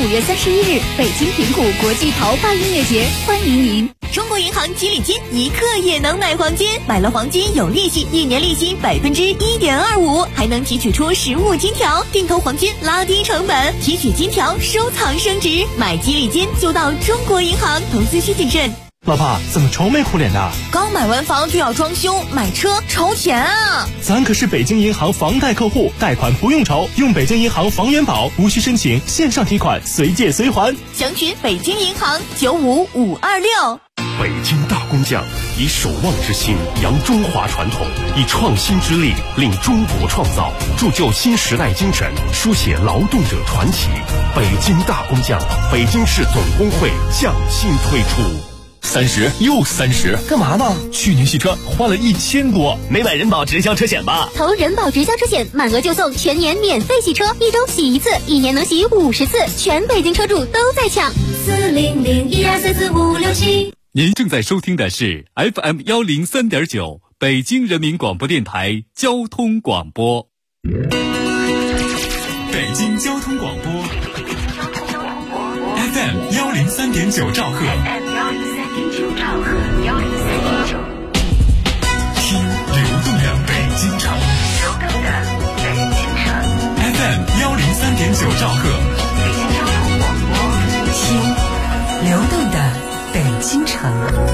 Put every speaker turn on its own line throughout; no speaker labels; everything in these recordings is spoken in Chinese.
5月31日北京平谷国际陶发音乐节，欢迎您。
中国银行吉利金一刻也能买黄金，买了黄金有利息，1年利息1.25%，还能提取出实物金条，定投黄金拉低成本，提取金条收藏升值。买吉利金就到中国银行，投资需谨慎。
老爸，怎么愁眉苦脸的？
刚买完房就要装修，买车愁钱啊！
咱可是北京银行房贷客户，贷款不用愁，用北京银行房元宝，无需申请，线上提款，随借随还。
详询北京银行95526。
北京大工匠以守望之心扬中华传统，以创新之力令中国创造，铸就新时代精神，书写劳动者传奇。北京大工匠，北京市总工会匠心推出。
30又30，
干嘛呢？
去年洗车花了1000多，
没买人保直销车险吧？
投人保直销车险，满额就送全年免费洗车，1周洗1次，1年能洗50次，全北京车主都在抢。40012445567。
您正在收听的是 FM 103.9北京人民广播电台交通广播。北京交通广播 FM 103.9兆赫。听流动的北京城。FM 103.9兆赫。
听流动的北京城。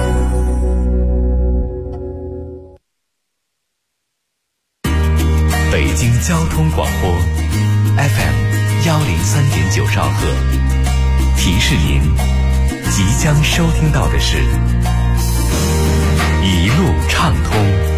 北京交通广播 FM 103.9兆赫，提示您即将收听到的是一路畅通。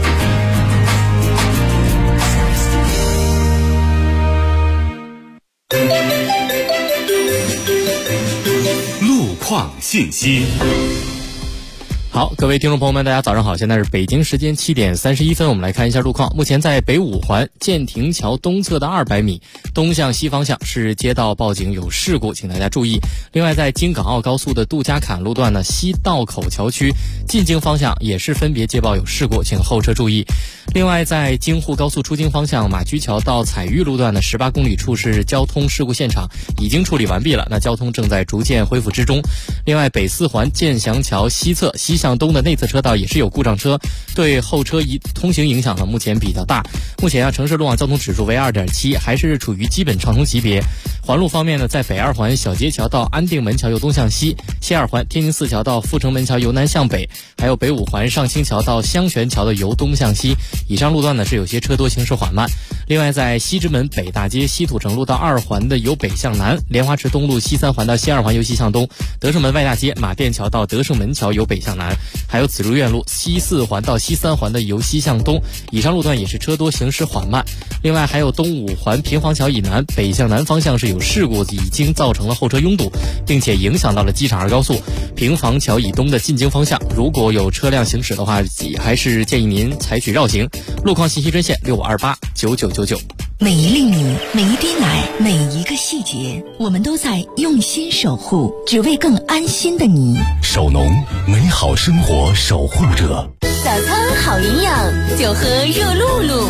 路况信息。
好，各位听众朋友们，大家早上好，现在是北京时间7点31分，我们来看一下路况。目前在北五环建亭桥东侧的200米东向西方向是接到报警有事故，请大家注意。另外在京港澳高速的杜家坎路段呢，西道口桥区进京方向也是分别接报有事故，请后车注意。另外在京沪高速出京方向马驹桥到彩玉路段的18公里处是交通事故现场，已经处理完毕了，那交通正在逐渐恢复之中。另外北四环建祥桥西侧西向东的内侧车道也是有故障车，对后车通行影响呢目前比较大。目前城市路网交通指数为 2.7， 还是处于基本畅通级别。环路方面呢，在北二环小街桥到安定门桥由东向西，西二环天津四桥到阜成门桥由南向北，还有北五环上清桥到香泉桥的由东向西，以上路段呢是有些车多，行驶缓慢。另外在西直门北大街西土城路到2环的由北向南，莲花池东路西3环到西2环由西向东，德胜门外大街马甸桥到德胜门桥由北向南，还有紫竹院路西4环到西3环的由西向东，以上路段也是车多，行驶缓慢。另外还有东五环平房桥以南北向南方向是有事故，已经造成了后车拥堵，并且影响到了机场2高速平房桥以东的进京方向，如果有车辆行驶的话，还是建议您采取绕行。路况信息专线65289999。
每一粒米，每一滴奶，每一个细节，我们都在用心守护，只为更安心的你。
首农，美好生活守护者。
早餐好营养，就喝热露露。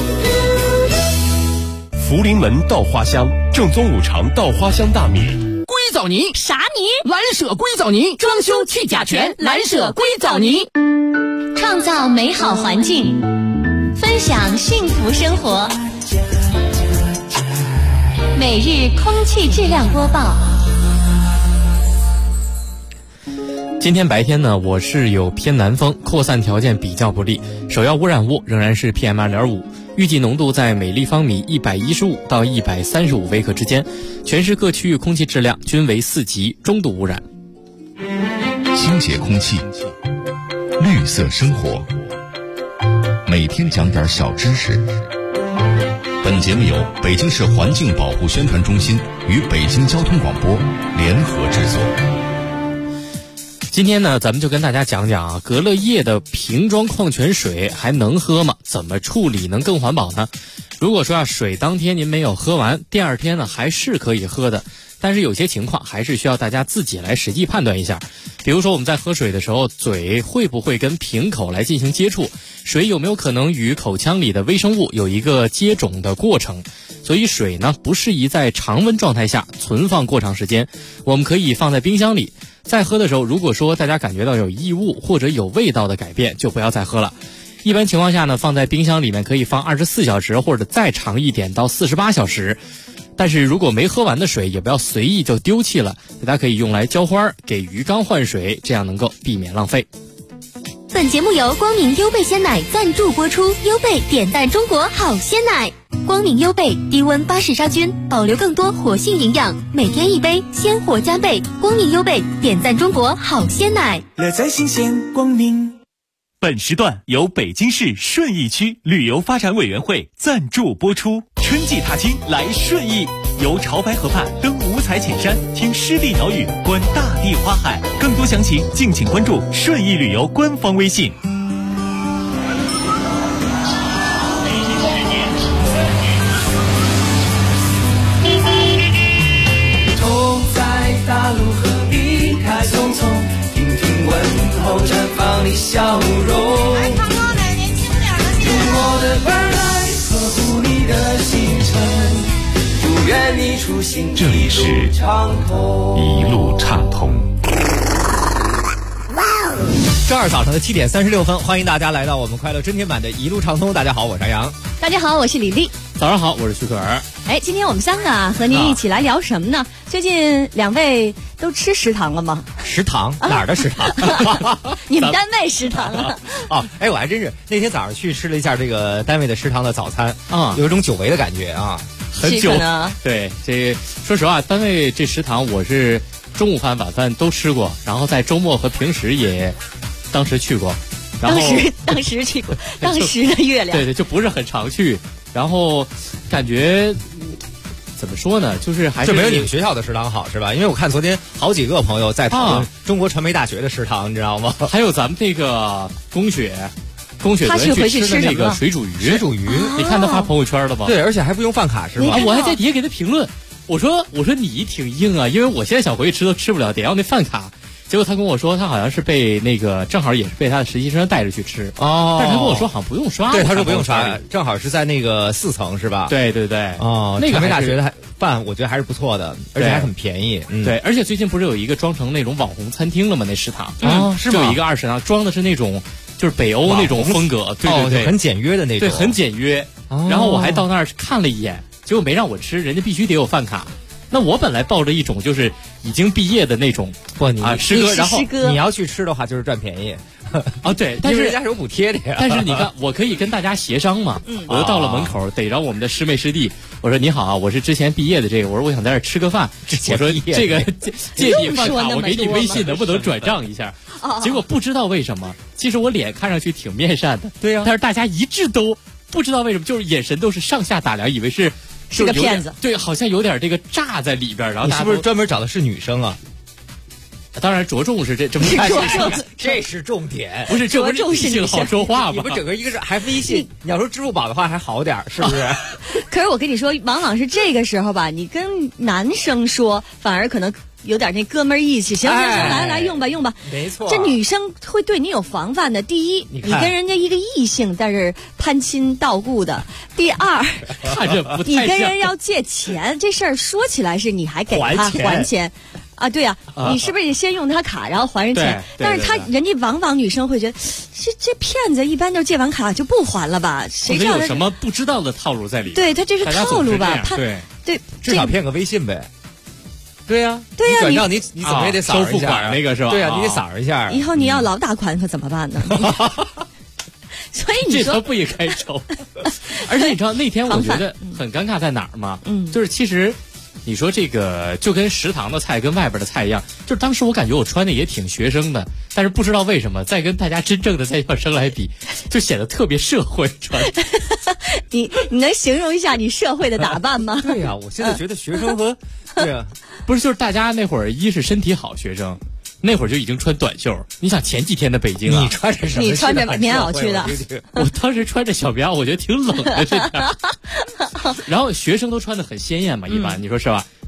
福临门稻花香，正宗5常稻花香大米。
硅藻泥
啥泥？
蓝舍硅藻泥，装修去甲醛，蓝舍硅藻泥。
创造美好环境，分享幸福生活。每日空气质量播报。
今天白天呢，我市有偏南风，扩散条件比较不利，首要污染物仍然是 PM2.5， 预计浓度在每立方米115到135微克之间，全市各区域空气质量均为4级中度污染。
清洁空气，绿色生活，每天讲点小知识。本节目由北京市环境保护宣传中心与北京交通广播联合制作。
今天呢，咱们就跟大家讲讲啊，隔了夜的瓶装矿泉水还能喝吗？怎么处理能更环保呢？如果说水当天您没有喝完，第二天呢还是可以喝的， 但是有些情况还是需要大家自己来实际判断一下。比如说我们在喝水的时候，嘴会不会跟瓶口来进行接触，水有没有可能与口腔里的微生物有一个接种的过程。所以水呢不适宜在常温状态下存放过长时间，我们可以放在冰箱里。在喝的时候，如果说大家感觉到有异物或者有味道的改变，就不要再喝了。一般情况下呢，放在冰箱里面可以放24小时或者再长一点到48小时。但是如果没喝完的水也不要随意就丢弃了，大家可以用来浇花，给鱼缸换水，这样能够避免浪费。
本节目由光明优贝鲜奶赞助播出，优贝点赞中国好鲜奶。光明优贝低温巴氏杀菌，保留更多活性营养，每天一杯，鲜活加倍。光明优贝点赞中国好鲜奶，
乐在新鲜光明。
本时段由北京市顺义区旅游发展委员会赞助播出。春季踏青来顺义，游潮白河畔，登五彩浅山，听湿地鸟语，观大地花海。更多详情敬请关注顺义旅游官方微信。
走在大路何必太匆匆，听听问候绽放的笑容。
来唱歌的年轻点的
用我的伴来呵护你的行程，祝愿你出行
这里是一路畅通。
周二早上的7点36分，欢迎大家来到我们快乐春天版的一路畅通。大家好，我是杨。
大家好，我是李丽。
早上好，我是徐可儿。
今天我们三个和您一起来聊什么呢？最近两位都吃食堂了吗？
食堂？哪儿的食堂？
你们单位食堂啊？
哦，我还真是那天早上去吃了一下这个单位的食堂的早餐啊，有一种久违的感觉啊，
很久呢。对，这说实话，单位这食堂我是中午饭、晚饭都吃过，然后在周末和平时也当时去过。然后
当时去过，当时的月亮。
对，就不是很常去，然后感觉。怎么说呢？就是还是
没有你们学校的食堂好是吧？因为我看昨天好几个朋友在讨论中国传媒大学的食堂，你知道吗？
还有咱们这个龚雪
他是回去
吃的那个水煮鱼，你看他发朋友圈了吗？
对，而且还不用饭卡是吗？
我还在底下给他评论，我说你挺硬啊，因为我现在想回去吃都吃不了，得要那饭卡。结果他跟我说，他好像是被那个正好也是被他的实习生带着去吃哦，但是他跟我说好像不用刷。
对，他说不用刷，正好是在那个4层是吧？
对
哦，那个传媒大学的饭我觉得还是不错的，而且还很便宜。
对，而且最近不是有一个装成那种网红餐厅了吗？那食堂
是吗？
就有一个2食堂，装的是那种就是北欧那种风格，对，
很简约的那种，
对，很简约。然后我还到那儿看了一眼，结果没让我吃，人家必须得有饭卡。那我本来抱着一种就是已经毕业的那种师哥，然后
你要去吃的话就是赚便宜
啊，对，但是
人家是有补贴的呀。
但是你看，我可以跟大家协商嘛，我就到了门口逮着我们的师妹师弟，我说你好啊，我是之前毕业的这个，我说我想在这儿吃个饭，我说这个借你饭卡，我给你微信能不能转账一下？结果不知道为什么，其实我脸看上去挺面善的，
对呀，
但是大家一致都不知道为什么，就是眼神都是上下打量，以为是
个骗子，
对，好像有点这个诈在里边。然后
你是不是专门找的是女生啊？
当然着重是这么看，
这是重点，
不是这不是异性好说话吗？
你不整个一个是还微信，你要说支付宝的话还好点，是不是？
可是我跟你说，往往是这个时候吧，你跟男生说，反而可能有点那哥们儿义气，行，来用吧，
没错。
这女生会对你有防范的。第一，你跟人家一个异性，但是攀亲道故的；第二，你跟人要借钱，这事儿说起来是你还给他还钱。啊，对呀，你是不是得先用他卡，然后还人钱？但是人家往往女生会觉得，这骗子一般都借完卡就不还了吧？谁知道
有什么不知道的套路在里面？
对他这是套路吧？
对，
至少骗个微信呗。对呀，
你
转账你怎么也得扫一下
那个是吧？
对呀，你得扫一下。
以后你要老打款可怎么办呢？所以你说
这都不应该抽。而且你知道那天我觉得很尴尬在哪儿吗？就是其实。你说这个就跟食堂的菜跟外边的菜一样，就是当时我感觉我穿的也挺学生的，但是不知道为什么再跟大家真正的在校生来比，就显得特别社会穿。
你能形容一下你社会的打扮吗？
对呀，我现在觉得学生和对呀，
不是就是大家那会儿一是身体好，学生那会儿就已经穿短袖。你想前几天的北京啊，
你穿着什么？
你穿着棉袄去的。
我当时穿着小棉袄，我觉得挺冷的这边。然后学生都穿得很鲜艳嘛，一般你说是吧？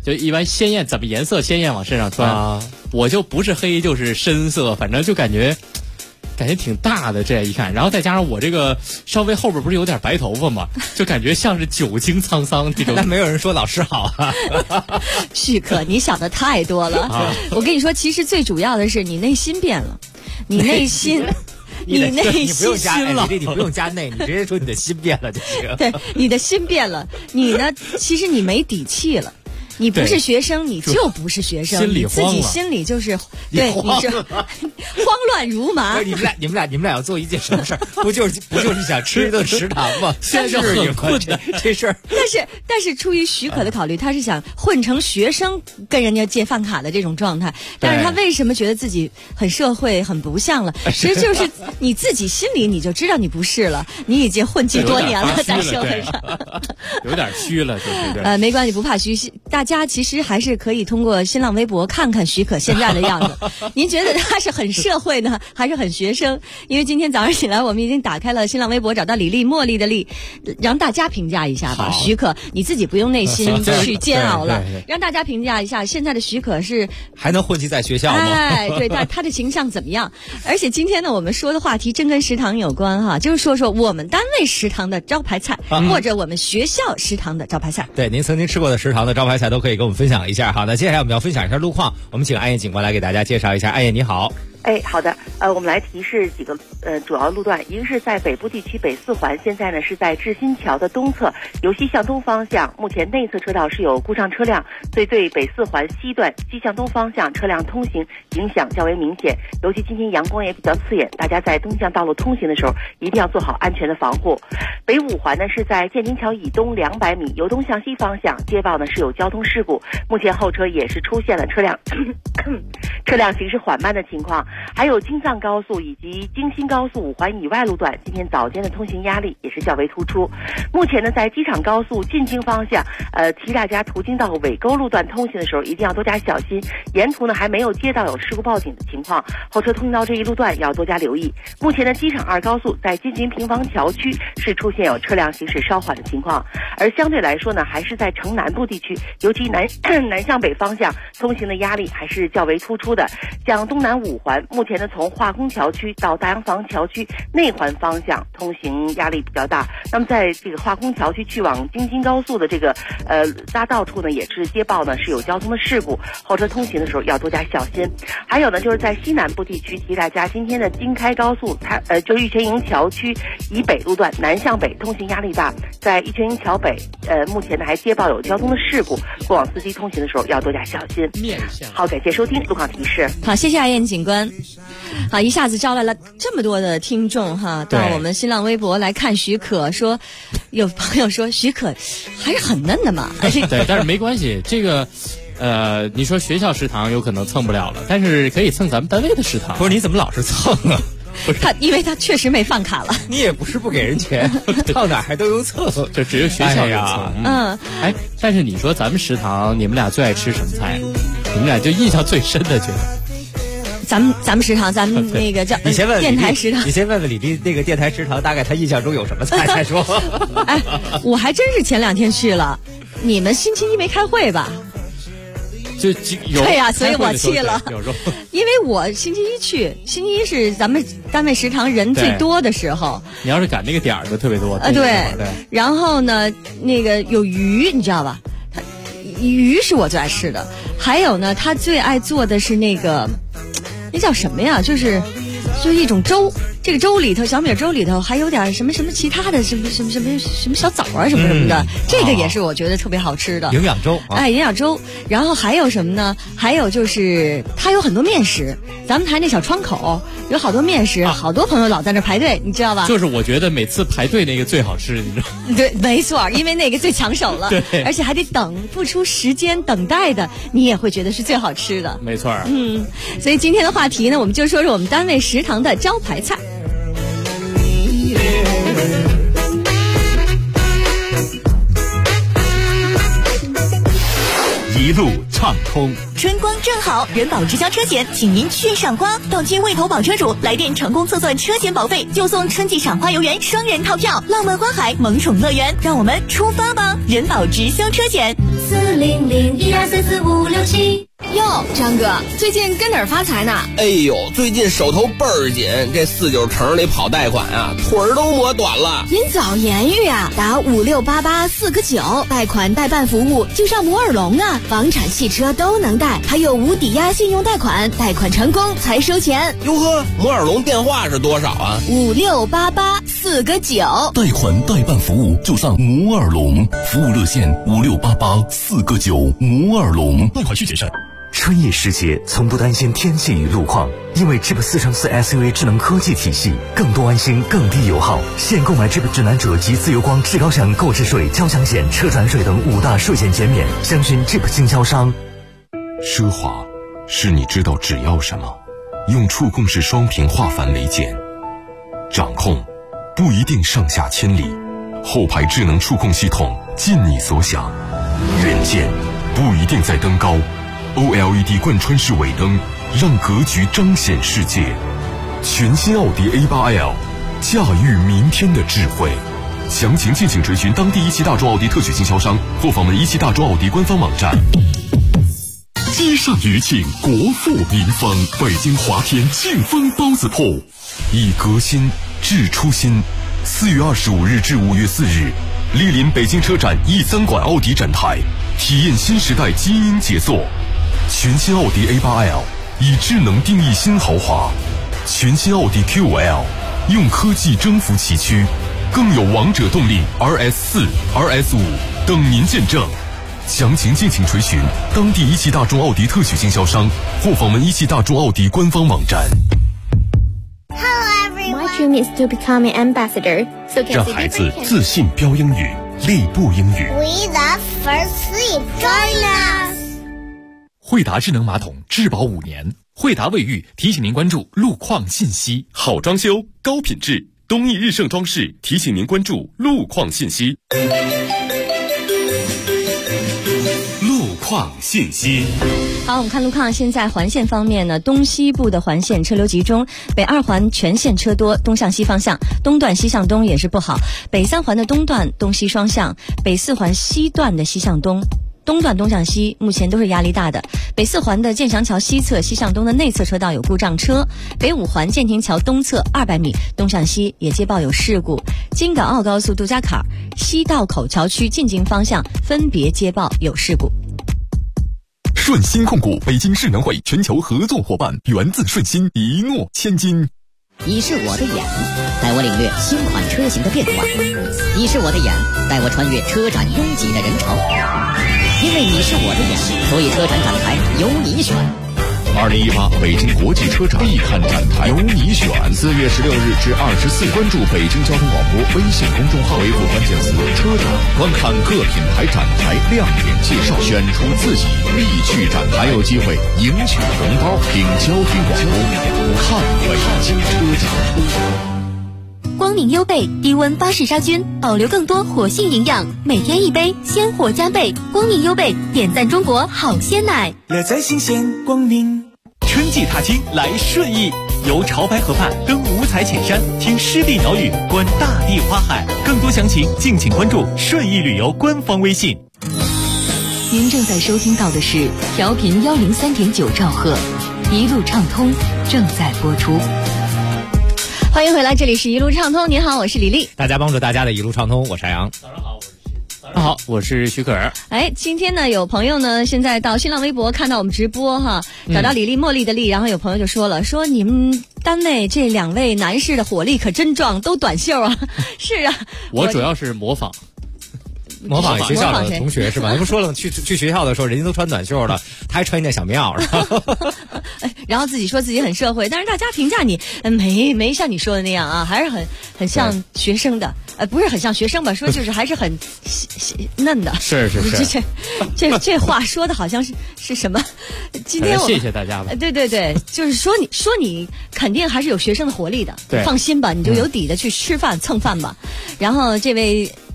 就一般鲜艳怎么颜色鲜艳往身上穿，我就不是黑就是深色，反正就感觉挺大的，这一看，然后再加上我这个稍微后边不是有点白头发嘛，就感觉像是久经沧桑这种。
那没有人说老师好啊。
旭可，你想的太多了。我跟你说，其实最主要的是你内心变了，你内心。你内心了，
你不用加内，你直接说你的心变了就行。
对，你的心变了，你呢？其实你没底气了。你不是学生，你就不是学生，你自己心里就是对，你是慌乱如麻。
你们俩要做一件什么事儿？不就是想吃一顿食堂吗？
现在很困难
这事儿。
但是出于许可的考虑，他是想混成学生跟人家借饭卡的这种状态。但是他为什么觉得自己很社会很不像了？其实就是你自己心里你就知道你不是了，你已经混迹多年了，在社会上，
有点虚了，对。
没关系，不怕虚。大家其实还是可以通过新浪微博看看许可现在的样子。您觉得他是很社会呢，还是很学生？因为今天早上起来，我们已经打开了新浪微博，找到李丽茉莉的丽，让大家评价一下吧。许可，你自己不用内心去煎熬了，让大家评价一下现在的许可是
还能混迹在学校吗？
哎，对，他的形象怎么样？而且今天呢，我们说的话题真跟食堂有关哈，就是说说我们单位食堂的招牌菜，或者我们学校食堂的招牌菜。
对，您曾经吃过的食堂的招牌菜都可以跟我们分享一下哈。那接下来我们要分享一下路况，我们请安燕警官来给大家介绍一下。安燕你好。
好的，我们来提示几个主要路段，一个是在北部地区北四环，现在呢是在志新桥的东侧，由西向东方向，目前内侧车道是有故障车辆，所以对北四环西段西向东方向车辆通行影响较为明显，尤其今天阳光也比较刺眼，大家在东向道路通行的时候一定要做好安全的防护。北五环呢是在建宁桥以东200米，由东向西方向接报呢是有交通事故，目前后车也是出现了车辆行驶缓慢的情况。还有京藏高速以及京新高速5环以外路段，今天早间的通行压力也是较为突出。目前呢，在机场高速进京方向，提大家途经到尾沟路段通行的时候，一定要多加小心。沿途呢还没有接到有事故报警的情况，后车通行到这一路段要多加留意。目前的机场2高速在京津平房桥区是出现有车辆行驶稍缓的情况，而相对来说呢，还是在城南部地区，尤其南向北方向通行的压力还是较为突出的。像东南5环。目前呢，从化工桥区到大洋房桥区内环方向通行压力比较大。那么在这个化工桥区去往京津高速的这个匝道处呢，也是接报呢是有交通的事故，后车通行的时候要多加小心。还有呢，就是在西南部地区，提大家今天的京开高速，就玉泉营桥区以北路段南向北通行压力大，在玉泉营桥北目前呢还接报有交通的事故，过往司机通行的时候要多加小心。好，感谢收听路况提示。
好，谢谢阿燕警官。好，一下子招来了这么多的听众哈，到我们新浪微博来看许可，说有朋友说许可还是很嫩的嘛。
对，但是没关系，这个你说学校食堂有可能蹭不了了，但是可以蹭咱们单位的食堂。
不是，你怎么老是蹭啊？
因为他确实没饭卡了。
你也不是不给人钱，到哪还都有蹭，
就只有学校有蹭。但是你说咱们食堂，你们俩最爱吃什么菜？你们俩就印象最深的觉得。
咱们食堂，咱们那个叫电台食堂。
你先问问李丽，那个电台食堂大概他印象中有什么菜再说。
我还真是前2天去了，你们星期一没开会吧？对呀，所以我去了。因为我星期一去，星期一是咱们单位食堂人最多的时候。
你要是赶那个点儿就特别多。
对。然后呢，那个有鱼，你知道吧？鱼是我最爱吃的。还有呢，他最爱做的是那个。那叫什么呀？就是一种粥，这个粥里头，小米粥里头还有点什么其他的什么小枣啊什么的，这个也是我觉得特别好吃的
营养粥。
营养粥。然后还有什么呢？还有就是它有很多面食，咱们台那小窗口有好多面食，好多朋友老在那排队，你知道吧？
就是我觉得每次排队那个最好吃，你知道吗？
对，没错，因为那个最抢手了，
对，
而且还得等，付出时间等待的，你也会觉得是最好吃的。
没错。
所以今天的话题呢，我们就说说我们单位食堂的招牌菜。
一路畅通，
春光正好，人保直销车险，请您去赏花。到期未投保车主来电成功测算车险保费，就送春季赏花游园双人套票，浪漫花海萌宠乐园。让我们出发吧！人保直销车险
40012445567。
哟，张哥，最近跟哪儿发财呢？
哎呦，最近手头倍儿紧，这49城里跑贷款啊，腿儿都磨短了。
您早言语啊，打5688-4个9，贷款代办服务就上摩尔龙啊，房产、汽车都能贷，还有无抵押信用贷款，贷款成功才收钱。
哟呵，摩尔龙电话是多少啊
？5688-4个9，
贷款代办服务就上摩尔龙，服务热线5688-4个9，摩尔龙，贷款需谨慎。
春意时节，从不担心天气与路况，因为 Jeep 4×4 SUV 智能科技体系，更多安心，更低油耗。现购买 Jeep 指南者及自由光至高省购置税、交强险、车船税等5大税险减免，详询 Jeep 经销商。
奢华是你知道只要什么，用触控式双屏化繁为简。掌控不一定上下千里，后排智能触控系统尽你所想。远见不一定在登高，OLED 贯穿式尾灯让格局彰显世界。全新奥迪 A8L， 驾驭明天的智慧。详情敬请垂询当地一汽大众奥迪特许经销商或访问一汽大众奥迪官方网站。
街上余庆，国富民丰，北京华天庆丰包子铺，
以革新致初心。4月25日至5月4日，莅临北京车展E3馆奥迪展台，体验新时代基因杰作。全新奥迪 A8L 以智能定义新豪华，全新奥迪 Q5L 用科技征服崎岖，更有王者动力 RS4、RS5 等您见证。详情敬请垂询当地一汽大众奥迪特许经销商或访问一汽大众奥迪官方网站。
My dream is to become an ambassador.
让孩子自信标英语，立步英语。
We love first sleep. Join us.
惠达智能马桶质保5年。惠达卫浴提醒您关注路况信息。
好装修，高品质，东义日盛装饰提醒您关注路况信息。
路况信息。
好，我们看路况。现在环线方面呢，东西部的环线车流集中，北2环全线车多，东向西方向，东段西向东也是不好。北3环的东段东西双向，北4环西段的西向东。东段东向西目前都是压力大的，北4环的建祥桥西侧西向东的内侧车道有故障车，北5环建亭桥东侧200米东向西也接报有事故，京港澳高速杜家坎西道口桥区进京方向分别接报有事故。
顺鑫控股北京世能会全球合作伙伴，源自顺鑫，一诺千金。
你是我的眼，带我领略新款车型的变化；你是我的眼，带我穿越车展拥挤的人潮。因为你是我的眼，所以车展展台由你选。
2018北京国际车展必看展台，由你选。4月16日至24，关注北京交通广播微信公众号，回复关键词“车展”，观看各品牌展台亮点介绍，选出自己必去展台，还有机会赢取红包。听交通广播，看北京车展。
光明优贝低温巴氏杀菌，保留更多活性营养，每天一杯，鲜活加倍。光明优贝点赞中国好鲜奶，
乐在新鲜光明。春季踏青来顺义，游潮白河畔，登五彩浅山，听湿地鸟语，观大地花海。更多详情敬请关注顺义旅游官方微信。
您正在收听到的是调频103.9兆赫，一路畅通正在播出。
欢迎回来，这里是一路畅通。您好，我是李丽。
大家帮助大家的一路畅通，我是杨。
早上好，我是徐可儿。
哎，今天呢，有朋友呢，现在到新浪微博看到我们直播哈，找到李丽茉莉的丽，然后有朋友就说了，说你们单位这2位男士的火力可真壮，都短袖啊。是啊，
我主要是模仿
学校的同学是吧？不说了，去学校的时候，人家都穿短袖了，他还穿一件小棉袄，
然后自己说自己很社会，但是大家评价你没像你说的那样啊，还是很像学生的，不是很像学生吧？说就是还是很嫩的。
是。
这话说的好像是什么？今天
谢谢大家吧。
对，就是说你肯定还是有学生的活力的，
对，
放心吧，你就有底的去吃饭蹭饭吧。然后这位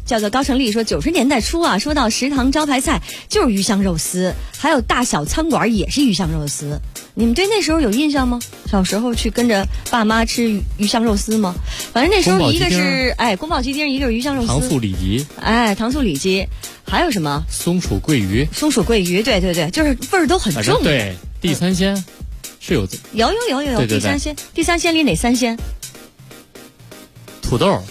叫做高成立说，90年代初啊，说到食堂招牌菜就是鱼香肉丝，还有大小餐馆也是鱼香肉丝。你们对那时候有印象吗？小时候去跟着爸妈吃鱼香肉丝吗？反正那时候一个是宫保鸡丁，一个是鱼香肉丝。
糖醋里脊。
糖醋里脊，还有什么？
松鼠桂鱼。
松鼠桂鱼，对对对，就是味儿都很重。
对，地三鲜是有。
有地三鲜，地三鲜里哪三鲜？
土豆。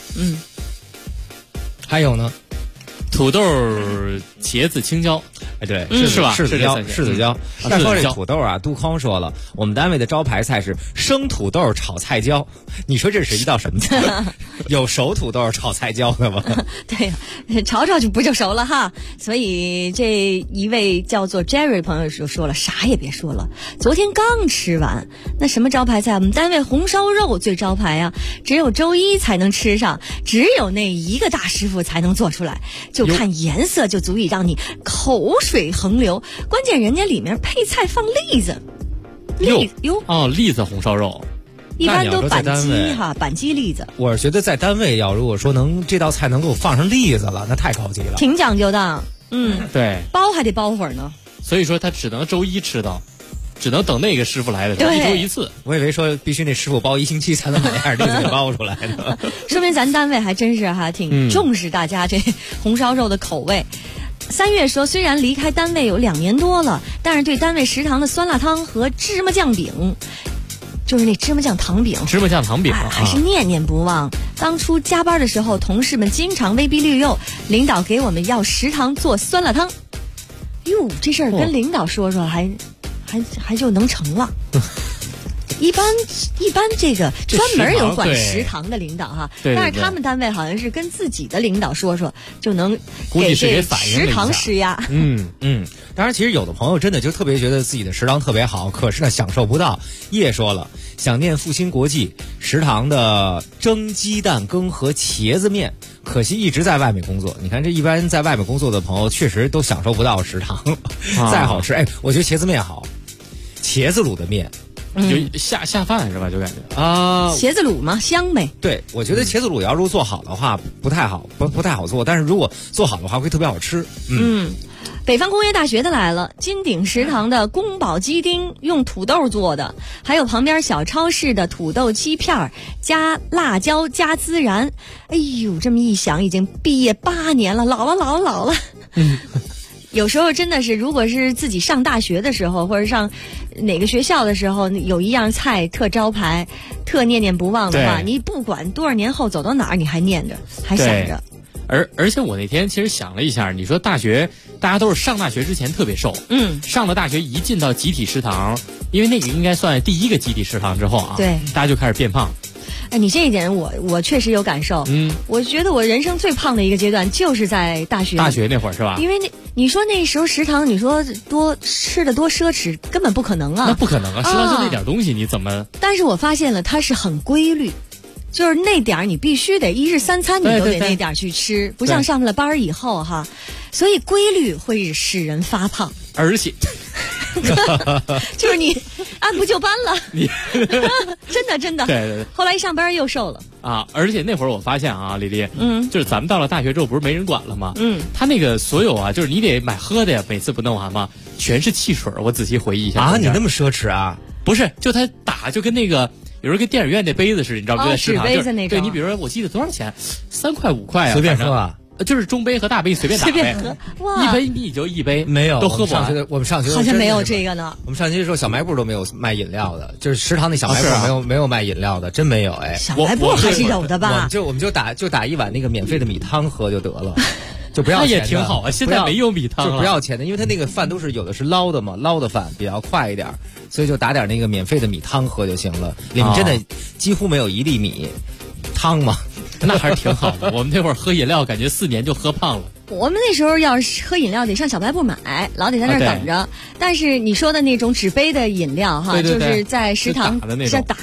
还有呢？
土豆、茄子、青椒。对，是吧？
柿子椒。再说这土豆啊，杜康说了，我们单位的招牌菜是生土豆炒菜椒。你说这是一道什么菜？有熟土豆炒菜椒的吗？
对呀，炒就不就熟了哈。所以这一位叫做 Jerry 朋友就说了，啥也别说了，昨天刚吃完。那什么招牌菜？我们单位红烧肉最招牌啊，只有周一才能吃上，只有那一个大师傅才能做出来，就看颜色就足以让你口水横流，关键人家里面配菜放栗子，
栗子红烧肉，
一般都板鸡栗子。
我是觉得在单位如果说这道菜能够放上栗子了，那太高级了，
挺讲究的。
对，
包还得包会儿呢。
所以说他只能周一吃到，只能等那个师傅来的时候一周一次。
我以为说必须那师傅包1星期才能把那栗子给包出来的。
说明咱单位还真是挺重视大家这红烧肉的口味。3月说，虽然离开单位有2年多了，但是对单位食堂的酸辣汤和芝麻酱饼，就是那芝麻酱糖饼还是念念不忘。当初加班的时候，同事们经常威逼利诱，领导给我们要食堂做酸辣汤。哟，这事儿跟领导说说，还就能成了。一般这个专门有管食堂的领导哈，但是他们单位好像是跟自己的领导说说就能给这食堂施压。
当然，其实有的朋友真的就特别觉得自己的食堂特别好，可是呢享受不到。叶说了，想念复兴国际食堂的蒸鸡蛋羹和茄子面，可惜一直在外面工作。你看这一般在外面工作的朋友确实都享受不到食堂再好吃。我觉得茄子面好，茄子卤的面
就下饭是吧？就感觉
茄子卤嘛，香呗。
对，我觉得茄子卤要是做好的话不太好做，但是如果做好的话会特别好吃。
北方工业大学的来了，金鼎食堂的宫保鸡丁用土豆做的，还有旁边小超市的土豆鸡片加辣椒加孜然。哎呦，这么一想，已经毕业8年了，老了。有时候真的是，如果是自己上大学的时候，或者上哪个学校的时候，有一样菜特招牌、特念念不忘的话，你不管多少年后走到哪儿，你还念着，还想着。
而且我那天其实想了一下，你说大学大家都是上大学之前特别瘦，上了大学一进到集体食堂，因为那个应该算第一个集体食堂之后啊，
对，
大家就开始变胖。
你这一点我确实有感受。我觉得我人生最胖的一个阶段就是在大学
那会儿是吧？
因为你说那时候食堂，你说吃的多奢侈，根本不可能啊。
那不可能啊，食堂就那点东西，你怎么？
但是我发现了，它是很规律。就是那点儿你必须得1日3餐你都得那点儿去吃，不像上了班以后哈，所以规律会使人发胖，
而且
就是你按部就班了，真的，
对，
后来一上班又瘦了
啊！而且那会儿我发现啊，李丽，就是咱们到了大学之后不是没人管了吗？他那个所有啊，就是你得买喝的呀，每次不弄完吗？全是汽水，我仔细回忆一下
啊，你那么奢侈啊？
不是，就他打就跟那个。有时候跟电影院那杯子似的，你知道不？在食堂
纸杯子那种。
对，你比如说，我记得多少钱？3块5块啊，
随便喝啊，
就是中杯和大杯随便打呗。
随便喝，哇！
一杯你就一杯，
没有
都喝不完。
我们上学
好像没有这个呢。
我们上学的时候，小卖部都没有卖饮料的，就是食堂那小卖部没有卖饮料的，真没有哎。
小卖部还是有的吧？
我们就打一碗那个免费的米汤喝就得了。就不要钱的，
那也挺好啊。现在没有米汤了，
就不要钱的，因为他那个饭都是有的是捞的嘛，捞的饭比较快一点，所以就打点那个免费的米汤喝就行了。里面真的几乎没有一粒米汤嘛，
那还是挺好的。我们那会儿喝饮料，感觉4年就喝胖了。
我们那时候要是喝饮料得上小卖部买，老得在那儿等着。但是你说的那种纸杯的饮料哈，就是在食堂是打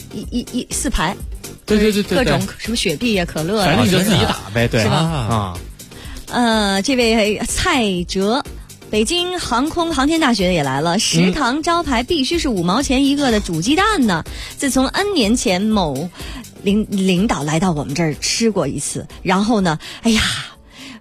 4排。
对，
各种什么雪碧呀、可乐，
反正你就自己打呗，对，
是吧？这位蔡哲，北京航空航天大学的也来了，食堂招牌必须是5毛钱一个的煮鸡蛋呢。自从 N 年前某领导来到我们这儿吃过一次，然后呢，哎呀，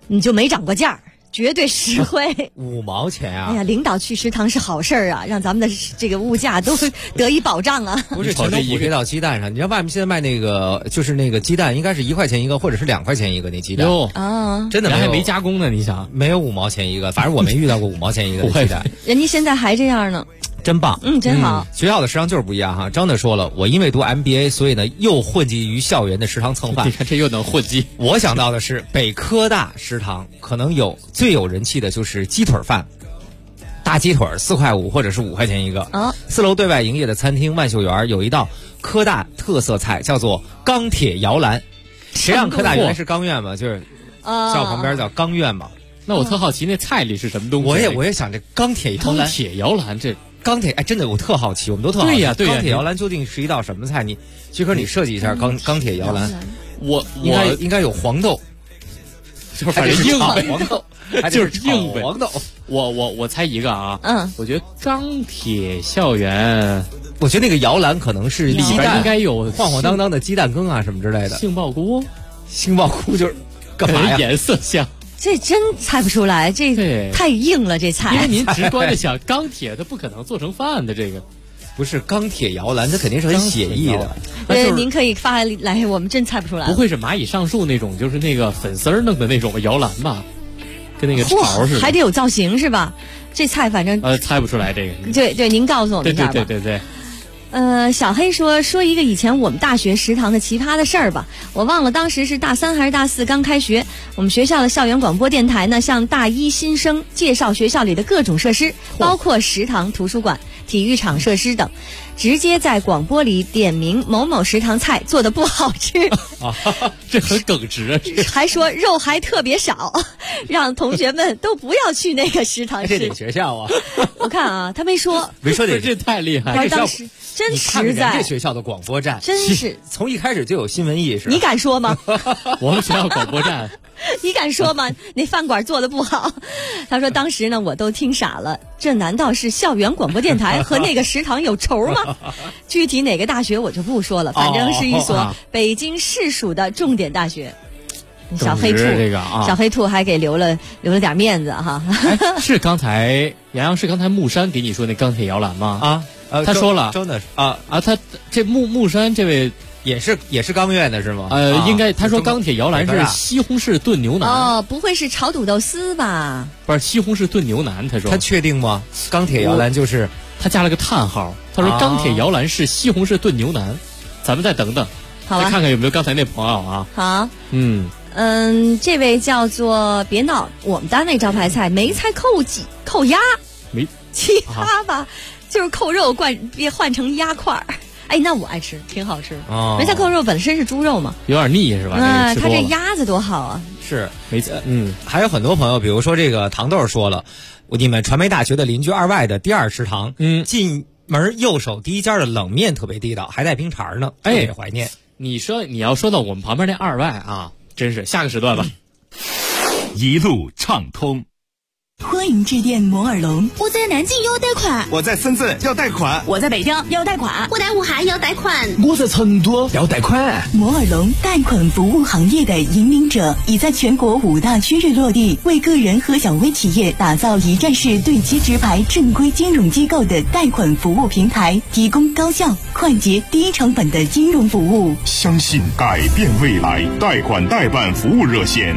你就没涨过价，绝对实惠。
5毛钱啊！
哎呀，领导去食堂是好事儿啊，让咱们的这个物价都得以保障啊。
不是全都补贴到鸡蛋上，你知道外面现在卖那个就是那个鸡蛋，应该是1块钱一个，或者是2块钱一个那鸡蛋。真的
还没加工呢，你想
没有5毛钱一个，反正我没遇到过5毛钱一个的鸡蛋。
人家现在还这样呢。
真棒，
真好。
学校的食堂就是不一样哈。张的说了，我因为读 MBA， 所以呢又混迹于校园的食堂蹭饭。
你看这又能混迹。
我想到的是北科大食堂，可能最有人气的就是鸡腿饭，大鸡腿4块5或者是5块钱一个。4楼对外营业的餐厅万秀园有一道科大特色菜，叫做钢铁摇篮。谁让科大原来是钢院嘛，就是校旁边叫钢院嘛。
那我特好奇那菜里是什么东西？
我也想这钢铁摇篮。
钢铁摇篮这。
钢铁真的我特好奇，我们都特好奇。
对呀，
钢铁摇篮究竟是一道什么菜？徐科，你设计一下钢铁摇篮。
我
应该有黄豆，
就是反正硬呗，
黄豆
就是硬呗。
黄豆。
我猜一个啊，我觉得钢铁校园，
我觉得那个摇篮可能是鸡蛋，
应该有
晃晃荡荡的鸡蛋羹啊什么之类的。
杏鲍菇
就是干嘛呀？
颜色像。
这真猜不出来，这太硬了，这菜。
因为您直观的想，钢铁它不可能做成饭的，这个
不是钢铁摇篮，它肯定是很写意的。
您可以发来，我们真猜不出来。
不会是蚂蚁上树那种，就是那个粉丝弄的那种摇篮吧？跟那个巢似的。
还得有造型是吧？这菜反正
猜不出来这个。
对，您告诉我们一下吧。
对。
小黑说一个以前我们大学食堂的奇葩的事儿吧，我忘了当时是大3还是大4刚开学，我们学校的校园广播电台呢向大1新生介绍学校里的各种设施，包括食堂、图书馆、体育场设施等，直接在广播里点名某某食堂菜做的不好吃
这很耿直啊，
还说肉还特别少，让同学们都不要去那个食堂吃。
这哪学校啊？
我看啊，他没说
这太厉害了，
当时真实在。
这学校的广播站
真是
从一开始就有新闻意识。
你敢说吗？
我们学校广播站
你敢说吗？那饭馆做的不好。他说当时呢我都听傻了，这难道是校园广播电台和那个食堂有仇吗？具体哪个大学我就不说了，反正是一所北京市属的重点大学。小黑兔小黑兔还给留了点面子哈。
是刚才杨洋是刚才木山给你说那钢铁摇篮吗？他说了，
真的是
他这木山这位
也是钢院的是吗？
应该他说钢铁摇篮是西红柿炖牛腩。
不会是炒土豆丝吧？
不是西红柿炖牛腩，他说。
他确定吗？钢铁摇篮就是
他加了个叹号，他说钢铁摇篮是西红柿炖牛腩。咱们再等等，再看看有没有刚才那朋友啊。
好，这位叫做别闹，我们单位招牌菜梅菜扣鸭，奇葩吧？就是扣肉换成鸭块儿。哎，那我爱吃，挺好吃。梅菜扣肉本身是猪肉嘛，
有点腻是吧？
它这鸭子多好啊！
是梅菜，还有很多朋友，比如说这个糖豆说了，你们传媒大学的邻居2外的第2食堂，进门右手第一家的冷面特别地道，还带冰碴呢，特别怀念。
你要说到我们旁边那2外啊，真是下个时段吧。
一路畅通。
欢迎致电摩尔龙。
我在南京要贷款，
我在深圳要贷款，
我在北京要贷款，
我在武汉要贷款，
我在成都要贷款。
摩尔龙贷款服务行业的引领者，已在全国5大区域落地，为个人和小微企业打造一站式对接直排正规金融机构的贷款服务平台，提供高效、快捷、低成本的金融服务。
相信改变未来，贷款代办服务热线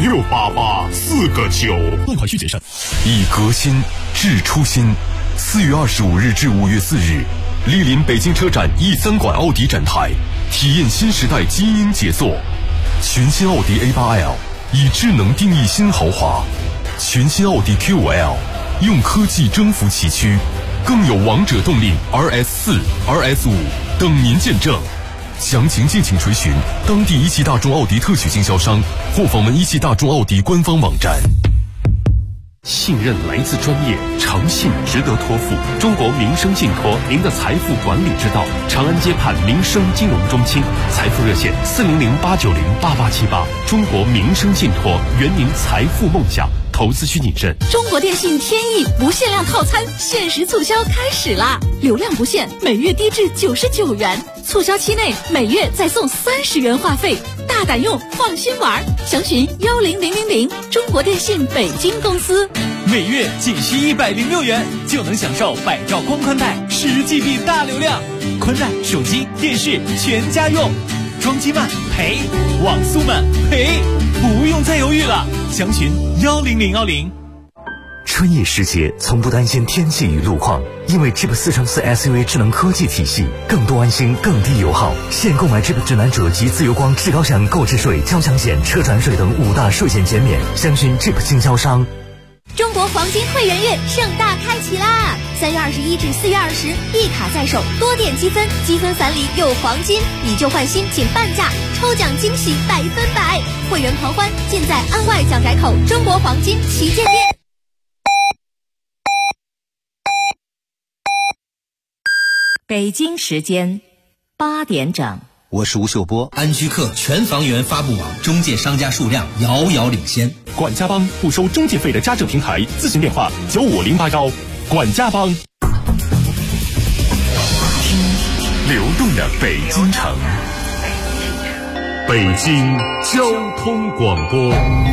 568849，
贷款需谨慎。以革新致初心。4月25日至5月4日，莅临北京车展E3馆奥迪展台，体验新时代基因杰作。全新奥迪 A8L 以智能定义新豪华，全新奥迪 Q5L 用科技征服崎岖，更有王者动力 RS4、RS5 等您见证。详情敬请垂询当地一汽大众奥迪特许经销商或访问一汽大众奥迪官方网站。
信任来自专业，诚信值得托付。中国民生信托，您的财富管理之道。长安街畔民生金融中心，财富热线400-890-8878。中国民生信托，圆您财富梦想。 投资需谨慎。
中国电信天翼不限量套餐限时促销开始啦！流量不限，每月低至99元，促销期内每月再送30元话费，大胆用，放心玩。详询10000，中国电信北京公司。
每月仅需106元就能享受百兆光宽带10GB 大流量，宽带、手机、电视全家用。装机慢赔，网速慢赔，不用再犹豫了。详询10010。
春意时节，从不担心天气与路况，因为 Jeep 4x4 SUV 智能科技体系，更多安心，更低油耗。现购买 Jeep 指南者及自由光至高享购置税、交强险、车船税等5大税险减免。详询 Jeep 经销商。
中国黄金会员月盛大开启啦！3月21至4月20，一卡在手，多点积分，积分返礼有黄金，以旧换新仅半价，抽奖惊喜100%，会员狂欢尽在安外蒋宅口中国黄金旗舰店。
北京时间8点整。
我是吴秀波。安居客全房源发布网中介商家数量遥遥领先。
管家帮不收中介费的家政平台，咨询电话95081。管家帮。 流动的北京城，北京交通广播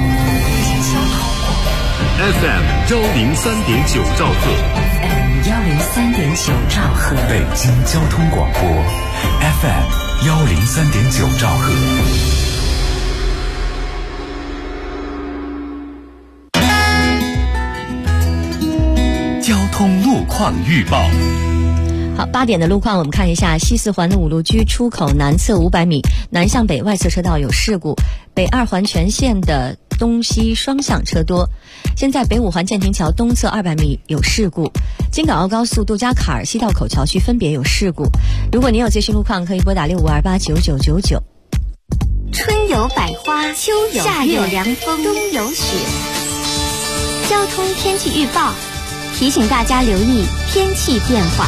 FM 103.9兆赫
103.9兆赫，
北京交通广播 FM 103.9兆赫。
交通路况预报。
好，8点的路况我们看一下，西四环的五路居出口南侧500米，南向北外侧车道有事故，北二环全线的东西双向车多。现在北五环建亭桥东侧200米有事故，京港澳高速杜家坎儿西道口桥区分别有事故。如果您有最新路况，可以拨打65289999。
春有百花，秋有夏有凉风，冬有雪。交通天气预报提醒大家留意天气变化。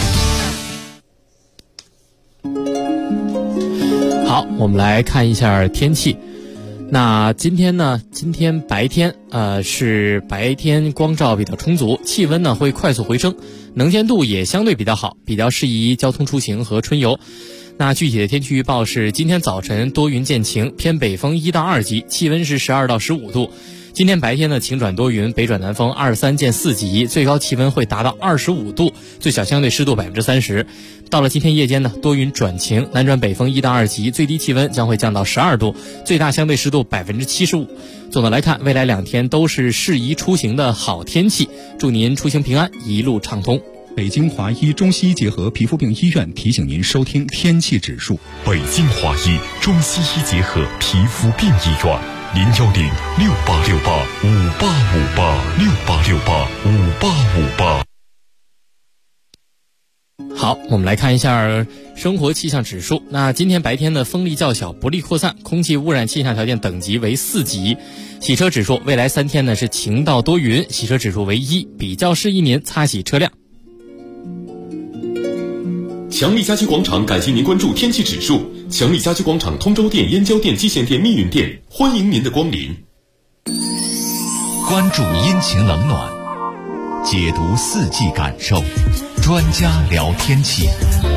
好，我们来看一下天气。那今天白天是白天光照比较充足，气温呢会快速回升，能见度也相对比较好，比较适宜交通出行和春游。那具体的天气预报是：今天早晨多云见晴，偏北风1到2级，气温是12到15度。今天白天呢晴转多云，北转南风23见4级，最高气温会达到25度，最小相对湿度30%。到了今天夜间呢，多云转晴，南转北风1到2级，最低气温将会降到12度，最大相对湿度75%。总的来看，未来2天都是适宜出行的好天气，祝您出行平安，一路畅通。
北京华医中西医结合皮肤病医院提醒您收听天气指数。
北京华医中西医结合皮肤病医院，0106868585858。
好，我们来看一下生活气象指数。那今天白天的风力较小，不利扩散，空气污染气象条件等级为4级。洗车指数未来3天呢是晴到多云，洗车指数为1，比较适宜您擦洗车辆。
强力家居广场感谢您关注天气指数。强力家居广场通州店、燕郊店、蓟县店、密云店，欢迎您的光临。
关注阴晴冷暖，解读四季感受，专家聊天气。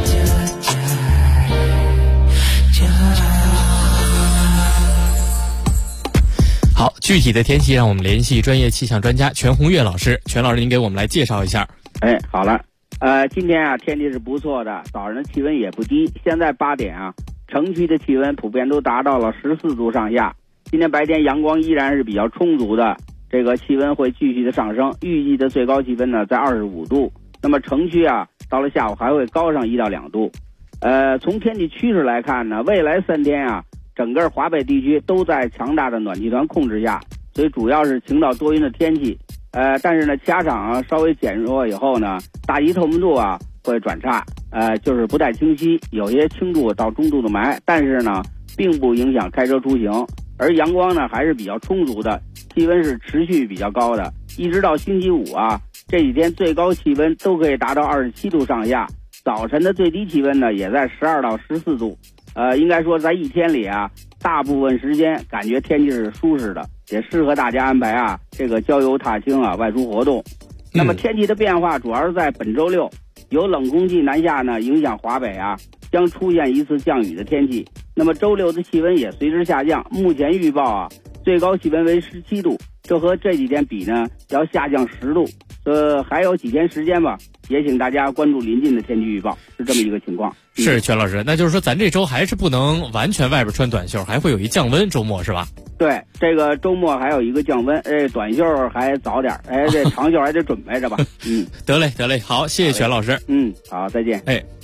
好，具体的天气让我们联系专业气象专家全红月老师。全老师，您给我们来介绍一下。
好了，今天啊天气是不错的，早上的气温也不低。现在8点啊，城区的气温普遍都达到了14度上下。今天白天阳光依然是比较充足的，这个气温会继续的上升，预计的最高气温呢在25度。那么城区啊到了下午还会高上1到2度。从天气趋势来看呢，未来3天啊，整个华北地区都在强大的暖气团控制下，所以主要是晴到多云的天气。但是呢，气压场稍微减弱以后呢，大气透明度啊会转差，就是不太清晰，有些轻度到中度的霾，但是呢，并不影响开车出行。而阳光呢还是比较充足的，气温是持续比较高的，一直到星期五啊，这几天最高气温都可以达到27度上下，早晨的最低气温呢也在12到14度。应该说在一天里啊， 大部分时间感觉天气是舒适的，也适合大家安排啊这个郊游踏青啊外出活动。那么天气的变化主要是在本周六，有冷空气南下呢，影响华北啊，将出现一次降雨的天气。那么周六的气温也随之下降，目前预报啊，最高气温为17度，这和这几天比呢，要下降10度。还有几天时间吧，也请大家关注临近的天气预报，是这么一个情况。
是全老师，那就是说咱这周还是不能完全外边穿短袖，还会有一降温，周末是吧？
对，这个周末还有一个降温，短袖还早点，这长袖还得准备着吧。
得嘞，好，谢谢全老师。
好，再见。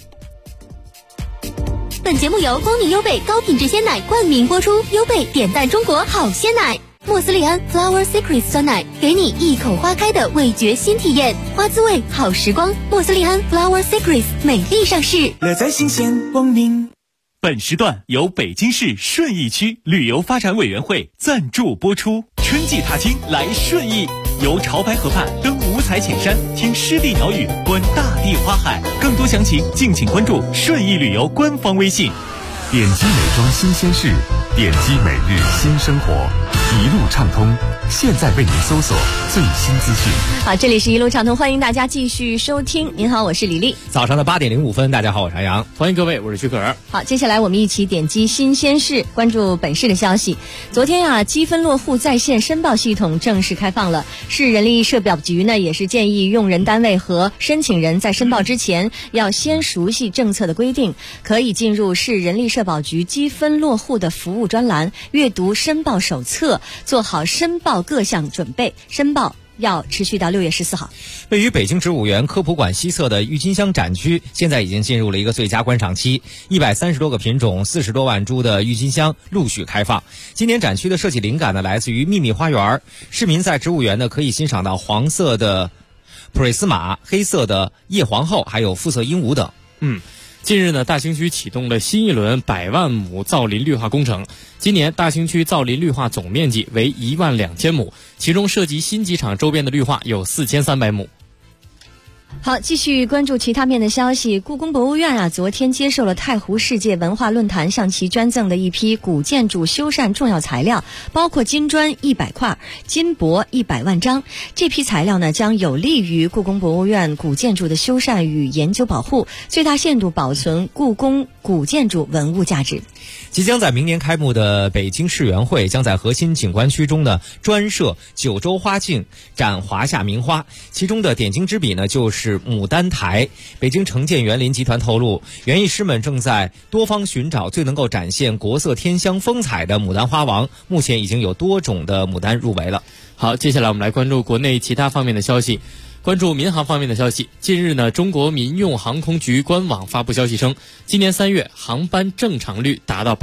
本节目由光明优贝高品质鲜奶冠名播出，优贝点赞中国好鲜奶。莫斯利安 Flower Secrets 酸奶，给你一口花开的味觉新体验，花滋味好时光。莫斯利安 Flower Secrets 美丽上市，
乐在新鲜光明。
本时段由北京市顺义区旅游发展委员会赞助播出。春季踏青来顺义，游潮白河畔，登五彩浅山，听湿地鸟语，观大地花海。更多详情敬请关注顺义旅游官方微信。
点击美妆新鲜事，点击每日新生活，一路畅通，现在为您搜索最新资讯。
好，这里是一路畅通，欢迎大家继续收听。您好，我是李丽。
早上的8点05分，大家好，我是韩阳，
欢迎各位，我是徐可儿。
好，接下来我们一起点击新鲜事，关注本市的消息。昨天啊，积分落户在线申报系统正式开放了。市人力社保局呢，也是建议用人单位和申请人在申报之前，要先熟悉政策的规定，可以进入市人力社保局积分落户的服务专栏，阅读申报手册，做好申报各项准备。申报要持续到6月14号。
位于北京植物园科普馆西侧的郁金香展区，现在已经进入了一个最佳观赏期，130多个品种，40多万株的郁金香陆续开放。今年展区的设计灵感呢，来自于秘密花园。市民在植物园呢，可以欣赏到黄色的普瑞斯玛、黑色的叶皇后，还有肤色鹦鹉等。
近日呢，大兴区启动了新一轮100万亩造林绿化工程。今年大兴区造林绿化总面积为12000亩，其中涉及新机场周边的绿化有4300亩。
好，继续关注其他面的消息。故宫博物院啊，昨天接受了太湖世界文化论坛向其捐赠的一批古建筑修缮重要材料，包括金砖100块、金箔100万张。这批材料呢，将有利于故宫博物院古建筑的修缮与研究保护，最大限度保存故宫古建筑文物价值。
即将在明年开幕的北京世园会将在核心景观区中呢专设九州花径，展华夏名花，其中的点睛之笔呢就是牡丹台。北京城建园林集团透露，园艺师们正在多方寻找最能够展现国色天香风采的牡丹花王，目前已经有多种的牡丹入围了。
好，接下来我们来关注国内其他方面的消息。关注民航方面的消息，近日呢，中国民用航空局官网发布消息称，今年3月航班正常率达到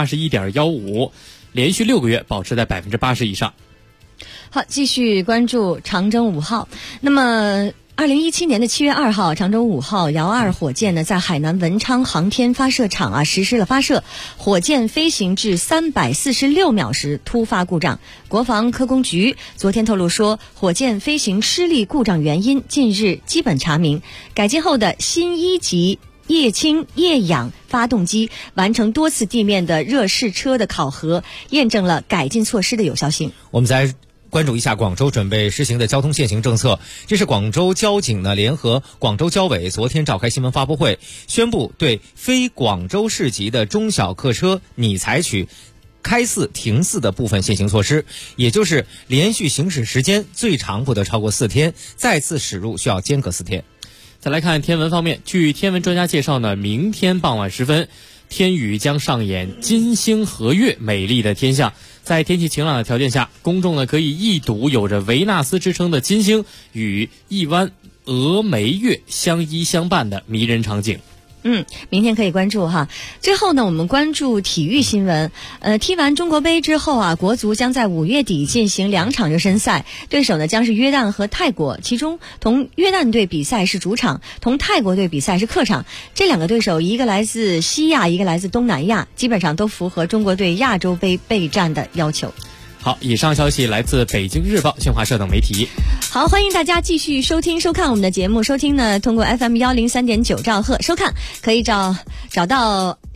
81.15%，连续6个月保持在80%以上。
好，继续关注长征5号。那么2017年的7月2号，长征5号遥2火箭呢，在海南文昌航天发射场啊实施了发射，火箭飞行至346秒时突发故障。国防科工局昨天透露说，火箭飞行失利故障原因近日基本查明，改进后的新1级液氢液氧发动机完成多次地面的热试车的考核，验证了改进措施的有效性。
我们在关注一下广州准备实行的交通限行政策。这是广州交警呢联合广州交委昨天召开新闻发布会，宣布对非广州市级的中小客车拟采取开4停4的部分限行措施，也就是连续行驶时间最长不得超过4天，再次驶入需要间隔4天。
再来看天文方面，据天文专家介绍呢，明天傍晚时分，天宇将上演金星合月美丽的天象。在天气晴朗的条件下，公众呢可以一睹有着维纳斯之称的金星与一弯峨眉月相依相伴的迷人场景。
明天可以关注哈。最后呢，我们关注体育新闻。踢完中国杯之后啊，国足将在5月底进行2场热身赛，对手呢将是约旦和泰国，其中同约旦队比赛是主场，同泰国队比赛是客场。这2个对手，一个来自西亚，一个来自东南亚，基本上都符合中国队亚洲杯备战的要求。
好，以上消息来自北京日报、新华社等媒体。
好，欢迎大家继续收听收看我们的节目。收听呢，通过 FM 103.9兆赫收看，可以找到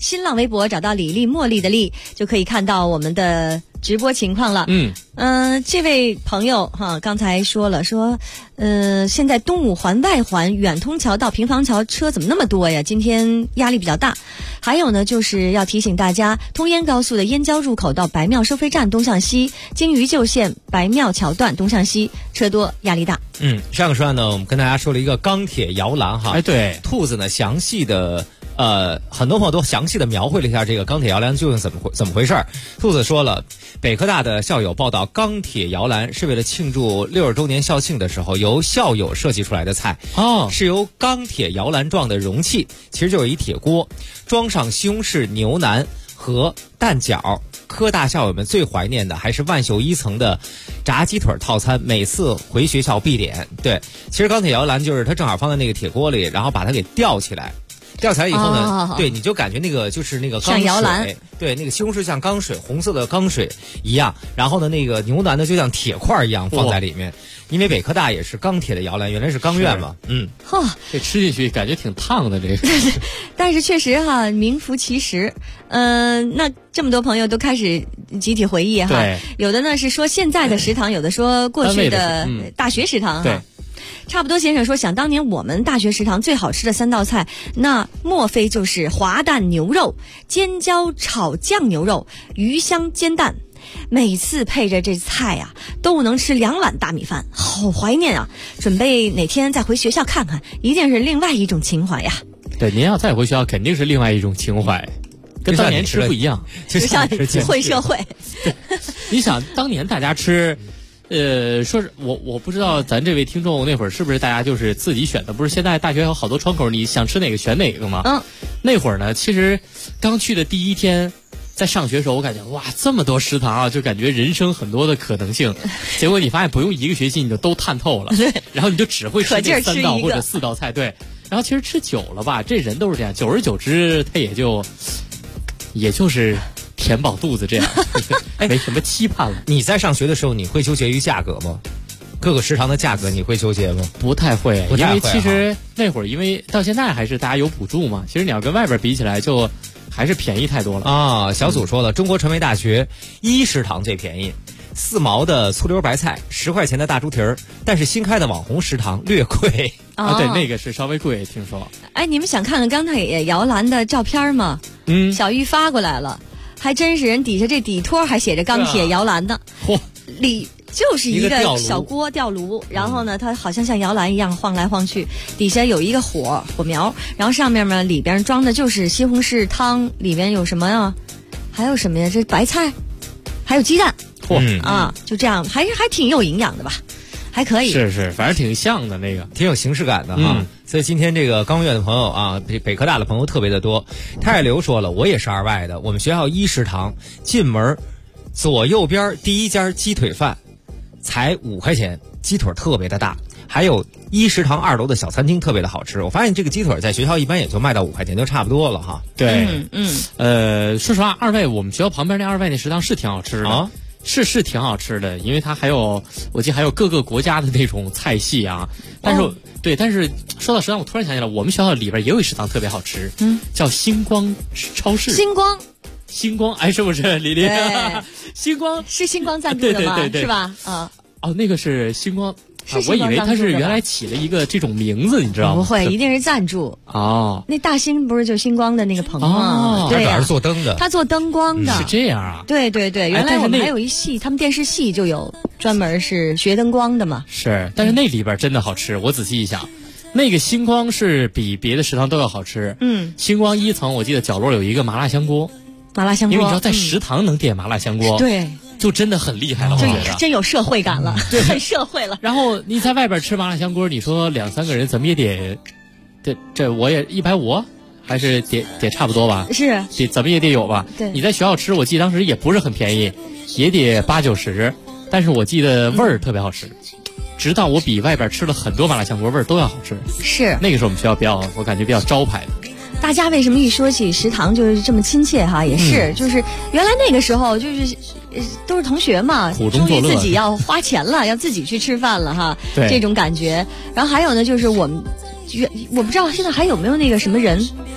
新浪微博找到李丽茉莉的丽，就可以看到我们的直播情况了。这位朋友哈，刚才说了现在东五环外环远通桥到平房桥车怎么那么多呀？今天压力比较大。还有呢，就是要提醒大家，通燕高速的燕郊入口到白庙收费站东向西，经余旧线白庙桥段东向西车多，压力大。
上个时段呢，我们跟大家说了一个钢铁摇篮哈。
对，
兔子呢详细的很多朋友都详细的描绘了一下这个钢铁摇篮究竟怎么回事儿。兔子说了，北科大的校友报道，钢铁摇篮是为了庆祝60周年校庆的时候由校友设计出来的菜是由钢铁摇篮状的容器，其实就是一铁锅，装上西红柿、牛腩和蛋饺。科大校友们最怀念的还是万秀1层的炸鸡腿套餐，每次回学校必点。对，其实钢铁摇篮就是它正好放在那个铁锅里，然后把它给吊起来以后呢，对，你就感觉那个就是那个钢水，对，那个西红柿像钢水，红色的钢水一样，然后呢，那个牛腩呢就像铁块一样放在里面。因为北科大也是钢铁的摇篮，原来是钢院嘛，
这吃进去感觉挺烫的这个，
但是确实哈，名副其实。那这么多朋友都开始集体回忆哈，有的呢是说现在的食堂，有的说过去的大学食堂哈。差不多先生说，想当年我们大学食堂最好吃的3道菜，那莫非就是滑蛋牛肉、尖椒炒酱牛肉、鱼香煎蛋。每次配着这菜啊，都能吃2碗大米饭，好怀念啊！准备哪天再回学校看看，一定是另外一种情怀呀。
对，您要再回学校，肯定是另外一种情怀，跟当年吃不一样，
就像混社会。
你想当年大家吃。说是我不知道咱这位听众那会儿是不是大家就是自己选的，不是现在大学有好多窗口，你想吃哪个选哪个吗？那会儿呢，其实刚去的第一天，在上学的时候，我感觉哇，这么多食堂啊，就感觉人生很多的可能性。结果你发现不用1个学期你就都探透了，然后你就只会吃这3道或者4道菜，对。然后其实吃久了吧，这人都是这样，久而久之他也就是填饱肚子这样，没什么期盼了。
你在上学的时候，你会纠结于价格吗？各个食堂的价格你会纠结吗？
不太会，因为其实那会儿，因为到现在还是大家有补助嘛，其实你要跟外边比起来，就还是便宜太多了
啊。小组说了，中国传媒大学1食堂最便宜，4毛的醋溜白菜，10块钱的大猪蹄儿，但是新开的网红食堂略贵
对，那个是稍微贵，听说。
你们想看看钢铁摇篮的照片吗？小玉发过来了。还真是，人底下这底托还写着钢铁摇篮呢，里就是一个小锅吊炉，然后呢，它好像像摇篮一样晃来晃去，底下有一个火苗，然后上面呢里边装的就是西红柿汤，里边有什么呀？还有什么呀？这白菜，还有鸡蛋，就这样，还挺有营养的吧？还可以，
是，反正挺像的那个，
挺有形式感的哈。所以今天这个钢院的朋友啊，北科大的朋友特别的多。太爱刘说了，我也是2外的，我们学校1食堂进门左右边第一家鸡腿饭才5块钱，鸡腿特别的大。还有1食堂2楼的小餐厅特别的好吃。我发现这个鸡腿在学校一般也就卖到5块钱，就差不多了哈。
对，说实话，2外我们学校旁边那2外那食堂是挺好吃的啊。是挺好吃的，因为它我记得还有各个国家的那种菜系啊。但是说到食堂，我突然想起来，我们学校里边也有一食堂特别好吃，叫星光超市。星光，是不是李丽？星光
是星光赞助的吗？
对，
是吧？
那个是星光。我以为他是原来起了一个这种名字，你知道吗？
不会，一定是赞助那大星不是就星光的那个棚吗？对
呀，他是做灯的，
他做灯光的，
是这样啊？
对，原来我们还有一系，他们电视系就有专门是学灯光的嘛。
是，但是那里边真的好吃。我仔细一想，那个星光是比别的食堂都要好吃。星光1层我记得角落有一个麻辣香锅，因为你知道在食堂能点麻辣香锅，
对。
就真的很厉害了，我觉得
真有社会感了，很社会了。
然后你在外边吃麻辣香锅，你说2-3个人怎么也得，这我也150，还是得差不多吧？
是，
怎么也得有吧？
对。
你在学校吃，我记得当时也不是很便宜，也得80-90，但是我记得味儿特别好吃。直到我比外边吃了很多麻辣香锅，味儿都要好吃。
是。
那个是我们学校我感觉比较招牌的。
大家为什么一说起食堂就是这么亲切哈？也是，就是原来那个时候就是都是同学嘛，终于自己要花钱了，要自己去吃饭了哈，这种感觉。然后还有呢，就是我不知道现在还有没有那个什么人，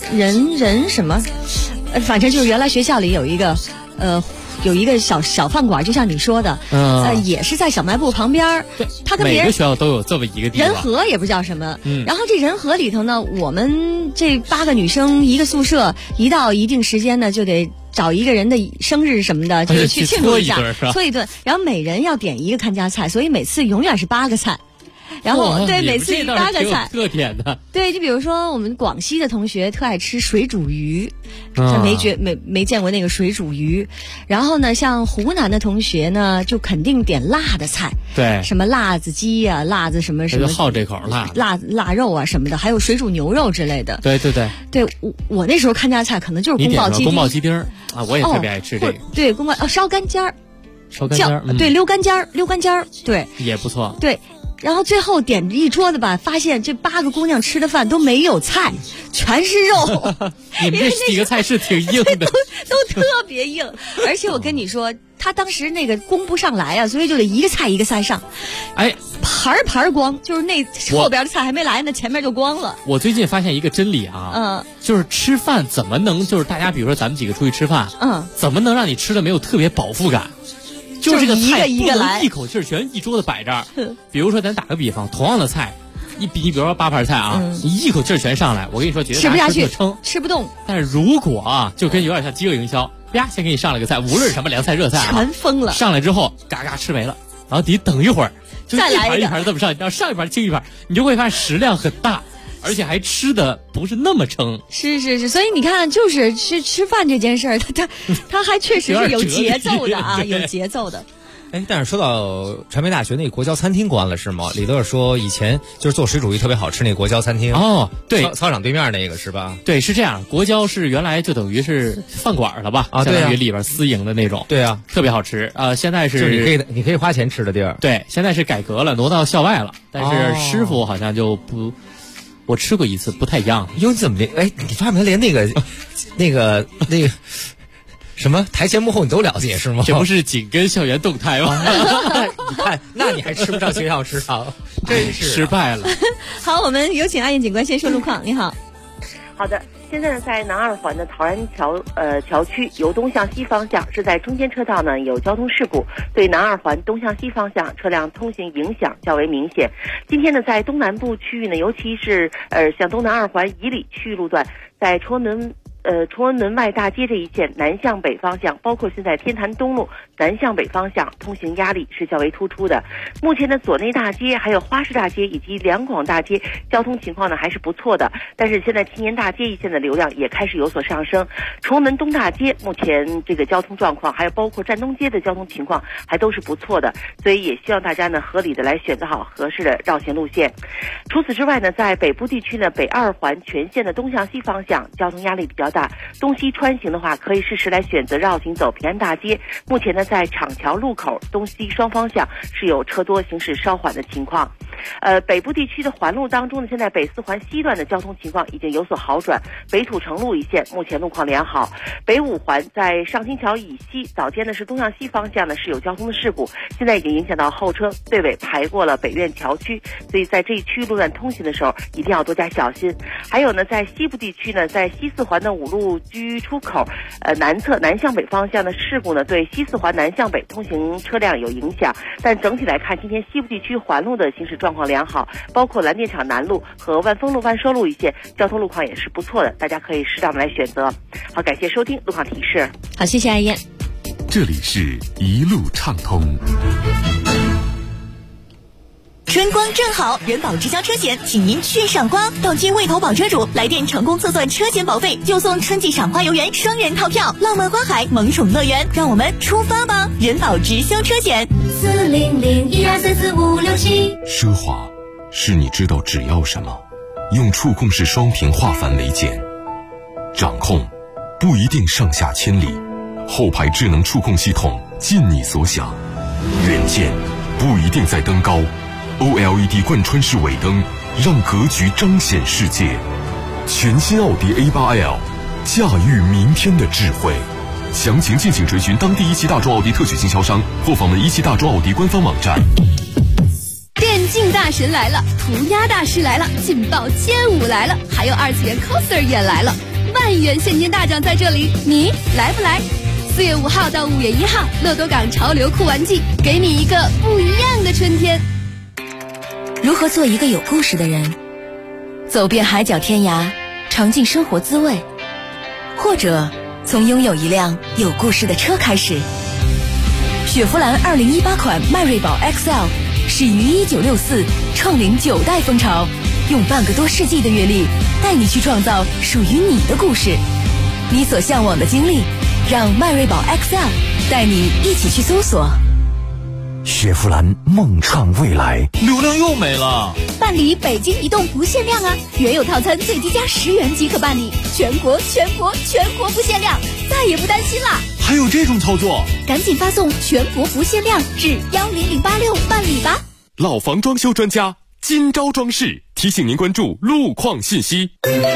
人什么，反正就是原来学校里有一个小饭馆，就像你说的，也是在小卖部旁边。
对，
他跟别人
每个学校都有这么一个地方。
仁和也不知道什么，然后这仁和里头呢，我们这8个女生一个宿舍，一到一定时间呢，就得找一个人的生日什么的，就是去庆祝一下，搓一顿，然后每人要点一个看家菜，所以每次永远是8个菜。然后对，每次8个菜，
特点的。
对，就比如说我们广西的同学特爱吃水煮鱼，他没见过那个水煮鱼。然后呢，像湖南的同学呢，就肯定点辣的菜，
对，
什么辣子鸡啊，辣子什么什么，
就好这口
辣肉啊什么的，还有水煮牛肉之类的。
对，
我那时候看家菜可能就是宫保鸡丁
啊，我也特别爱吃这个。
对，烧干尖儿，对，溜干尖儿，对，
也不错。
对。然后最后点一桌子吧，发现这8个姑娘吃的饭都没有菜，全是肉。
你们这几个菜是挺硬的，
都特别硬。而且我跟你说，他当时那个供不上来啊，所以就得一个菜一个菜上。
哎，
盘光，就是那后边的菜还没来呢，前面就光了。
我最近发现一个真理啊，就是吃饭怎么能就是大家比如说咱们几个出去吃饭，怎么能让你吃的没有特别饱腹感？就是这个菜不能一口气全一桌子摆这儿。比如说咱打个比方，同样的菜，你比如说8盘菜啊，你一口气全上来，我跟你说，
吃不下去，
撑，
吃不动。
但是如果就跟有点像饥饿营销，啪，先给你上了个菜，无论什么凉菜热菜
全疯了，
上来之后嘎嘎吃没了，然后你等一会儿，就一盘一盘这么上，要上一盘清一盘，你就会发现食量很大。而且还吃的不是那么撑，
是，所以你看，就是吃饭这件事儿，它还确实是有节奏的啊，有节奏的。
哎，但是说到传媒大学那个国交餐厅关了是吗？李乐说以前就是做水煮鱼特别好吃那个国交餐厅
对，
操场对面那个是吧？
对，是这样，国交是原来就等于是饭馆了吧？
啊，
相当于里边私营的那种。
对啊，
特别好吃现在是
就是你可以花钱吃的地儿。
对，现在是改革了，挪到校外了，但是师傅好像就不。我吃过一次，不太一样。
哟，你怎么哎，你发明连那个什么台前幕后你都了解是吗？
这不是紧跟校园动态吗？
你看，那你还吃不上学校食堂，真是
失败了。
好，我们有请阿燕警官先说路况。你好。
好的，现在呢，在南二环的陶然桥区由东向西方向是在中间车道呢有交通事故，对南二环东向西方向车辆通行影响较为明显。今天呢，在东南部区域呢，尤其是向东南二环以里区域路段，在崇文门外大街这一线南向北方向，包括现在天坛东路南向北方向通行压力是较为突出的。目前的左内大街、还有花市大街以及两广大街交通情况呢还是不错的，但是现在青年大街一线的流量也开始有所上升。崇文门东大街目前这个交通状况，还有包括站东街的交通情况还都是不错的，所以也希望大家呢合理的来选择好合适的绕行路线。除此之外呢，在北部地区呢，北二环全线的东向西方向交通压力比较大，东西穿行的话可以适时来选择绕行走平安大街。目前呢，在厂桥路口东西双方向是有车多行驶稍缓的情况。北部地区的环路当中呢，现在北四环西段的交通情况已经有所好转，北土城路一线目前路况良好。北五环在上清桥以西早间呢是东向西方向呢是有交通的事故，现在已经影响到后车队尾排过了北苑桥区，所以在这一区路段通行的时候一定要多加小心。还有呢，在西部地区呢，在西四环的五路居出口南侧南向北方向的事故呢，对西四环南向北通行车辆有影响，但整体来看，今天西部地区环路的行驶状况良好，包括蓝电厂南路和万丰路、万寿路一线交通路况也是不错的，大家可以适当的来选择。好，感谢收听路况提示。
好，谢谢阿燕。
这里是一路畅通。
春光正好，人保直销车险，请您去赏花。到期未投保车主来电成功测算车险保费，就送春季赏花游园双人套票，浪漫花海萌宠乐园，让我们出发吧！人保直销车险，40012344567。
奢华是你知道只要什么，用触控式双屏化繁为简。掌控不一定上下千里，后排智能触控系统尽你所想。远见不一定在登高，OLED 贯穿式尾灯让格局彰显世界。全新奥迪 A8L， 驾驭明天的智慧。详情敬请追寻当地一汽大众奥迪特许经销商或访问一汽大众奥迪官方网站。
电竞大神来了，涂鸦大师来了，劲爆街舞来了，还有二次元 coser 也来了。
万元现金大奖在这里，你来不来？4月5号到5月1号，乐多港潮流酷玩季，给你一个不一样的春天。
如何做一个有故事的人？走遍海角天涯，尝尽生活滋味，或者从拥有一辆有故事的车开始。雪佛兰2018款迈锐宝 XL 始于1964，创领9代风潮，用半个多世纪的阅历，带你去创造属于你的故事。你所向往的经历，让迈锐宝 XL 带你一起去搜索。
雪佛兰梦创未来，
流量又没了。
办理北京移动不限量啊，原有套餐最低价10元即可办理，全国不限量，再也不担心啦。
还有这种操作，
赶紧发送全国不限量至10086办理吧。
老房装修专家今朝装饰提醒您关注路况信息。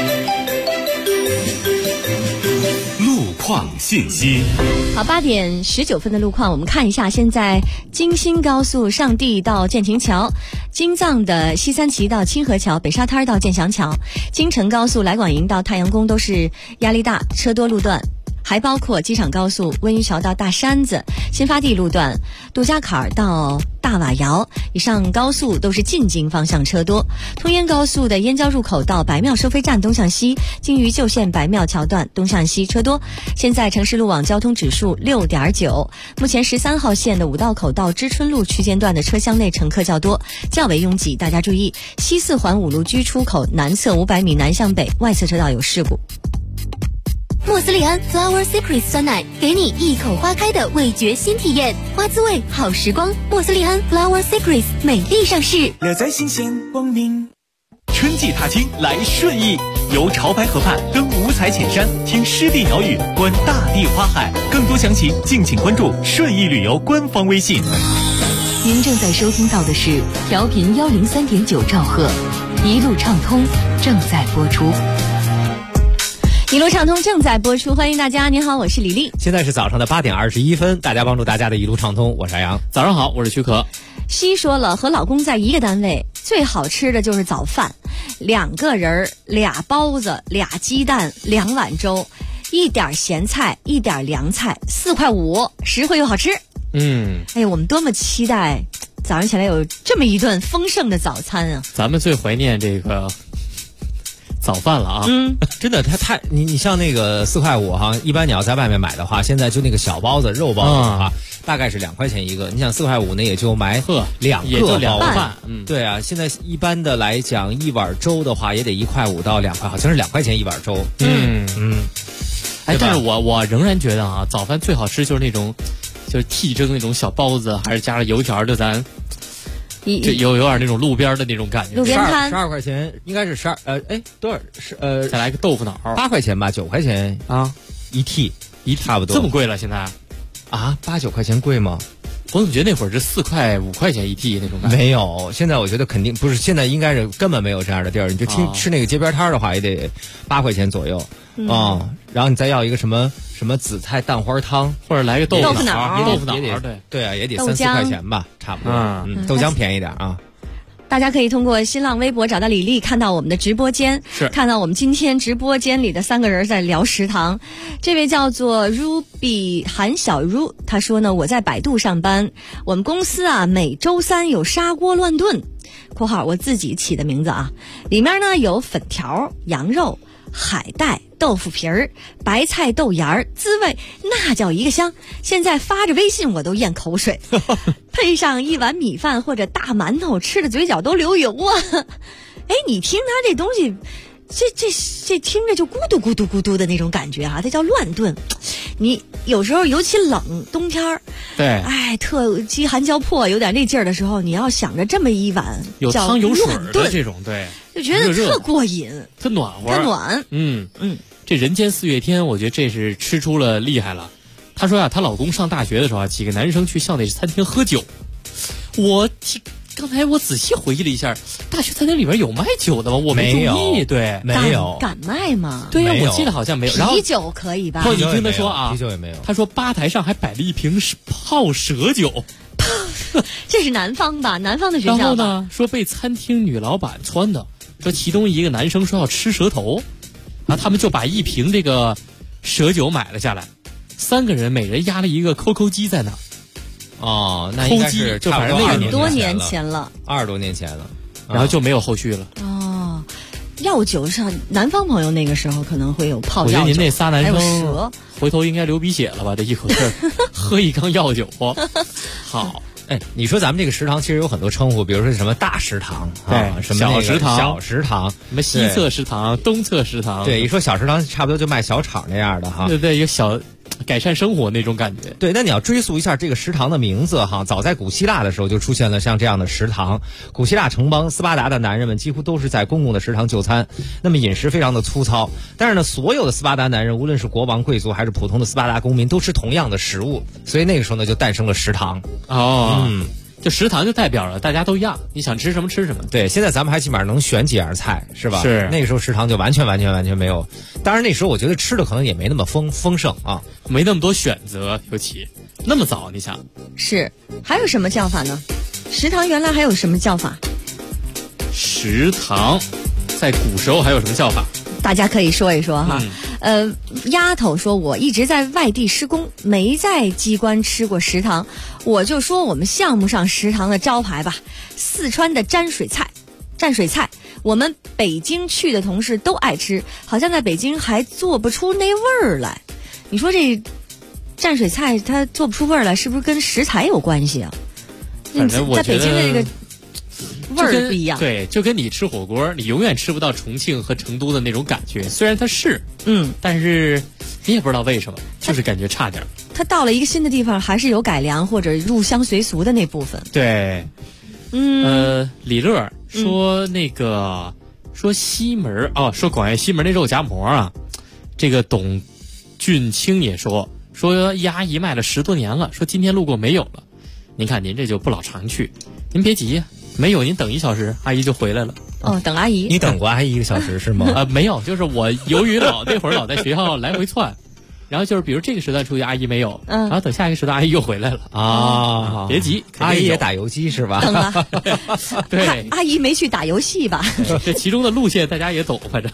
路况信息。
好，8点19分的路况，我们看一下。现在京新高速上地到建亭桥，京藏的西三旗到清河桥，北沙滩到建祥桥，京承高速来广营到太阳宫都是压力大，车多路段。还包括机场高速温榆桥到大山子，新发地路段杜家坎到大瓦窑，以上高速都是进京方向车多。通燕高速的燕郊入口到白庙收费站东向西，京渝旧线白庙桥段东向西车多。现在城市路网交通指数6.9，目前13号线的五道口到知春路区间段的车厢内乘客较多，较为拥挤，大家注意。西四环五路居出口南侧500米南向北外侧车道有事故。
莫斯利安 Flower Secrets 酸奶，给你一口花开的味觉新体验，花滋味好时光。莫斯利安 Flower Secrets 美丽上市，
乐在新鲜光明。
春季踏青来顺义，游潮白河畔，登五彩浅山，听湿地鸟语，观大地花海。更多详情敬请关注顺义旅游官方微信。
您正在收听到的是调频103.9兆赫，一路畅通正在播出。
一路畅通正在播出，欢迎大家。您好，我是李丽。
现在是早上的8点21分，大家帮助大家的一路畅通，我是杨。
早上好，我是许可。
西说了，和老公在一个单位，最好吃的就是早饭，2个人，2包子，2鸡蛋，2碗粥，1点咸菜，1点凉菜，4块5，实惠又好吃。哎呀，我们多么期待早上起来有这么一顿丰盛的早餐啊！
咱们最怀念这个早饭了啊！
真的，你像那个4块5哈，一般你要在外面买的话，现在就那个小包子、肉包子的话，大概是2块钱一个。你想4块5呢，也就买2个包饭。对啊，现在一般的来讲，一碗粥的话也得1块5到2块，好像是2块钱一碗粥。
哎，但是我仍然觉得啊，早饭最好吃就是那种，就是屉蒸那种小包子，还是加上油条的咱。这有点那种路边的那种感觉。
路边摊
12块钱，应该是多少？
再来个豆腐脑
，8块钱吧，9块钱啊，一屉差不多。
这么贵了现在？
啊，8、9块钱贵吗？
我怎么觉得那会儿是4块5块钱一屉那种感觉？
没有，现在我觉得肯定不是，现在应该是根本没有这样的地儿。你就吃那个街边摊的话，也得8块钱左右啊。然后你再要一个什么紫菜蛋花汤，
或者来个豆腐脑，
对啊，也得3、4块钱吧，差不多。豆浆便宜点啊。
大家可以通过新浪微博找到李丽，看到我们的直播间，看到我们今天直播间里的3个人在聊食堂。这位叫做 Ruby 韩小如，他说呢，我在百度上班，我们公司啊每周3有砂锅乱炖（括号我自己起的名字啊），里面呢有粉条、羊肉、海带、豆腐皮儿、白菜豆芽儿，滋味那叫一个香。现在发着微信我都咽口水，配上一碗米饭或者大馒头，吃的嘴角都流油啊！哎，你听他这东西，这听着就咕嘟咕嘟咕嘟的那种感觉啊，这叫乱炖。你有时候尤其冷冬天儿，
对，
哎，特饥寒交迫，有点那劲儿的时候，你要想着这么一碗
有汤有水的这种，对，
就觉得特过瘾，
特暖和，
特暖。
这人间4月天，我觉得这是吃出了厉害了。她说呀，她老公上大学的时候啊，几个男生去校内餐厅喝酒。刚才我仔细回忆了一下，大学餐厅里边有卖酒的吗？我没注意，对，
没有，
敢卖吗？
对呀，我记得好像没有。
啤酒可以吧？
你听他说啊，
啤酒也没有。
他说吧台上还摆了一瓶泡蛇酒，
这是南方吧？南方的学校吧。
然后呢，说被餐厅女老板撺的，说其中一个男生说要吃蛇头。 然后他们就把1瓶这个蛇酒买了下来，3个人每人压了一个抠机在那儿。
哦，那应该是
就反正那个
很多年前了
，20多年前了，
然后就没有后续了。
哦，药酒上南方朋友那个时候可能会有泡药酒，
我觉得您那仨男生
还有蛇，
回头应该流鼻血了吧？这一口气喝1缸药酒。好。
哎，你说咱们这个食堂其实有很多称呼，比如说什么大食堂啊，什么
小食堂、
小食堂，
什么西侧食堂、东侧食堂。
对，一说小食堂，差不多就卖小炒那样的哈。
对，有小改善生活那种感觉。
对，那你要追溯一下这个食堂的名字哈，早在古希腊的时候就出现了像这样的食堂。古希腊城邦斯巴达的男人们几乎都是在公共的食堂就餐，那么饮食非常的粗糙。但是呢，所有的斯巴达男人，无论是国王、贵族还是普通的斯巴达公民，都吃同样的食物，所以那个时候呢，就诞生了食堂。
就食堂就代表了大家都一样，你想吃什么吃什么。
对，现在咱们还起码能选几样菜，是吧？
是。
那个时候食堂就完全没有。当然那时候我觉得吃的可能也没那么丰盛啊，
没那么多选择，尤其那么早，你想。
是。还有什么叫法呢？食堂原来还有什么叫法？
食堂在古时候还有什么叫法？
大家可以说一说哈。丫头说我一直在外地施工，没在机关吃过食堂，我就说我们项目上食堂的招牌吧，四川的蘸水菜，我们北京去的同事都爱吃，好像在北京还做不出那味儿来。你说这蘸水菜它做不出味儿来，是不是跟食材有关系啊？
反正我
在北京的这个味儿不一样。
对，就跟你吃火锅，你永远吃不到重庆和成都的那种感觉，虽然它是，但是你也不知道为什么，就是感觉差点。
它到了一个新的地方，还是有改良或者入乡随俗的那部分。
对，李乐说那个说西门说广院西门那肉夹馍啊，这个董俊清也说一阿姨卖了10多年了，说今天路过没有了。您看您这就不老常去，您别急，没有您等1小时，阿姨就回来了。
等阿姨。
你等过阿姨1个小时是吗？
没有，就是我由于那会儿老在学校来回窜，然后就是比如这个时段出去阿姨没有，然后等下一个时段阿姨又回来了啊。别急，
阿姨也打游击是吧？
等了。
对，
阿姨没去打游戏吧？
这其中的路线大家也走，反正。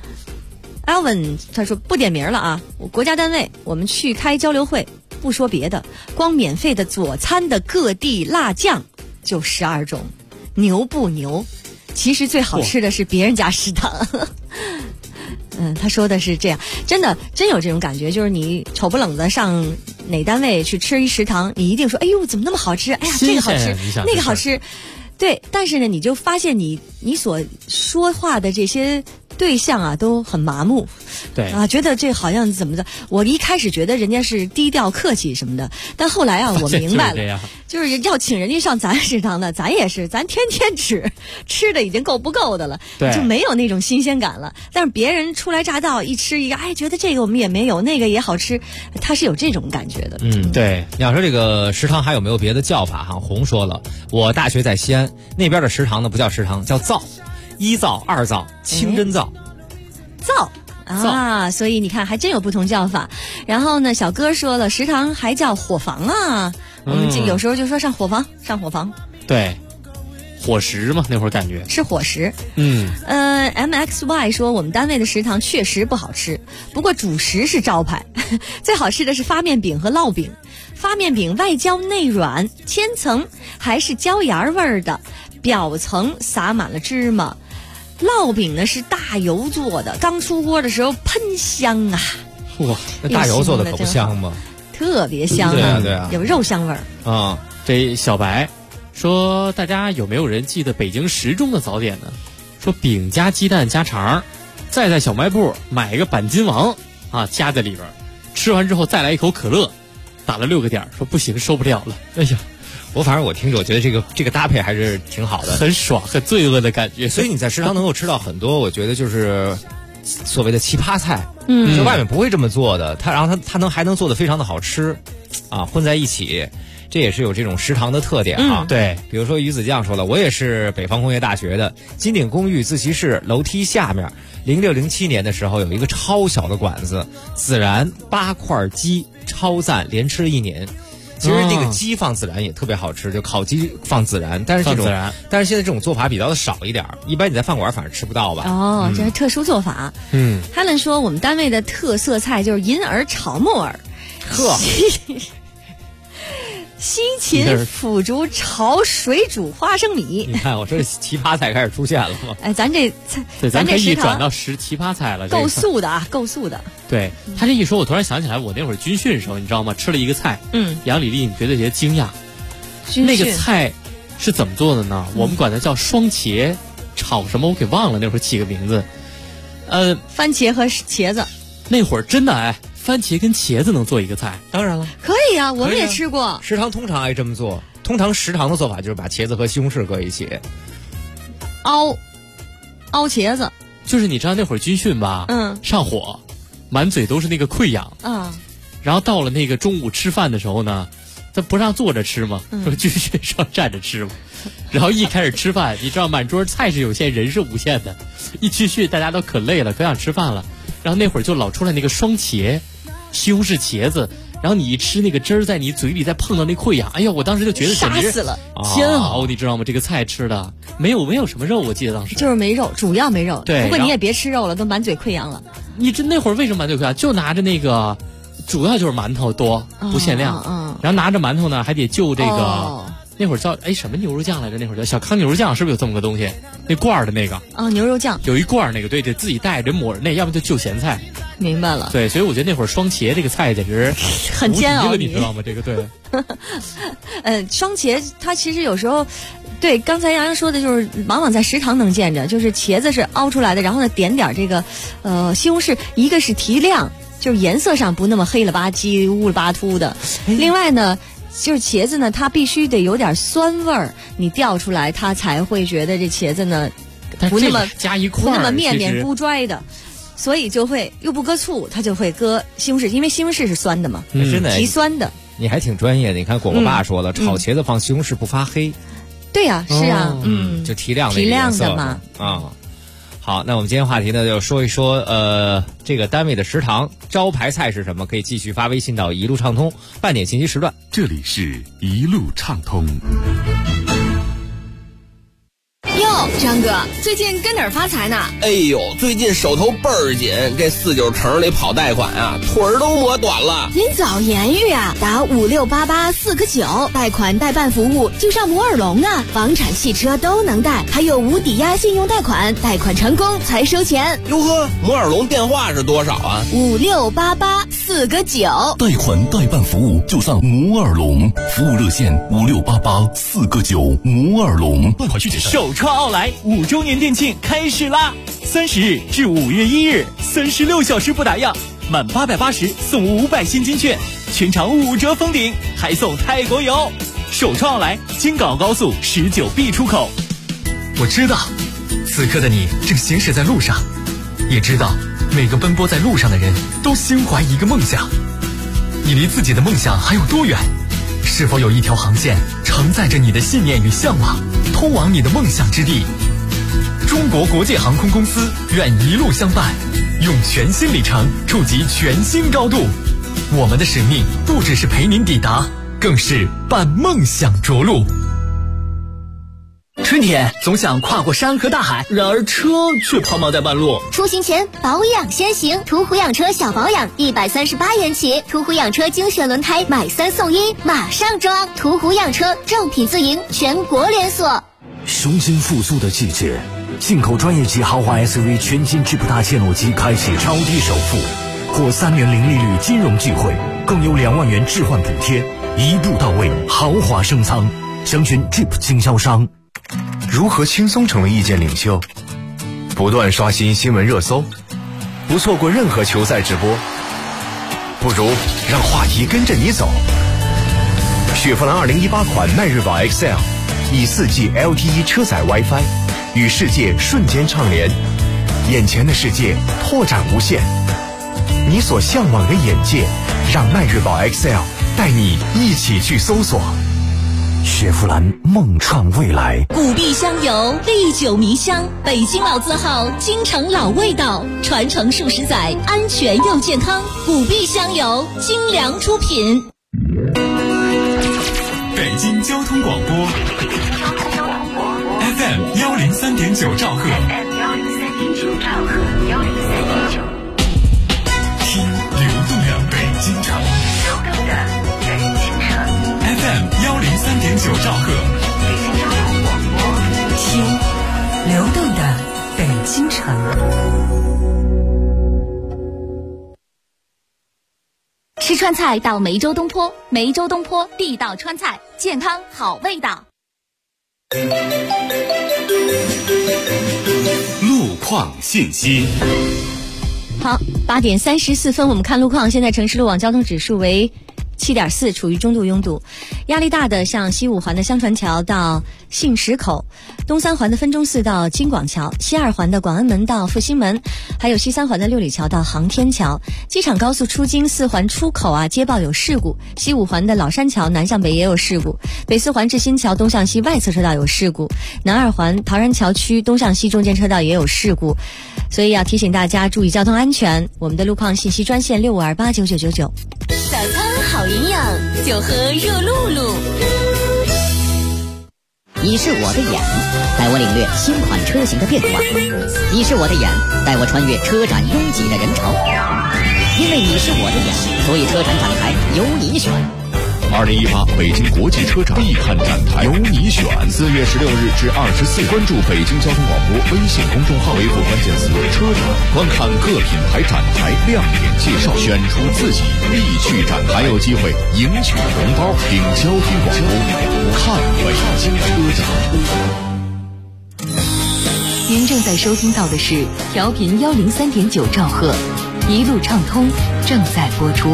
Alvin 他说不点名了啊，我国家单位我们去开交流会，不说别的，光免费的佐餐的各地辣酱就12种，牛不牛？其实最好吃的是别人家食堂。他说的是这样，真有这种感觉，就是你丑不冷的上哪单位去吃一食堂，你一定说，哎呦怎么那么好吃？哎呀这个好吃，那个好吃。对，但是呢，你就发现你所说话的这些对象啊都很麻木，
对
啊，觉得这好像怎么的。我一开始觉得人家是低调客气什么的，但后来啊，我明白了，就是要请人家上咱食堂的，咱也是，咱天天吃的已经够不够的了，就没有那种新鲜感了。但是别人初来乍到一吃一个，哎，觉得这个我们也没有，那个也好吃，他是有这种感觉的。
对。你要说这个食堂还有没有别的叫法哈？红说了，我大学在西安那边的食堂呢，不叫食堂，叫灶。1灶、2灶、清真灶，
灶啊，所以你看还真有不同叫法。然后呢，小哥说了，食堂还叫伙房啊，我们有时候就说上伙房。
对，伙食嘛，那会儿感觉
是伙食。MXY 说我们单位的食堂确实不好吃，不过主食是招牌，最好吃的是发面饼和烙饼。发面饼外焦内软，千层还是椒盐味儿的，表层撒满了芝麻。烙饼呢是大油做的，刚出锅的时候喷香啊！
哇，那大油做的可不香吗？
特别香
对啊，
有肉香味儿
啊。
这小白说，大家有没有人记得北京时钟的早点呢？说饼加鸡蛋加肠，再在小卖部买一个板筋王啊，夹在里边，吃完之后再来一口可乐，打了6个点，说不行，受不了了。哎呀！
反正我听着，我觉得这个搭配还是挺好的，
很爽，很罪恶的感觉。
所以你在食堂能够吃到很多，我觉得就是所谓的奇葩菜，就外面不会这么做的，然后它还能做得非常的好吃，啊，混在一起，这也是有这种食堂的特点啊。
对，
比如说鱼子酱说了，我也是北方工业大学的金鼎公寓自习室楼梯下面，06、07年的时候有一个超小的馆子，孜然8块鸡，超赞，连吃了1年。 其实那个鸡放孜然也特别好吃，就烤鸡放孜然，但是现在这种做法比较的少一点，一般你在饭馆反而吃不到吧。
哦，这是特殊做法。Helen 说我们单位的特色菜就是银耳炒木耳。
呵。
西芹腐竹炒水煮花生米，
你看我这奇葩菜开始出现了吗？
哎，咱这菜，
咱可以转到奇葩菜了，
够素的啊，够素的。
对他这一说，我突然想起来，我那会儿军训的时候，你知道吗？吃了一个菜，杨李丽，你绝对觉得惊讶。那个菜是怎么做的呢？我们管它叫双茄炒什么，我给忘了，那会儿起个名字。
番茄和茄子。
那会儿真的番茄跟茄子能做一个菜？
当然了，
可以啊，我们也吃过。
食堂通常爱这么做，通常食堂的做法就是把茄子和西红柿搁一起，
熬茄子。
就是你知道那会儿军训吧？上火，满嘴都是那个溃疡然后到了那个中午吃饭的时候呢，他不让坐着吃吗？说军训上站着吃嘛。然后一开始吃饭，你知道满桌菜是有限，人是无限的。一军训大家都可累了，可想吃饭了。然后那会儿就老出来那个双茄。西红柿茄子，然后你一吃那个汁儿在你嘴里再碰到那溃疡，哎呀，我当时就觉得
杀死了，
煎熬，你知道吗？这个菜吃的没有什么肉，我记得当时
就是没肉，主要没肉。
对，
不过你也别吃肉了，都满嘴溃疡了。
你这那会儿为什么满嘴溃疡？就拿着那个，主要就是馒头多，不限量。然后拿着馒头呢，还得就这个。那会儿叫什么牛肉酱来着？那会儿叫小康牛肉酱，是不是有这么个东西？那罐儿的那个
牛肉酱
有一罐儿那个，对，得自己带着抹那，要不就就咸菜。
明白了。
对，所以我觉得那会儿双茄这个菜简直
很煎熬，
你知道吗？这个对。
双茄它其实有时候，对，刚才杨洋说的就是往往在食堂能见着，就是茄子是熬出来的，然后呢点点这个西红柿，一个是提亮，就是颜色上不那么黑了吧唧乌了巴秃的，另外呢。就是茄子呢，它必须得有点酸味儿，你调出来，它才会觉得这茄子呢不那么
加一块，
不那么面面不拽的，所以就会又不搁醋，它就会搁西红柿，因为西红柿是酸的嘛，
真的
提酸的。
你还挺专业的，你看果果爸说了，炒茄子放西红柿不发黑。
对呀，是啊，
就提亮
的嘛
好，那我们今天话题呢，就说一说这个单位的食堂招牌菜是什么？可以继续发微信到一路畅通半点信息时段。
这里是一路畅通。
哟，张哥，最近跟哪儿发财呢？
哎呦，最近手头倍儿紧，这49城里跑贷款啊，腿儿都磨短了。
您早言语啊，打5688-4个9，贷款代办服务就上摩尔龙啊，房产、汽车都能贷，还有无抵押信用贷款，贷款成功才收钱。
哟呵，摩尔龙电话是多少啊
？5688-4个9，
贷款代办服务就上摩尔龙，服务热线5688-4个9，摩尔龙。办款续钱。
首创奥莱5周年店庆开始啦！30日至5月1日，36小时不打烊，满880送500现金券，全场5折封顶，还送泰国游。首创奥莱京港澳高速19B 出口。
我知道，此刻的你正行驶在路上，也知道每个奔波在路上的人都心怀一个梦想。你离自己的梦想还有多远？是否有一条航线承载着你的信念与向往，通往你的梦想之地？中国国际航空公司愿一路相伴，用全新里程触及全新高度。我们的使命不只是陪您抵达，更是伴梦想着陆。
春天总想跨过山和大海，然而车却抛锚在半路。
出行前保养先行，途虎养车小保养138元起，途虎养车精选轮胎买3送1，马上装！途虎养车正品自营，全国连锁。
雄心复苏的季节，进口专业级豪华 SUV 全新智普大切诺基开启超低首付，获3年零利率金融聚会，更有2万元置换补贴，一步到位，豪华升舱。详询 Jeep 经销商。
如何轻松成为意见领袖？不断刷新新闻热搜，不错过任何球赛直播，不如让话题跟着你走。雪佛兰2018款迈锐宝 XL 以4G LTE 车载 WiFi 与世界瞬间畅联，眼前的世界拓展无限，你所向往的眼界，让迈锐宝 XL 带你一起去搜索。
雪佛兰梦创未来。
古碧香油，历久弥香，北京老字号，京城老味道，传承数十载，安全又健康。古碧香油，精良出品。
京交通广播 FM 103.9兆赫，听流动的北京城，FM 103.9兆赫，
北京交通广播，听流动的北京城。
吃川菜到梅州东坡，梅州东坡地道川菜，健康好味道。
路况信息。
好，8点34分，我们看路况。现在城市路网交通指数为7.4，处于中度拥堵。压力大的像西5环的香船桥到杏石口，东3环的分钟寺到金广桥，西2环的广安门到复兴门，还有西3环的六里桥到航天桥。机场高速出京4环出口啊，接报有事故。西5环的老山桥南向北也有事故。北4环至新桥东向西外侧车道有事故。南2环陶然桥区东向西中间车道也有事故。所以要提醒大家注意交通安全。我们的路况信息专线65289999。
早餐好营养，就喝热露露。
你是我的眼，带我领略新款车型的变化；你是我的眼，带我穿越车展拥挤的人潮。因为你是我的眼，所以车展展台由你选。
2018北京国际车展必看展台，由你选。4月16日至24，关注北京交通广播微信公众号，回复关键词“车展”，观看各品牌展台亮点介绍，选出自己必去展台，还有机会赢取红包。听交通广播，看北京车展。
您正在收听到的是调频103.9兆赫，一路畅通正在播出。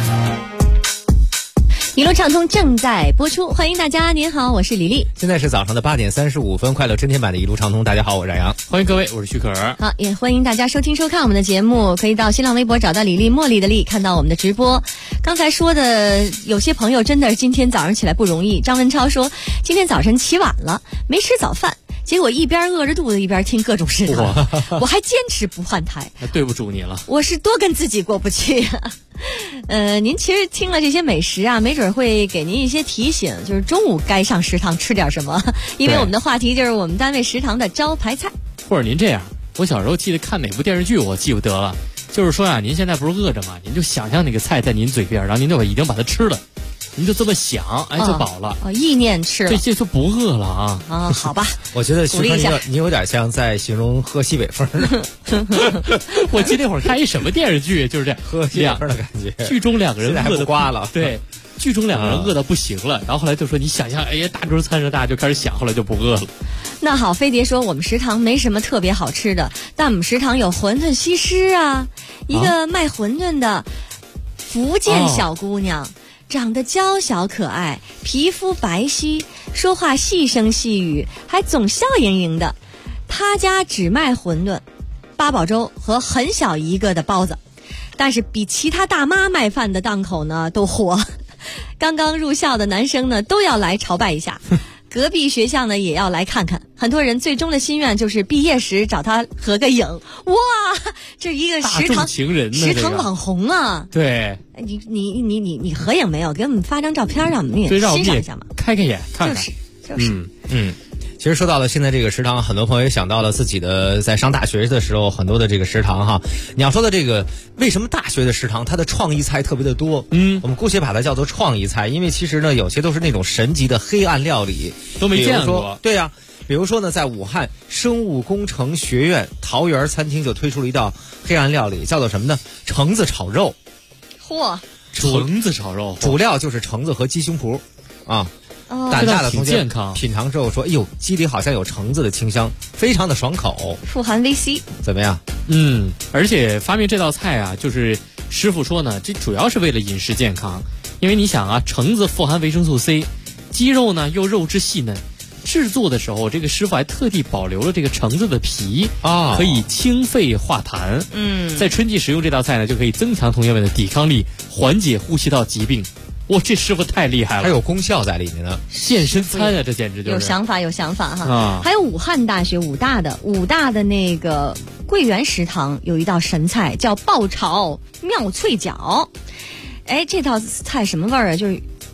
一路畅通正在播出，欢迎大家，您好，我是李丽。
现在是早上的8点35分，快乐春天版的一路畅通。大家好，我是冉阳，
欢迎各位，我是徐可儿。
好，也欢迎大家收听收看我们的节目，可以到新浪微博找到李丽，茉莉的丽，看到我们的直播。刚才说的有些朋友真的是今天早上起来不容易。张文超说今天早晨起晚了，没吃早饭，结果一边饿着肚子一边听各种食堂，我还坚持不换台。
那对不住你了，
我是多跟自己过不去。您其实听了这些美食啊，没准会给您一些提醒，就是中午该上食堂吃点什么。因为我们的话题就是我们单位食堂的招牌菜。
或者您这样，我小时候记得看哪部电视剧我记不得了，就是说啊，您现在不是饿着吗？您就想象那个菜在您嘴边，然后您就已经把它吃了。您就这么想，哎，就饱了。
意念吃了，
这就不饿了啊！
啊，好吧。
我觉得徐哥你有点像在形容喝西北风。
我记得那会儿看一什么电视剧，就是这样，
喝西北风的感觉。
剧中两个人饿得
刮了，
对，剧中两个人饿得不行了，然后后来就说你想象，哎呀，大桌餐上大家就开始想，后来就不饿了。
那好，飞碟说我们食堂没什么特别好吃的，但我们食堂有馄饨西施啊，一个卖馄饨的福建小姑娘。长得娇小可爱，皮肤白皙，说话细声细语，还总笑盈盈的。他家只卖馄饨、八宝粥和很小一个的包子，但是比其他大妈卖饭的档口呢都火。刚刚入校的男生呢都要来朝拜一下，隔壁学校呢也要来看看。很多人最终的心愿就是毕业时找他合个影。哇，这一个食堂
情人
食堂网红啊！
对，
你合影没有？给我们发张照片，让我们也欣赏一下嘛，
开开眼，看看。
就是。
其实说到了现在这个食堂，很多朋友也想到了自己的在上大学的时候很多的这个食堂哈。你要说的这个为什么大学的食堂它的创意菜特别的多？我们姑且把它叫做创意菜，因为其实呢有些都是那种神级的黑暗料理，
都没见过。
对呀，比如说呢，在武汉生物工程学院桃园餐厅就推出了一道黑暗料理，叫做什么呢？橙子炒肉。
嚯！
橙子炒肉，
主料就是橙子和鸡胸脯啊。胆大的同学品尝之后说：“哎呦，鸡里好像有橙子的清香，非常的爽口，
富含维 C，
怎么样？
而且发明这道菜啊，就是师傅说呢，这主要是为了饮食健康，因为你想啊，橙子富含维生素 C， 鸡肉呢又肉质细嫩，制作的时候这个师傅还特地保留了这个橙子的皮啊，可以清肺化痰。在春季食用这道菜呢，就可以增强同学们的抵抗力，缓解呼吸道疾病。”哇，这师傅太厉害了，
还有功效在里面呢，
健身餐啊，这简直就是
有想法哈。还有武汉大学武大的那个桂园食堂有一道神菜叫爆炒妙脆角。哎，这道菜什么味儿啊？就是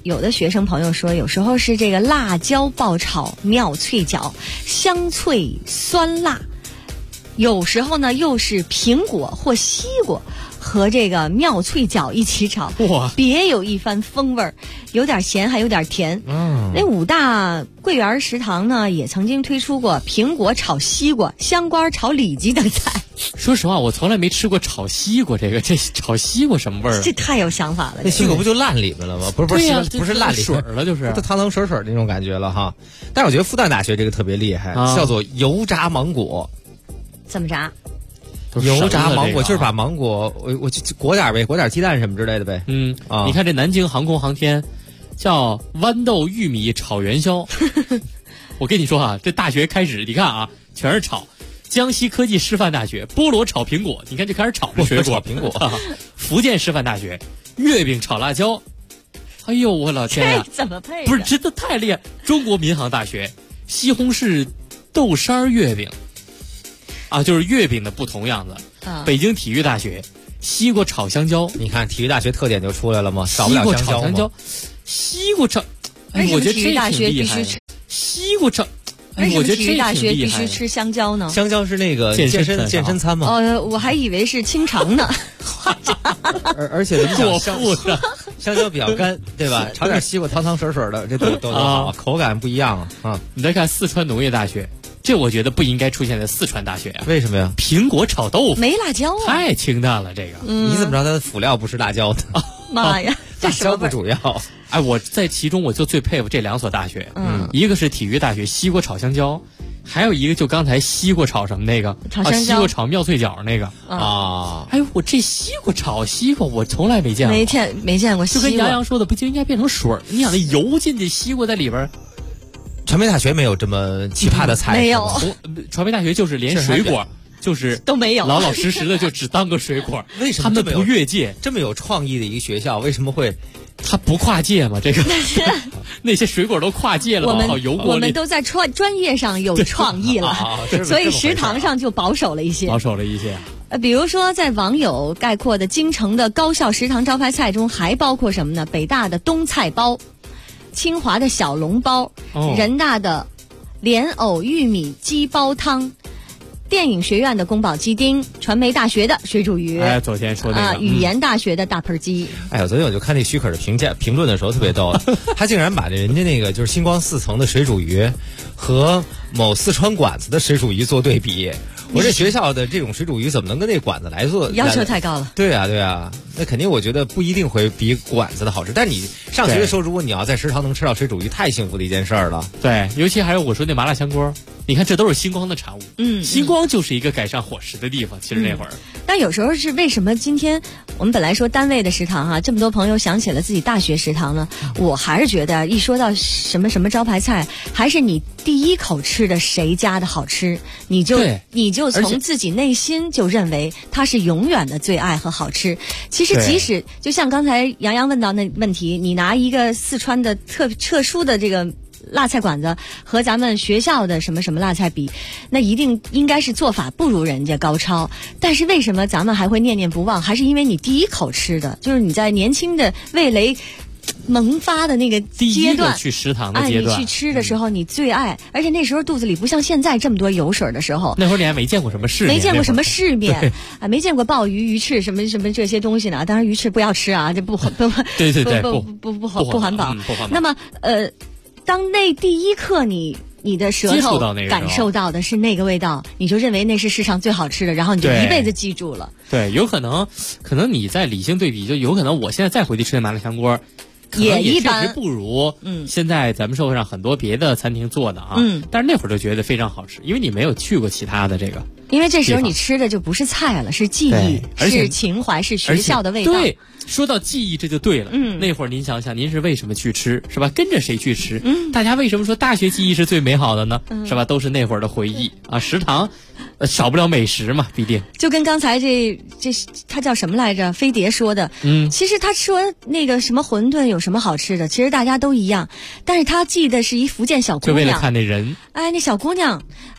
有的学生朋友说，有时候是这个辣椒爆炒妙脆角，香脆酸辣；有时候呢又是苹果或西瓜和这个妙脆角一起炒，
哇，
别有一番风味儿，有点咸还有点甜。那武大桂园食堂呢也曾经推出过苹果炒西瓜、香瓜炒里脊等菜。
说实话，我从来没吃过炒西瓜，这炒西瓜什么味儿？
这太有想法了。
那西瓜不就烂里面了吗？不是烂里
水了，就是
汤汤水水那种感觉了哈。但是我觉得复旦大学这个特别厉害，叫做油炸芒果。
怎么炸？
油炸芒果就是把芒果我裹点呗，裹点鸡蛋什么之类的呗。
你看这南京航空航天叫豌豆玉米炒元宵。我跟你说啊，这大学开始，你看啊，全是炒。江西科技师范大学菠萝炒苹果，你看就开始炒这水果。
苹果。
福建师范大学月饼炒辣椒。哎呦我老天啊！
这怎么配？
不是，真的太厉害！中国民航大学西红柿豆沙月饼。啊，就是月饼的不同样子。北京体育大学西瓜炒香蕉，
你看体育大学特点就出来了吗？
西瓜炒香蕉，西瓜炒，我觉得
体育大学必须吃
西瓜炒。
为什么体育大学必须吃香蕉呢？
香蕉是那个健身餐吗？
我还以为是清肠呢。
而且
过腹上，
香蕉比较干，对吧？炒点西瓜汤汤水水的，这都好，口感不一样啊。
你再看四川农业大学。这我觉得不应该出现在四川大学啊！
为什么呀？
苹果炒豆腐
没辣椒啊，
太清淡了。这个，
你怎么知道它的辅料不是辣椒呢？
妈呀，
辣椒不主要。
哎，我在其中我就最佩服这两所大学，一个是体育大学西瓜炒香蕉，还有一个就刚才西瓜炒什么那个
炒香蕉，
西瓜炒妙脆角那个啊。哎，我这西瓜炒西瓜我从来没见过，
没见过西瓜。
就跟杨洋说的，不就应该变成水？你想那油进去，西瓜在里边。
传媒大学没有这么奇葩的菜，
没有。
传媒大学就是连水果就是
都没有，
老老实实的就只当个水果。
为什么
他们不越界？
这么有创意的一个学校，为什么会？
他不跨界吗？这个那些水果都跨界了，
我们都在专业上有创意了，所以食堂上就保守了一些。比如说，在网友概括的京城的高校食堂招牌菜中，还包括什么呢？北大的冬菜包。清华的小笼包，人大的莲藕玉米鸡煲汤，电影学院的宫保鸡丁，传媒大学的水煮鱼。
哎，昨天说那个
语言大学的大盆鸡。
哎呀，昨天我就看那许可的评论的时候特别逗，他竟然把人家那个就是星光4层的水煮鱼和某四川馆子的水煮鱼做对比。我这学校的这种水煮鱼怎么能跟那馆子来做？
要求太高了。
对啊，那肯定我觉得不一定会比馆子的好吃。但你上学的时候，如果你要在食堂能吃到水煮鱼，太幸福的一件事儿了。
对，尤其还有我说那麻辣香锅，你看这都是星光的产物。星光就是一个改善伙食的地方。其实那会儿，
但有时候是为什么今天我们本来说单位的食堂哈，这么多朋友想起了自己大学食堂呢？我还是觉得一说到什么招牌菜，还是你第一口吃的谁家的好吃，你就从自己内心就认为它是永远的最爱和好吃。其实即使就像刚才杨洋问到那问题，你拿一个四川的特殊的这个辣菜馆子和咱们学校的什么辣菜比，那一定应该是做法不如人家高超。但是为什么咱们还会念念不忘？还是因为你第一口吃的，就是你在年轻的味蕾萌发的那个阶段，
去食堂的阶段，
你去吃的时候你最爱，而且那时候肚子里不像现在这么多油水的时候，
那会儿你还没见过什么世面，
没见过鲍鱼、鱼翅什么这些东西呢。当然鱼翅不要吃啊，这不
对
不环保。那么当那第一刻你的舌头感受到的是那个味道，你就认为那是世上最好吃的，然后你就一辈子记住了。
对，有可能你在理性对比，就有可能我现在再回去吃那麻辣香锅。
也一般，
确实不如现在咱们社会上很多别的餐厅做的啊。但是那会儿就觉得非常好吃，因为你没有去过其他的这个。
因为这时候你吃的就不是菜了，是记忆，是情怀，是学校的味道。
对，说到记忆这就对了。那会儿您想想，您是为什么去吃，是吧？跟着谁去吃？大家为什么说大学记忆是最美好的呢？是吧？都是那会儿的回忆啊。食堂少不了美食嘛，必定。
就跟刚才这他叫什么来着？飞碟说的。其实他说那个什么馄饨有什么好吃的，其实大家都一样。但是他记得是一福建小姑娘，
就为了看那人。
哎，那小姑娘，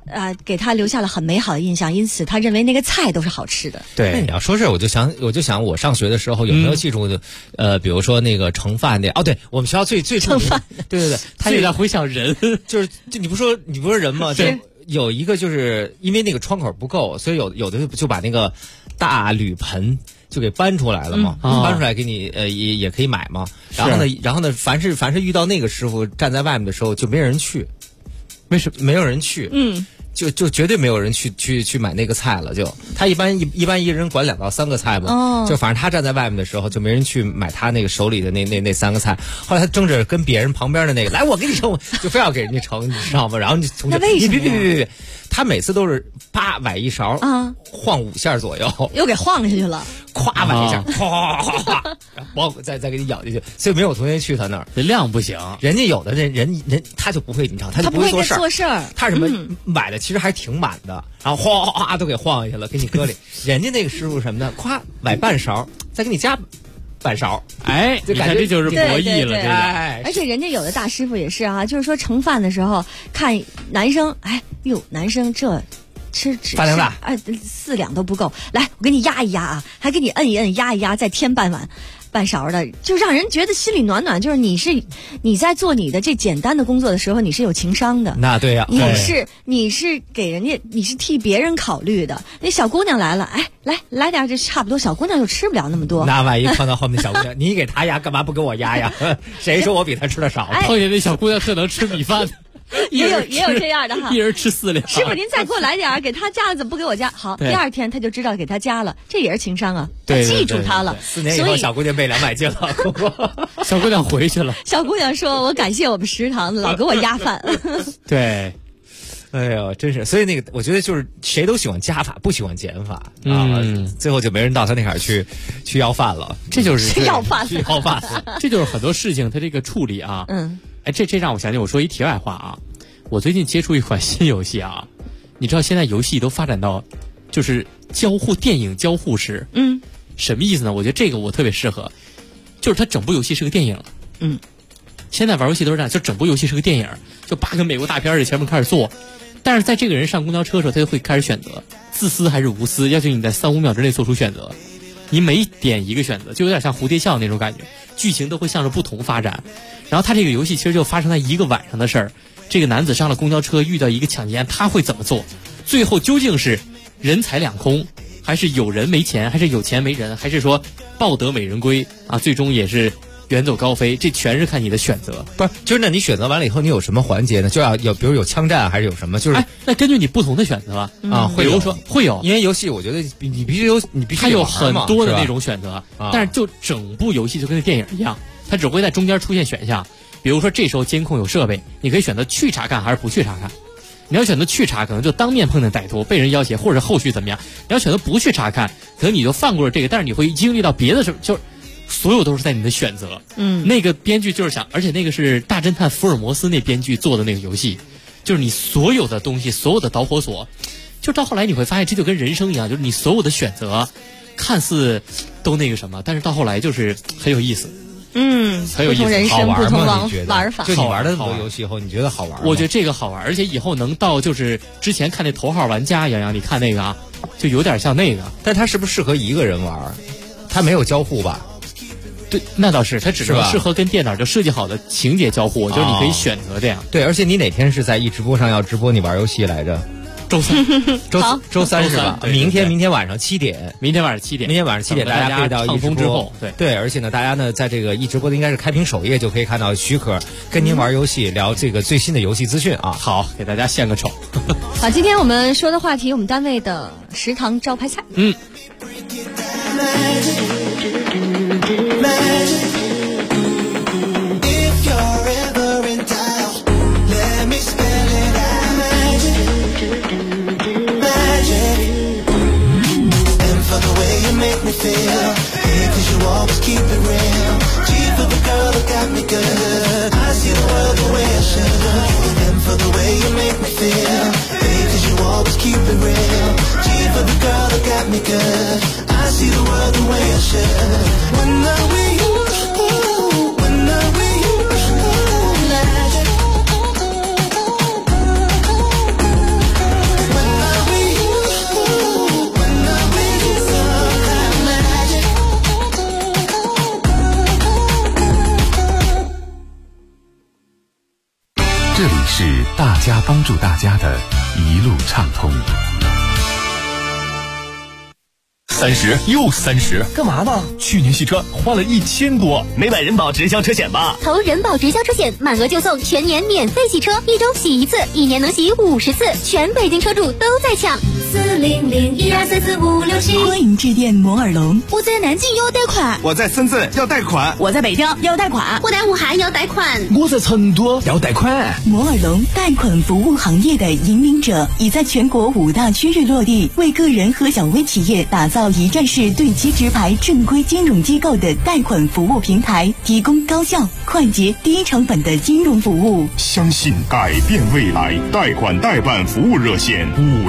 给他留下了很美好的印象，因此他认为那个菜都是好吃的。
对，那你要说这，我就想我上学的时候有没有记住的，比如说那个盛饭的，对，我们学校最
盛饭的，
对，
他也在回想人，
就你不是人吗？对。有一个就是因为那个窗口不够，所以有的就把那个大铝盆就给搬出来了嘛，搬出来给你也可以买嘛。然后呢，凡是遇到那个师傅站在外面的时候，就没人去。为什么没有人去？就绝对没有人去买那个菜了。就他一般一人管2到3个菜嘛，就反正他站在外面的时候，就没人去买他那个手里的那3个菜。后来他争着跟别人旁边的那个来，我给你盛，就非要给人家盛，你知道吗？然后你从
那为什么？
别，他每次都是啪崴一勺，晃5下左右，
又给晃下去了，
咵崴一下，咵，然后再给你咬进去。所以没有同学去他那儿，
这量不行。
人家有的人他就不会，你知道，他就不会做事儿，他什么崴的其实还挺满的，然后哗都给晃下去了，给你搁里。人家那个师傅什么的，咵崴半勺，再给你加半勺，就感觉
这就是博弈了。
而且人家有的大师傅也是啊，就是说盛饭的时候看男生，男生这吃
饭量大
，4两都不够，来我给你压一压啊，还给你摁一摁，压一压，再添半勺的，就让人觉得心里暖暖。就是你在做你的这简单的工作的时候，你是有情商的。
那对呀，
你是给人家，你是替别人考虑的。那小姑娘来了，来点，这差不多。小姑娘就吃不了那么多。
那万一碰到后面小姑娘，你给她压，干嘛不给我压呀？谁说我比她吃的少？
碰见那小姑娘特能吃米饭的。
也有这样的哈，
一人吃4两。
师傅，您再给我来点，给他加了，怎么不给我加？好，第2天他就知道给他加了，这也是情商啊，他记住他了。
4年以后，小姑娘备200斤了，
小姑娘回去了。
小姑娘说：“我感谢我们食堂老给我压饭。”
对，
哎呦，真是，所以那个我觉得就是谁都喜欢加法，不喜欢减法啊，最后就没人到他那坎儿去要饭了。
这就是
要饭，
这就是很多事情他这个处理啊。这让我想起，我说一题外话啊，我最近接触一款新游戏啊，你知道现在游戏都发展到就是电影交互式，什么意思呢？我觉得这个我特别适合，就是它整部游戏是个电影，现在玩游戏都是这样，就整部游戏是个电影，就8个美国大片在前面开始做，但是在这个人上公交车的时候，他就会开始选择自私还是无私，要求你在3-5秒之内做出选择。你每点一个选择，就有点像蝴蝶效那种感觉，剧情都会向着不同发展。然后他这个游戏其实就发生在一个晚上的事儿，这个男子上了公交车遇到一个抢劫案，他会怎么做？最后究竟是人财两空，还是有人没钱，还是有钱没人，还是说抱得美人归啊？最终也是远走高飞，这全是看你的选择。
不是，就是那你选择完了以后，你有什么环节呢？就要比如有枪战，还是有什么？就是
那根据你不同的选择
啊，
比如说会有，
因为游戏我觉得你必须
它有很多的那种选择，但是就整部游戏就跟那电影一样，它只会在中间出现选项。比如说这时候监控有设备，你可以选择去查看还是不去查看。你要选择去查，可能就当面碰见歹徒被人要挟，或者后续怎么样。你要选择不去查看，可能你就放过了这个，但是你会经历到别的事，就是所有都是在你的选择。那个编剧就是想，而且那个是大侦探福尔摩斯那编剧做的那个游戏，就是你所有的东西，所有的导火索，就到后来你会发现，这就跟人生一样，就是你所有的选择看似都那个什么，但是到后来就是很有意思。很有意思，
不同人生不同玩法。
就你玩的那么多游戏以后，你觉得好玩吗？
我觉得这个好玩，而且以后能到就是之前看那头号玩家，洋洋你看那个啊，就有点像那个。
但它是不是适合一个人玩？它没有交互吧？
对，那倒是，它只是适合跟电脑就设计好的情节交互，就是你可以选择这样。
对，而且你哪天是在直播上要直播你玩游戏来着？
周
三是吧？明天晚上7点，
明天晚上7点，
大家可以到
畅通之后，
对，而且呢，大家呢在这个直播的应该是开屏首页就可以看到许可跟您玩游戏，聊这个最新的游戏资讯啊。
好，给大家献个丑。
好，今天我们说的话题，我们单位的食堂招牌菜。
Me feel, yeah, 'cause you always keep it real. G for the girl that got me good. I see the world the way I should. M for the way you make me feel, yeah, 'cause you always keep it real. G for the girl that got me good. I see the world the way I should. When I'm with you, when I'm with you, magic.
是大家帮助大家的一路畅通。
30又30，
干嘛呢？
去年洗车花了1000多，
没买人保直销车险吧？
投人保直销车险，满额就送全年免费洗车，1周洗1次，1年能洗50次，全北京车主都在抢。
400123456欢迎致电摩尔龙。
我在南京要贷款，
我在深圳要贷款，
我在北京要贷款，
我在武汉要贷款，
我在成都要贷款。
摩尔龙贷款服务行业的引领者，已在全国5大区域落地，为个人和小微企业打造一站式对接直排正规金融机构的贷款服务平台，提供高效、快捷、低成本的金融服务。
相信改变未来，贷款代办服务热线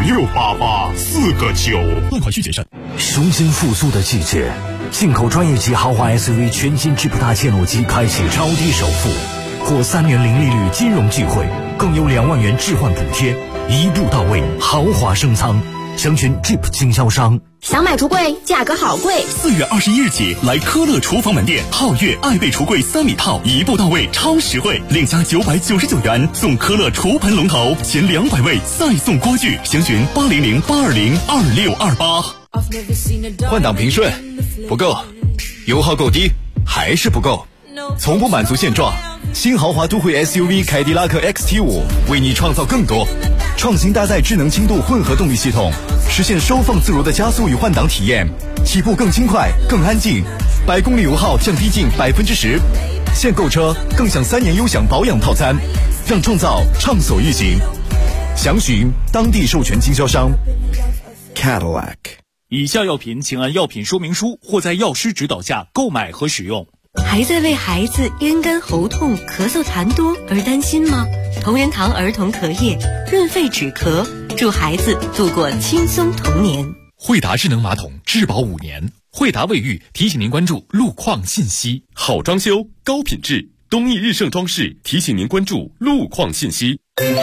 568849，
贷款需谨慎。
雄心复苏的季节，进口专业级豪华 SUV 全新智普大切诺基开启超低首付，获3年零利率金融机会，更有2万元置换补贴，一步到位，豪华升仓。详询 Jeep 经销商。
想买橱柜，价格好贵。
4月21日起，来科乐厨房门店，皓月爱贝橱柜3米套，一步到位，超实惠，另加999元送科乐厨盆龙头，前200位再送锅具。详询800-820-2628。
换挡平顺不够，油耗够低还是不够，从不满足现状。新豪华都会 SUV 凯迪拉克 XT5 为你创造更多，创新搭载智能轻度混合动力系统，实现收放自如的加速与换挡体验，起步更轻快更安静，100公里油耗降低近10%。现购车更享3年优享保养套餐，让创造畅所欲行。详询当地授权经销商 Cadillac。
以下药品请按药品说明书或在药师指导下购买和使用。
还在为孩子咽干喉痛、咳嗽痰多而担心吗？同仁堂儿童咳液润肺止咳，助孩子度过轻松童年。
惠达智能马桶质保5年，惠达卫浴提醒您关注路况信息。好装修高品质，东益日盛装饰提醒您关注路况信息。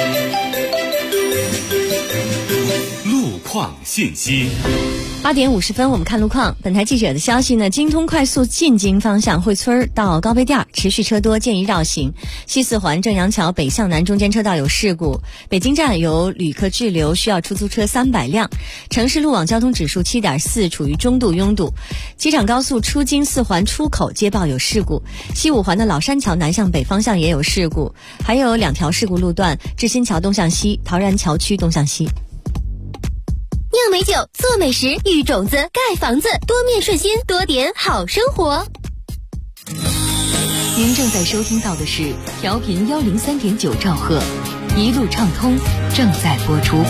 路况信息。
8点50分，我们看路况。本台记者的消息呢，京通快速进京方向惠村到高碑店持续车多，建议绕行。西四环正阳桥北向南中间车道有事故，北京站有旅客滞留，需要出租车300辆。城市路网交通指数7.4，处于中度拥堵。机场高速出京4环出口接报有事故，西5环的老山桥南向北方向也有事故，还有2条事故路段：志新桥东向西、陶然桥区东向西。
酿美酒，做美食，育种子，盖房子，多面顺心，多点好生活。
您正在收听到的是调频103.9兆赫，一路畅通正在播出。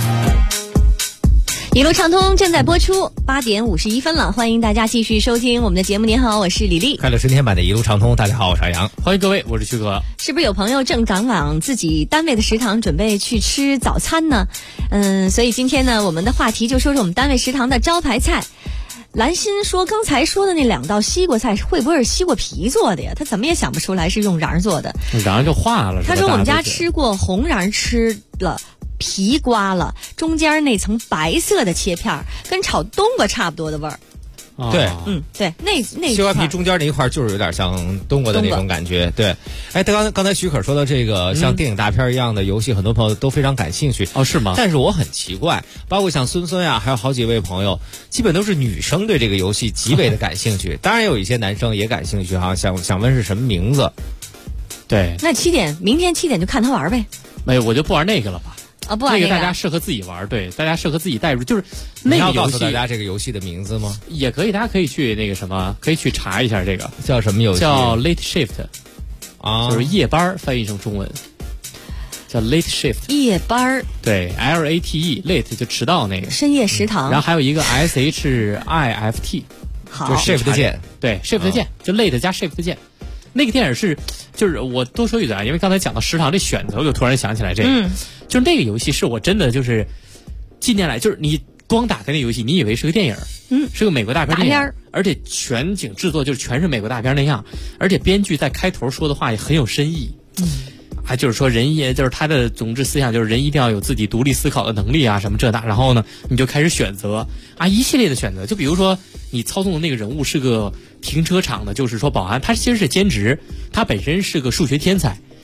一路畅通正在播出，8点51分了，欢迎大家继续收听我们的节目。您好，我是李丽。
快乐春天版的一路畅通，大家好，我是阿阳，
欢迎各位，我是徐哥。
是不是有朋友正赶往自己单位的食堂准备去吃早餐呢？所以今天呢，我们的话题就说说我们单位食堂的招牌菜。兰心说，刚才说的那2道西瓜菜会不会是西瓜皮做的呀？他怎么也想不出来是用瓤做的，
瓤就化了。
他说我们家吃过红瓤，吃了皮刮了，中间那层白色的切片，跟炒冬瓜差不多的味儿。
对，
对，那
西瓜皮中间那一块就是有点像冬瓜的那种感觉。对，哎，刚才许可说的这个像电影大片一样的游戏，很多朋友都非常感兴趣。
哦，是吗？
但是我很奇怪，包括像孙呀，还有好几位朋友，基本都是女生对这个游戏极为的感兴趣。当然有一些男生也感兴趣哈，想问是什么名字？
对，
那明天7点就看他玩呗。
没有，我就不玩那个了吧。
不玩
那个大家适合自己玩，对，大家适合自己带入，就是那个游戏。你
要告诉大家这个游戏的名字吗？
也可以，大家可以去那个什么，可以去查一下这个
叫什么游戏？
叫 Late Shift， 就是夜班，翻译成中文叫 Late Shift。
夜班，
对 ，LATE late 就迟到那个。
深夜食堂。
然后还有一个 SHIFT，
好，
就是 Shift 键，
对 Shift 键，就 Late 加 Shift 键。那个电影就是我多说一嘴啊，因为刚才讲到食堂这选择，我就突然想起来这个，就是那个游戏是我真的就是近年来，就是你光打开那游戏，你以为是个电影，是个美国大片电影，而且全景制作就是全是美国大片那样，而且编剧在开头说的话也很有深意，还就是说人也就是他的总之思想就是人一定要有自己独立思考的能力啊什么这那，然后呢你就开始选择啊一系列的选择，就比如说你操纵的那个人物是个停车场的，就是说保安，他其实是兼职，他本身是个数学天才，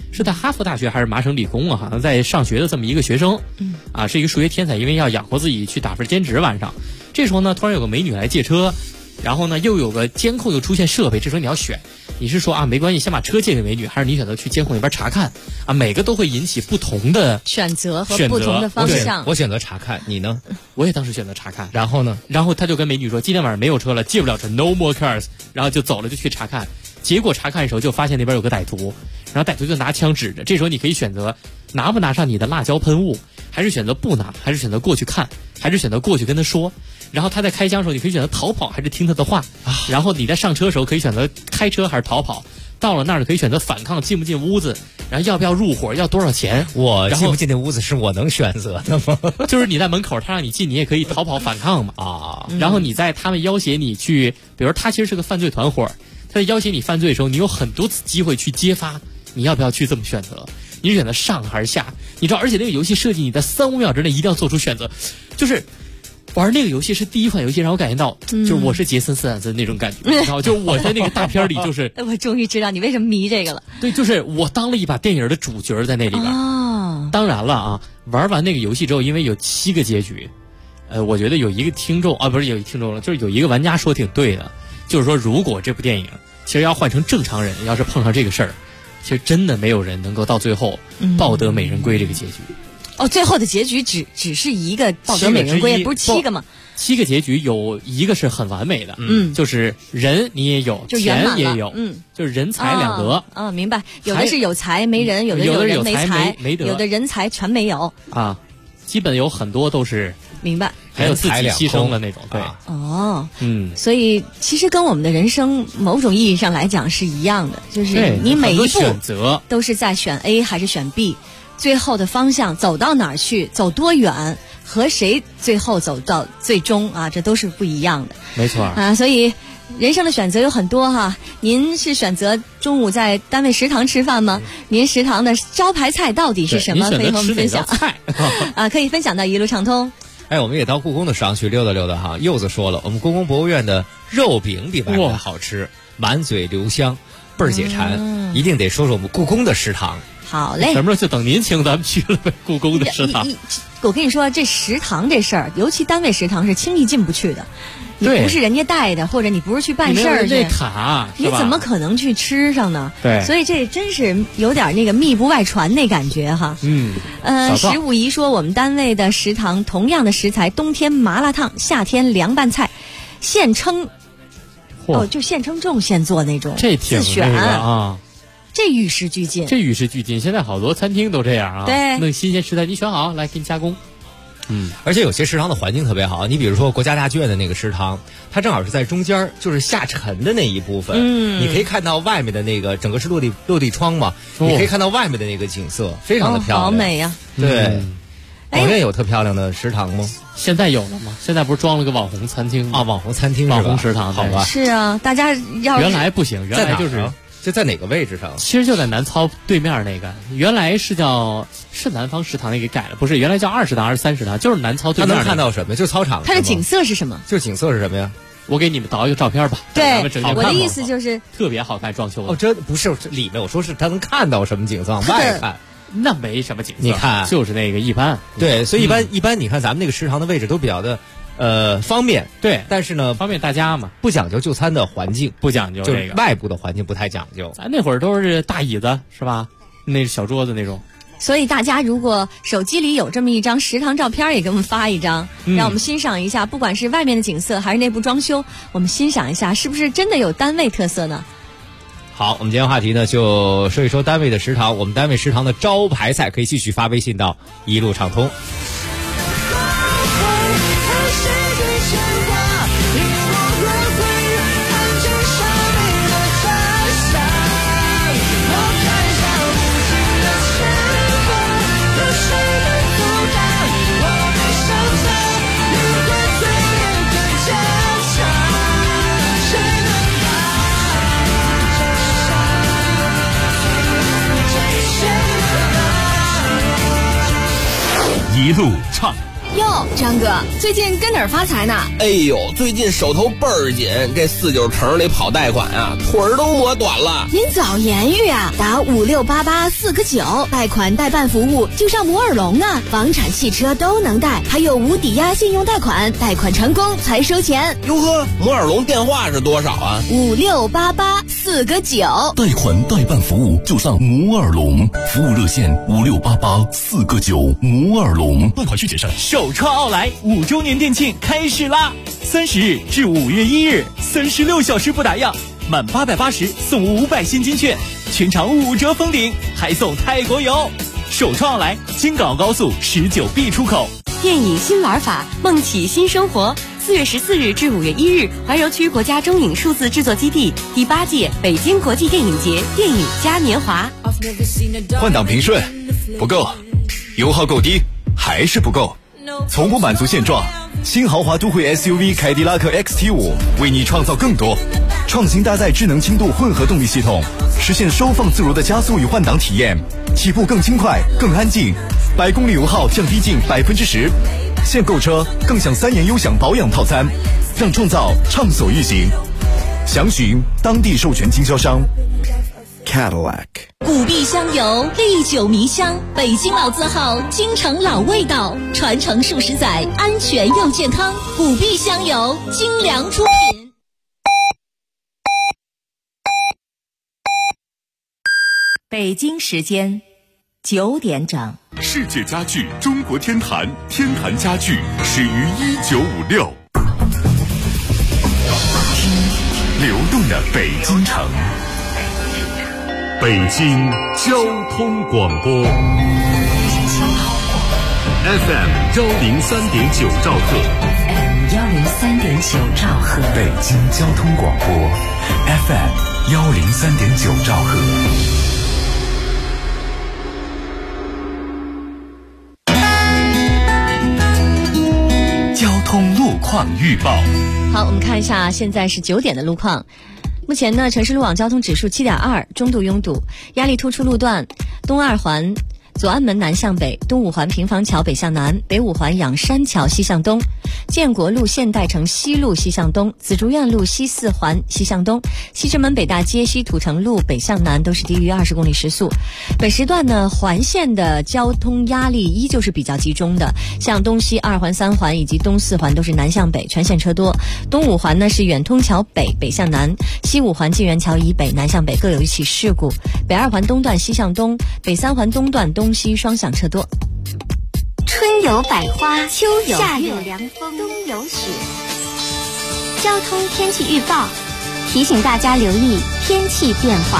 是在哈佛大学还是麻省理工啊，好像在上学的这么一个学生，是一个数学天才，因为要养活自己去打份兼职晚上。这时候呢，突然有个美女来借车，然后呢又有个监控又出现设备，这时候你要选，你是说啊没关系先把车借给美女，还是你选择去监控那边查看啊？每个都会引起不同的
选择和不同的方向。
我选择查看，你呢？
我也当时选择查看。
然后呢？
然后他就跟美女说今天晚上没有车了，借不了车 ，no more cars， 然后就走了，就去查看。结果查看的时候就发现那边有个歹徒，然后歹徒就拿枪指着。这时候你可以选择拿不拿上你的辣椒喷雾，还是选择不拿，还是选择过去看，还是选择过去跟他说。然后他在开枪的时候，你可以选择逃跑还是听他的话。然后你在上车的时候可以选择开车还是逃跑。到了那儿可以选择反抗，进不进屋子，然后要不要入伙，要多少钱。
我进不进那屋子是我能选择的吗？
就是你在门口，他让你进，你也可以逃跑反抗嘛。然后你在他们要挟你去，比如他其实是个犯罪团伙，他在要挟你犯罪的时候，你有很多次机会去揭发，你要不要去这么选择？你是选择上还是下？你知道，而且那个游戏设计你在3-5秒之内一定要做出选择，就是玩那个游戏是第一款游戏让我感觉到，就是我是杰森斯坦森那种感觉，然后就我在那个大片里就是，
我终于知道你为什么迷这个了。
对，就是我当了一把电影的主角在那里边。当然了啊，玩完那个游戏之后，因为有7个结局，我觉得有一个听众啊，不是有一听众了，就是有一个玩家说挺对的，就是说如果这部电影其实要换成正常人，要是碰上这个事儿，其实真的没有人能够到最后抱得美人归这个结局。
最后的结局只是一个抱得美人归，不是7个吗
？7个结局有一个是很完美的，就是人你也有，钱也有，就是人财两得。
明白。有的是有财没人，有的有人没财没得，有的人财全没有
啊。基本有很多都是
明白，
还有自己牺牲的那种，对。
所以其实跟我们的人生某种意义上来讲是一样的，就是你每一步
选择
都是在选 A 还是选 B。最后的方向走到哪儿去，走多远，和谁最后走到最终啊，这都是不一样的。
没错
啊，所以人生的选择有很多哈。您是选择中午在单位食堂吃饭吗？您食堂的招牌菜到底是什么？可以和我们分享啊，可以分享到一路畅通。
我们也到故宫的食堂去溜达溜达哈。柚子说了，我们故宫博物院的肉饼比外面好吃，满嘴留香，倍儿解馋，一定得说说我们故宫的食堂。
好嘞，
什么时候就等您请咱们去了故宫的食堂。
我跟你说，这食堂这事儿，尤其单位食堂是轻易进不去的。你不是人家带的，或者你不是去办事儿去，你怎么可能去吃上呢？
对，
所以这真是有点那个密不外传那感觉哈。食物仪说，我们单位的食堂同样的食材，冬天麻辣烫，夏天凉拌菜，现称就现称重现做那种，
这挺
自选
啊。
这与时俱进，
现在好多餐厅都这样啊。
对，
弄新鲜食材，你选好来给你加工。
而且有些食堂的环境特别好，你比如说国家大剧院的那个食堂，它正好是在中间，就是下沉的那一部分，你可以看到外面的那个整个是落地窗嘛，你可以看到外面的那个景色，非常的漂亮，
好美呀。
对，广院有特漂亮的食堂吗？
现在有了吗？现在不是装了个网红餐厅吗？
网红餐厅，
网红食堂，
好吧？
是啊，大家要
原来不行，原来就是
这在哪个位置上？
其实就在南操对面那个，原来是南方食堂那给改了，不是原来叫2食堂还是3食堂，就是南操对面。
他能看到什么？就是操场。
它的景色是什么？
就是景色是什么呀？
我给你们导一个照片吧。
对，我的意思就是
特别好看，装修的。
这不是里面，我说是他能看到什么景色？往外看。
那没什么景色，
你看
就是那个一般。
对，所以一般，你看咱们那个食堂的位置都比较的方便，
对，
但是呢
方便大家嘛，
不讲究就餐的环境，
不讲究这个，
就是外部的环境不太讲究。
咱那会儿都是大椅子是吧？那小桌子那种。
所以大家如果手机里有这么一张食堂照片，也给我们发一张，让我们欣赏一下，不管是外面的景色还是内部装修，我们欣赏一下是不是真的有单位特色呢？
好，我们今天话题呢就说一说单位的食堂，我们单位食堂的招牌菜可以继续发微信到一路畅通。
一路畅
哟，张哥，最近跟哪儿发财呢？
哎呦，最近手头倍儿紧，这49城里跑贷款啊，腿儿都磨短了。
您早言语啊，打5688 4个9，贷款代办服务就上摩尔龙啊，房产、汽车都能贷，还有无抵押信用贷款，贷款成功才收钱。
哟呵，摩尔龙电话是多少啊
？5688 4个9，
贷款代办服务就上摩尔龙，服务热线5688 4个9，摩尔龙。贷款需谨慎。
首创奥莱5周年店庆开始啦！30日至5月1日，36小时不打烊，满880送500现金券，全场5折封顶，还送泰国游。首创奥莱京港澳高速19B 出口。
电影新玩法，梦起新生活。4月14日至5月1日，怀柔区国家中影数字制作基地第8届北京国际电影节电影嘉年华。
换挡平顺不够，油耗够低还是不够，从不满足现状。新豪华都会 SUV 凯迪拉克 XT5 为你创造更多，创新搭载智能轻度混合动力系统，实现收放自如的加速与换挡体验，起步更轻快更安静，100公里油耗降低近10%。现购车更享3年优享保养套餐，让创造畅所欲行。详询当地授权经销商。Cadillac。
古碧香油，历久弥香，北京老字号，京城老味道，传承数十载，安全又健康。古碧香油，精良出品。
北京时间9点整。
世界家具中国天坛，天坛家具始于1956。流动的北京城，北京交通广播 FM 103.9兆赫
103.9兆赫，
北京交通广播 FM 103.9兆赫。
交通路况预报。
好，我们看一下现在是9点的路况。目前呢，城市路网交通指数7.2，中度拥堵，压力突出路段东二环左安门南向北，东五环平房桥北向南，北五环仰山桥西向东，建国路现代城西路西向东，紫竹院路西4环西向东，西直门北大街西土城路北向南都是低于20公里时速。本时段呢，环线的交通压力依旧是比较集中的，像东西2环3环以及东4环都是南向北，全线车多。东五环呢是远通桥北北向南，西五环晋源桥以北南向北各有一起事故，北2环东段西向东，北3环东段东西双向车多。
春有百花，秋有夏有凉风，冬有雪。交通天气预报提醒大家留意天气变化。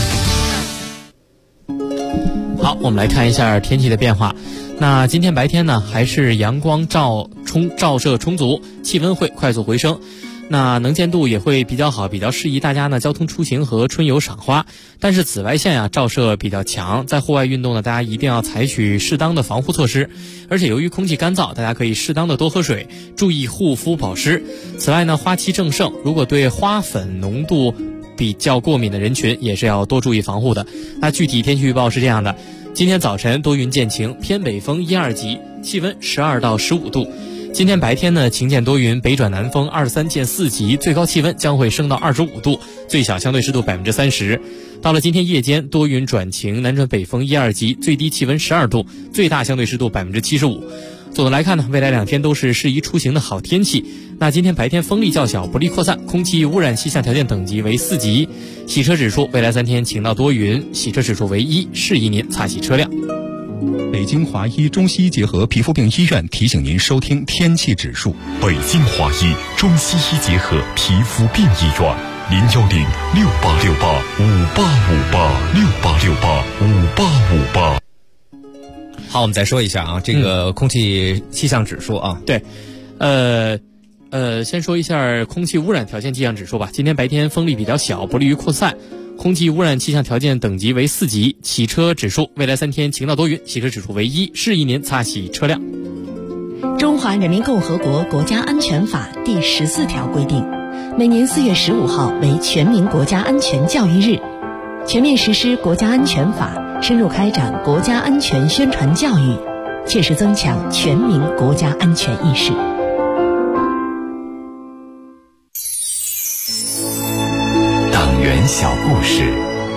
好，我们来看一下天气的变化。那今天白天呢，还是阳光照射充足，气温会快速回升。那能见度也会比较好，比较适宜大家呢交通出行和春游赏花。但是紫外线啊照射比较强，在户外运动呢，大家一定要采取适当的防护措施。而且由于空气干燥，大家可以适当的多喝水，注意护肤保湿。此外呢，花期正盛，如果对花粉浓度比较过敏的人群，也是要多注意防护的。那具体天气预报是这样的：今天早晨多云见晴，偏北风1、2级，气温12到15度。今天白天呢，晴见多云，北转南风2、3见4级，最高气温将会升到25度，最小相对湿度30%。到了今天夜间，多云转晴，南转北风1、2级，最低气温12度，最大相对湿度75%。总的来看呢，未来2天都是适宜出行的好天气。那今天白天风力较小，不利扩散，空气污染气象条件等级为4级。洗车指数未来3天晴到多云，洗车指数为1，适宜您擦洗车辆。
北京华医中西医结合皮肤病医院提醒您收听天气指数。
北京华医中西医结合皮肤病医院，0106868585868685858。
好，我们再说一下啊，这个空气气象指数啊，
对，先说一下空气污染条件气象指数吧。今天白天风力比较小，不利于扩散。空气污染气象条件等级为4级。洗车指数未来3天晴到多云，洗车指数为1，适宜您擦洗车辆。
中华人民共和国国家安全法第14条规定，每年4月15号为全民国家安全教育日，全面实施国家安全法，深入开展国家安全宣传教育，
却是增强全民国家安全意识。
党员小故事。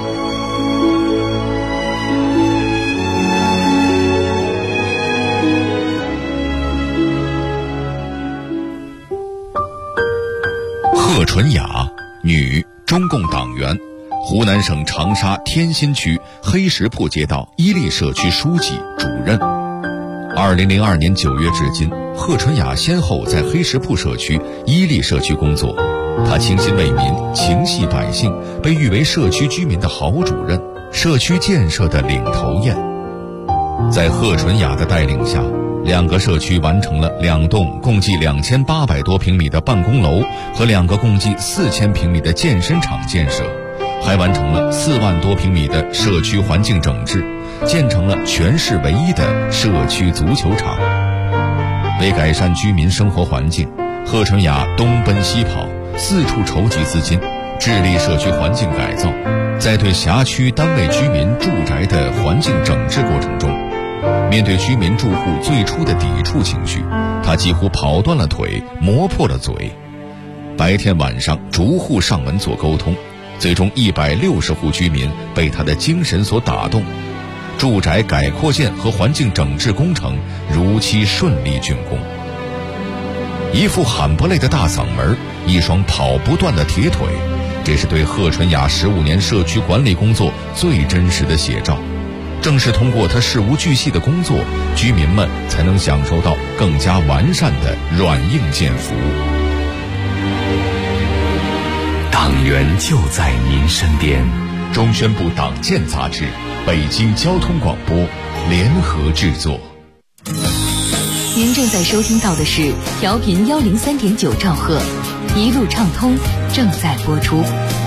贺纯雅，女，中共党员，湖南省长沙天心区黑石铺街道伊利社区书记、主任。2002年9月至今，贺纯雅先后在黑石铺社区、伊利社区工作。她倾心为民，情系百姓，被誉为社区居民的好主任，社区建设的领头雁。在贺纯雅的带领下，2个社区完成了2栋共计2800多平米的办公楼和2个共计4000平米的健身场建设，还完成了4万多平米的社区环境整治，建成了全市唯一的社区足球场。为改善居民生活环境，贺纯雅东奔西跑，四处筹集资金，致力社区环境改造。在对辖区单位居民住宅的环境整治过程中，面对居民住户最初的抵触情绪，他几乎跑断了腿，磨破了嘴。白天晚上逐户上门做沟通，最终160户居民被他的精神所打动，住宅改扩建和环境整治工程如期顺利竣工。一副喊不累的大嗓门，一双跑不断的铁腿，这是对贺纯雅15年社区管理工作最真实的写照。正是通过他事无巨细的工作，居民们才能享受到更加完善的软硬件服务。
党员就在您身边。
中宣部党建杂志，北京交通广播联合制作。
您正在收听到的是调频103.9兆赫，一路畅通正在播出。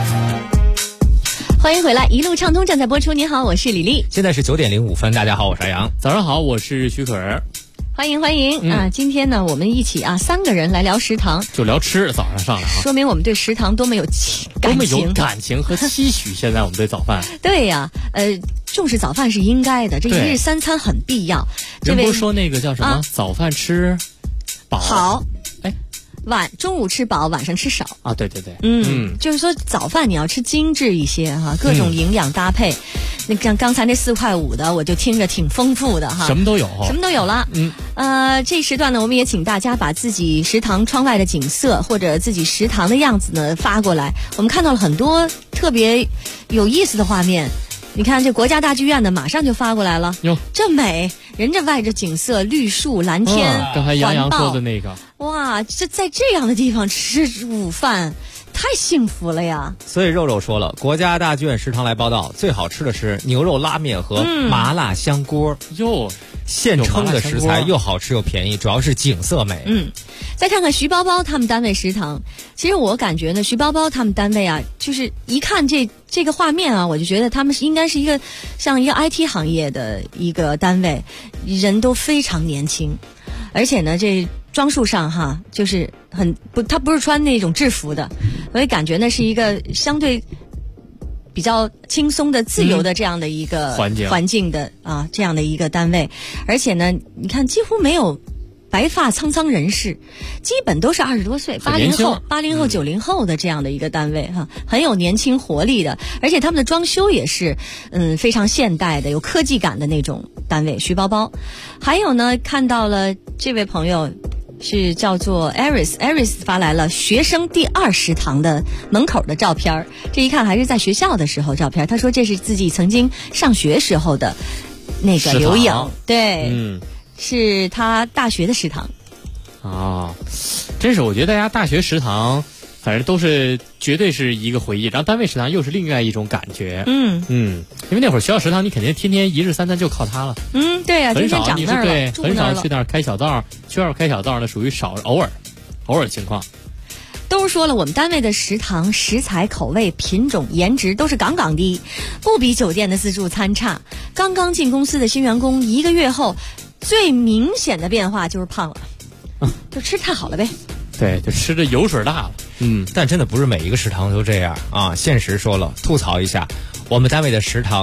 欢迎回来，一路畅通正在播出。您好，我是李丽。
现在是9点05分，大家好，我是杨。
早上好，我是许可儿。
欢迎欢迎啊！今天呢，我们一起3个人来聊食堂，
就聊吃。早上上来
说明我们对食堂多么有
感情和期许。现在我们对早饭，
对呀，重视早饭是应该的，这一日3餐很必要。
人不是说那个叫什么早饭吃饱
好，中午吃饱，晚上吃少
啊？对对对，
就是说早饭你要吃精致一些哈，各种营养搭配。那像刚才那4.5块的，我就听着挺丰富的哈，
什么都有
了。这时段呢，我们也请大家把自己食堂窗外的景色或者自己食堂的样子呢发过来。我们看到了很多特别有意思的画面。你看这国家大剧院的马上就发过来了，这美，人家外着景色，绿树蓝天，
刚才杨洋说的那个，
哇，这在这样的地方吃午饭太幸福了呀！
所以肉肉说了，国家大剧院食堂来报道，最好吃的是牛肉拉面和麻辣香锅。现称的食材又好吃又便宜，主要是景色美。
再看看徐包包他们单位食堂，其实我感觉呢，徐包包他们单位啊，就是一看这个画面啊，我就觉得他们应该是像一个 IT 行业的一个单位，人都非常年轻，而且呢，这装束上哈，就是他不是穿那种制服的，所以感觉呢是一个相对比较轻松的、自由的这样的一个环境的这样的一个单位，而且呢，你看几乎没有白发苍苍人士，基本都是20多岁，80后、90后的这样的一个单位哈，很有年轻活力的，而且他们的装修也是非常现代的、有科技感的那种单位。徐包包，还有呢，看到了这位朋友。是叫做 Aris 发来了学生第2食堂的门口的照片，这一看还是在学校的时候照片。他说这是自己曾经上学时候的那个留影，对，是他大学的食堂。
真是我觉得大家大学食堂反正都是绝对是一个回忆，然后单位食堂又是另外一种感觉。因为那会儿学校食堂你肯定天天一日3餐就靠它了。
对呀，天天长那儿了，
很少去那儿开小道，去外边开小道呢属于少，偶尔情况。
都说了，我们单位的食堂食材、口味、品种、颜值都是杠杠的，不比酒店的自助餐差。刚刚进公司的新员工1个月后，最明显的变化就是胖了，就吃太好了呗。
对，就吃的油水大了。
但真的不是每一个食堂都这样啊。现实说了，吐槽一下，我们单位的食堂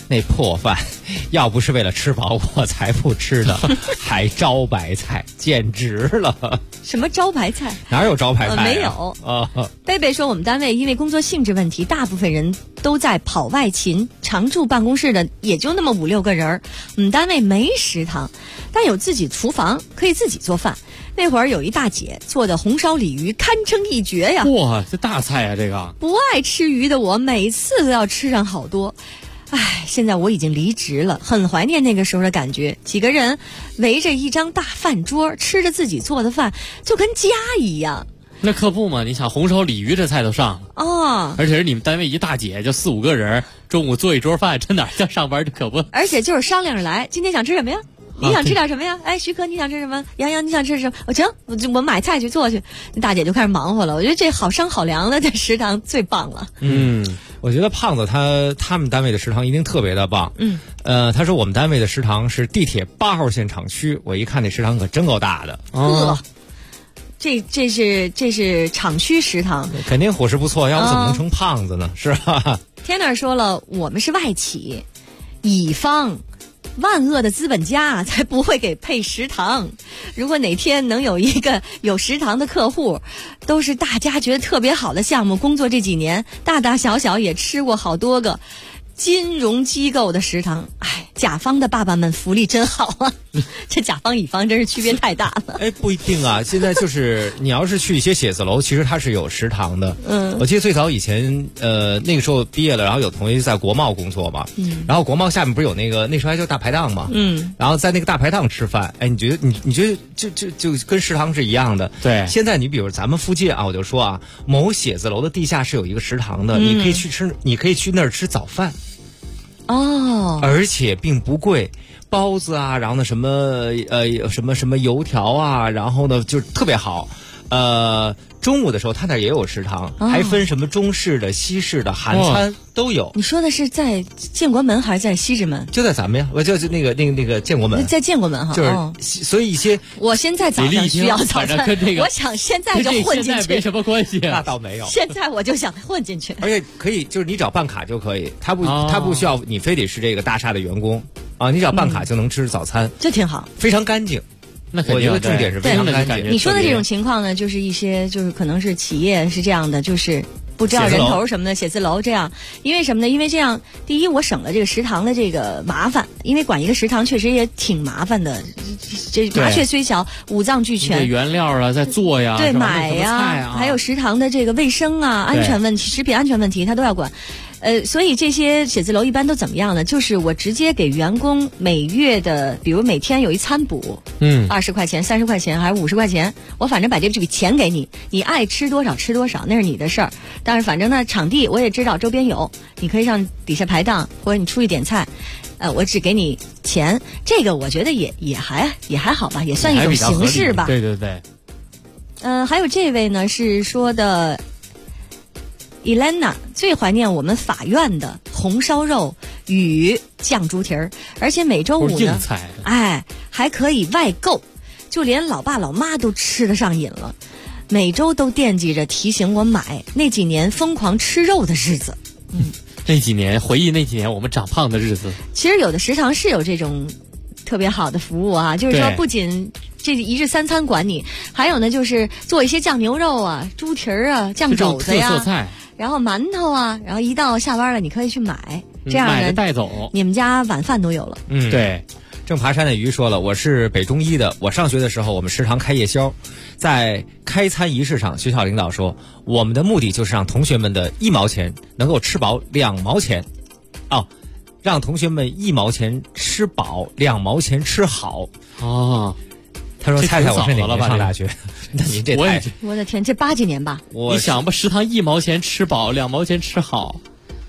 那破饭，要不是为了吃饱，我才不吃的，还招白菜，简直了！
什么招牌菜？
哪有招牌菜、
没有
啊。
贝贝说，我们单位因为工作性质问题，大部分人都在跑外勤，常驻办公室的也就那么5-6个人。我们单位没食堂，但有自己厨房，可以自己做饭。那会儿有一大姐做的红烧鲤鱼堪称一绝呀！
哇，这大菜啊，这个
不爱吃鱼的我每次都要吃上好多。唉，现在我已经离职了，很怀念那个时候的感觉。几个人围着一张大饭桌，吃着自己做的饭，就跟家一样。
那可不嘛，你想红烧鲤鱼这菜都上了
哦，
而且是你们单位一大姐就4-5个人，中午做一桌饭，这哪像上班？这可不。
而且就是商量着来，今天想吃什么呀？你想吃点什么呀？哎，徐科你想吃什么？杨洋你想吃什么？行，我买菜去做去。那大姐就开始忙活了。我觉得这好商好量的这食堂最棒了。
我觉得胖子他们单位的食堂一定特别的棒。他说我们单位的食堂是地铁8号线厂区，我一看那食堂可真够大的。
这是厂区食堂，
肯定伙食不错，要不怎么能成胖子呢？是吧？
天哪说了，我们是外企，乙方。万恶的资本家才不会给配食堂。如果哪天能有一个有食堂的客户，都是大家觉得特别好的项目。工作这几年，大大小小也吃过好多个金融机构的食堂。哎，甲方的爸爸们福利真好啊！这甲方乙方真是区别太大了。
哎，不一定啊。现在就是你要是去一些写字楼，其实它是有食堂的。我记得最早以前，那个时候毕业了，然后有同学在国贸工作嘛。然后国贸下面不是有那时候还叫大排档嘛。然后在那个大排档吃饭，哎，你觉得就跟食堂是一样的。
对。
现在你比如咱们附近啊，我就说啊，某写字楼的地下是有一个食堂的，你可以去那儿吃早饭。而且并不贵，包子啊，然后呢什么油条啊，然后呢就特别好。中午的时候他那也有食堂，还分什么中式的、西式的、韩餐都有。
你说的是在建国门还是在西直门？
就在咱们呀，我就那个建国门，
在建国门哈。
就是所以一些，
我现在早上需要早餐，我想现在就混进去。
现在没什么关系，
那倒没有。
现在我就想混进去，
而且可以，就是你只要办卡就可以，他不需要你非得是这个大厦的员工啊，你只要办卡就能吃早餐，
这挺好，
非常干净。
那
我觉得重点是非常干净。
你说的这种情况呢，就是一些就是可能是企业是这样的，就是不知道人头什么的写字楼这样，因为什么呢？因为这样，第一我省了这个食堂的这个麻烦，因为管一个食堂确实也挺麻烦的。这麻雀虽小，五脏俱全。
原料啊，在做呀，
对，买呀，还有食堂的这个卫生啊、安全问题、食品安全问题，他都要管。所以这些写字楼一般都怎么样呢？就是我直接给员工每月的，比如每天有一餐补，20块钱、30块钱还是50块钱，我反正把这笔钱给你，你爱吃多少吃多少，那是你的事儿。但是反正呢，场地我也知道周边有，你可以上底下排档，或者你出去点菜，我只给你钱，这个我觉得也还好吧，也算一种形式吧。
对对对。
还有这位呢是说的。Elena 最怀念我们法院的红烧肉与酱猪蹄儿，而且每周五呢，还可以外购，就连老爸老妈都吃得上瘾了，每周都惦记着提醒我买。那几年疯狂吃肉的日子，
回忆那几年我们长胖的日子。
其实有的食堂是有这种特别好的服务啊，就是说不仅这一日3餐管你，还有呢就是做一些酱牛肉啊、猪蹄儿啊、酱肘子呀。
特色菜。
然后馒头啊，然后一到下班了，你可以去买，这样呢
带走，
你们家晚饭都有了。
对。正爬山的鱼说了，我是北中医的，我上学的时候我们食堂开夜宵，在开餐仪式上，学校领导说，我们的目的就是让同学们的1毛钱能够吃饱2毛钱，让同学们1毛钱吃饱2毛钱吃好。他说：“猜猜我是哪年上大学？那您这太……
我的天，这80几年吧？
你想吧，食堂1毛钱吃饱，2毛钱吃好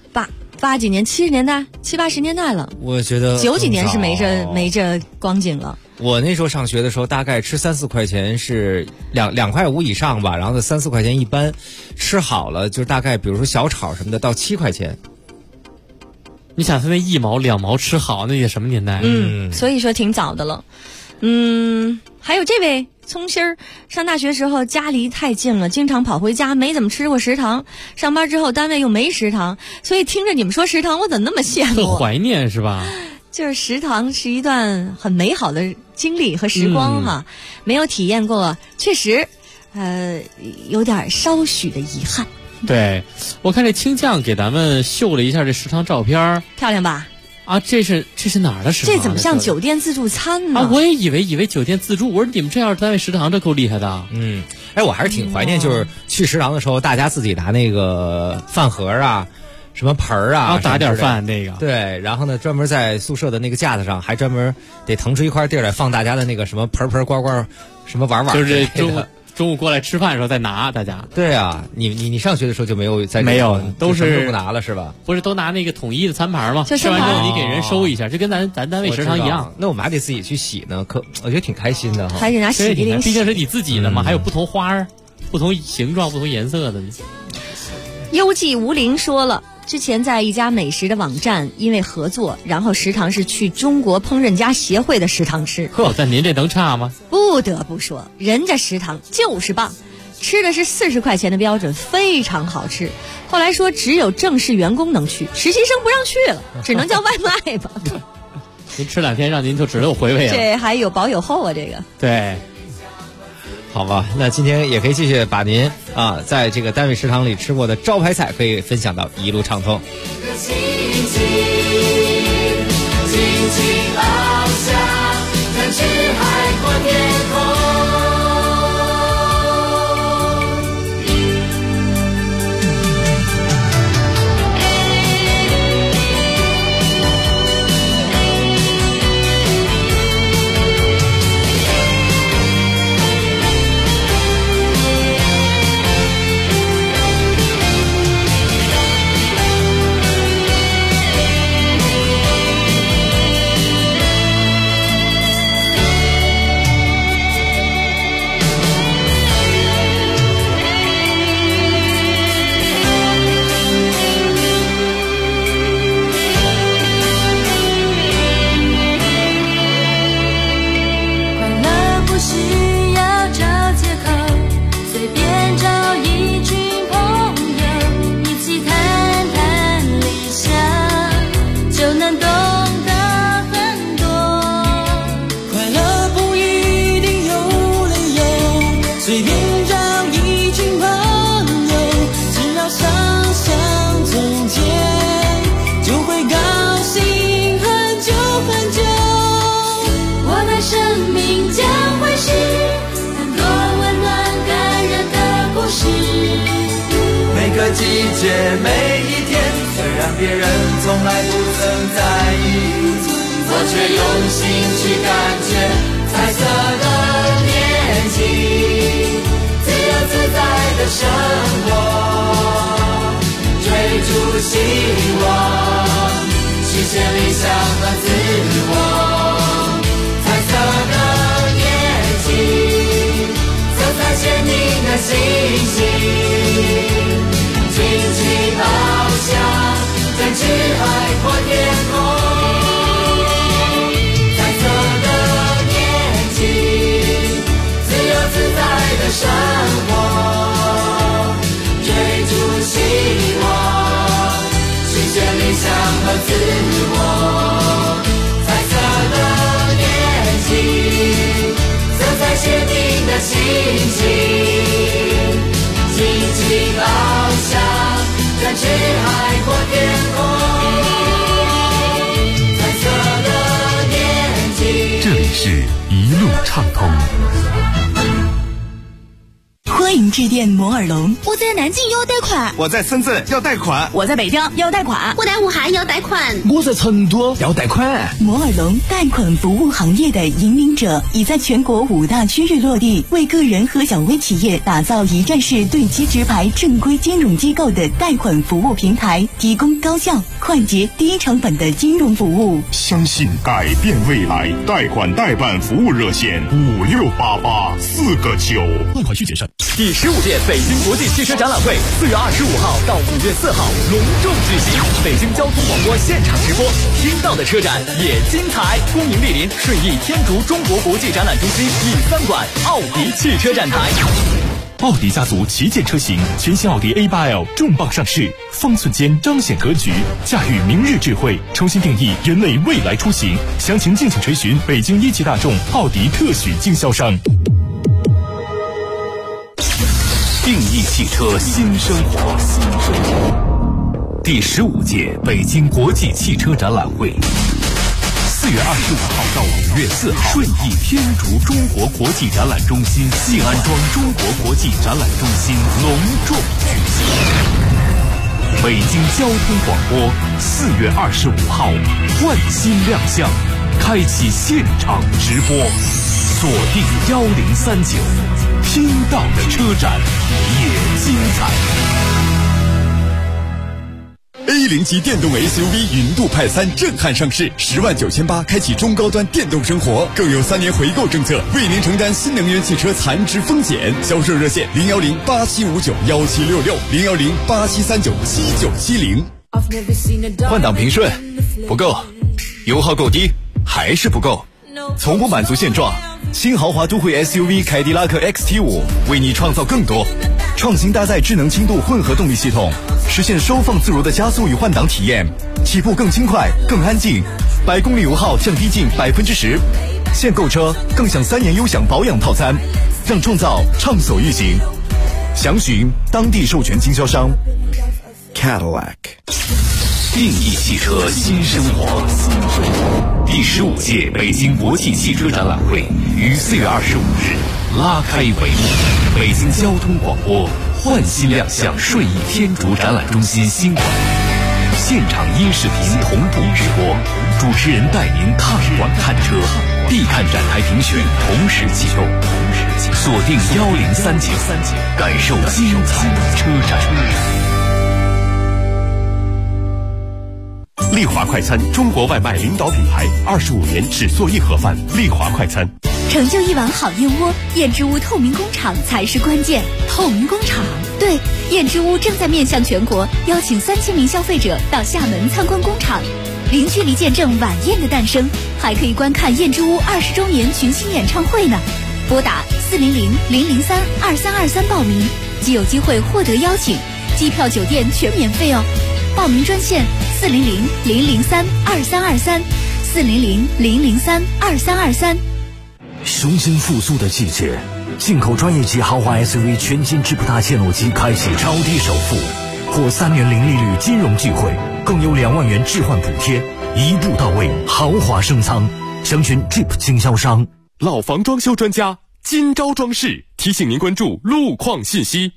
，80几年，70年代、70、80年代了。
我觉得
90几年是没这光景了。
我那时候上学的时候，大概吃3、4块钱是2块5以上吧，然后3、4块钱一般，吃好了就大概比如说小炒什么的到7块钱。
你想他那1毛2毛吃好，那也什么年代？
所以说挺早的了。还有这位葱心儿。上大学时候家离太近了，经常跑回家，没怎么吃过食堂。上班之后单位又没食堂，所以听着你们说食堂，我怎么那么羡慕？
特怀念是吧？
就是食堂是一段很美好的经历和时光哈，没有体验过，确实，有点稍许的遗憾。
对，我看这青酱给咱们秀了一下这食堂照片，
漂亮吧？
啊，这是哪儿的食堂？
这怎么像酒店自助餐呢？
啊，我也以为酒店自助。我说你们这样单位食堂这够厉害的。
我还是挺怀念，就是去食堂的时候，大家自己拿那个饭盒啊。什么盆儿啊，
打点饭那个。
对，然后呢，专门在宿舍的那个架子上，还专门得腾出一块地儿来放大家的那个什么盆罐罐，什么碗，
就是中午过来吃饭的时候再拿大家。
对啊，你上学的时候就没有在
没有，都是
不拿了是吧？
不是都拿那个统一的餐盘吗？吃完之后你给人收一下，这跟咱单位食堂一样。
那我们还得自己去洗呢，我觉得挺开心的哈。
还得拿洗涤灵洗，
毕竟是你自己的嘛，还有不同花儿、不同形状、不同颜色的。
幽寂无灵说了。之前在一家美食的网站，因为合作，然后食堂是去中国烹饪家协会的食堂吃。
但您这能差吗？
不得不说，人家食堂就是棒，吃的是40块钱的标准，非常好吃。后来说只有正式员工能去，实习生不让去了，只能叫外卖吧。
您吃2天，让您就只有回味了。
这还有保有后啊，这个。
对。
好吧，那今天也可以继续把您在这个单位食堂里吃过的招牌菜可以分享到一路畅通。
季节每一天，虽然别人从来不曾在意，我却用心去感觉彩色的年纪，自由自在的生活，追逐希望，实现理想和自我。彩色的年纪，色彩鲜明的星星，尽情翱翔，展翅海阔天空。彩色的年纪，自由自在的生活，追逐希望，实现理想和自我。彩色的年纪，色彩鲜明的星星，尽情翱翔，展翅海阔天空。彩色的年纪，
这里是一路畅通。
欢迎致电摩尔龙。
我在南京要贷款，
我在深圳要贷款，
我在北京要贷款，
我在武汉要贷款，
我在成都要贷款。
摩尔龙贷款服务行业的引领者，已在全国5大区域落地，为个人和小微企业打造一站式对接直排正规金融机构的贷款服务平台，提供高效、快捷、低成本的金融服务。
相信改变未来，贷款代办服务热线568849，
贷款需谨慎。
第15届北京国际汽车展览会4月25号到5月4号隆重举行，北京交通广播现场直播，听到的车展也精彩。恭迎莅临顺义天竺中国国际展览中心第3馆奥迪汽车展台。
奥迪家族旗舰车型全新奥迪 A8L 重磅上市，方寸间彰显格局，驾驭明日智慧，重新定义人类未来出行。详情敬请垂询北京一汽大众奥迪特许经销商。定义汽车新生活，第15届北京国际汽车展览会，4月25号到5月4号，顺义天竺中国国际展览中心静安庄中国国际展览中心隆重举行。北京交通广播4月25号焕新亮相，开启现场直播，锁定1039，听到的车展也精彩。
A0级电动 SUV 云度派3震撼上市，10.980万开启中高端电动生活，更有3年回购政策，为您承担新能源汽车残值风险。销售热线01087591766，01087397970。
换挡平顺不够，油耗够低还是不够，从不满足现状。新豪华都会 SUV 凯迪拉克 XT5 为你创造更多，创新搭载智能轻度混合动力系统，实现收放自如的加速与换挡体验，起步更轻快更安静，100公里油耗降低近10%。现购车更享3年优享保养套餐，让创造畅所欲行。详询当地授权经销商 Cadillac。
定义汽车新生活，第15届北京国际汽车展览会于4月25日拉开帷幕。北京交通广播焕新亮相顺义天竺展览中心新馆，现场音视频同步直播，主持人带您看馆看车，必看展台评选同时启动，锁定1039，感受精彩车展。丽华快餐，中国外卖领导品牌，25年只做一盒饭。丽华快餐，
成就一碗好燕窝，燕之屋透明工厂才是关键。透明工厂，对，燕之屋正在面向全国，邀请3000名消费者到厦门参观工厂，零距离见证晚宴的诞生，还可以观看燕之屋20周年群星演唱会呢。拨打400-003-2323报名，即有机会获得邀请，机票酒店全免费哦。报名专线400-003-2323，400-003-2323。
雄心复苏的季节，进口专业级豪华 SUV 全新智普大切诺基开启超低首付，获3年零利率金融巨惠，更有2万元置换补贴，一步到位，豪华升舱。详询 Jeep 经销商。
老房装修专家金招装饰提醒您关注路况信息。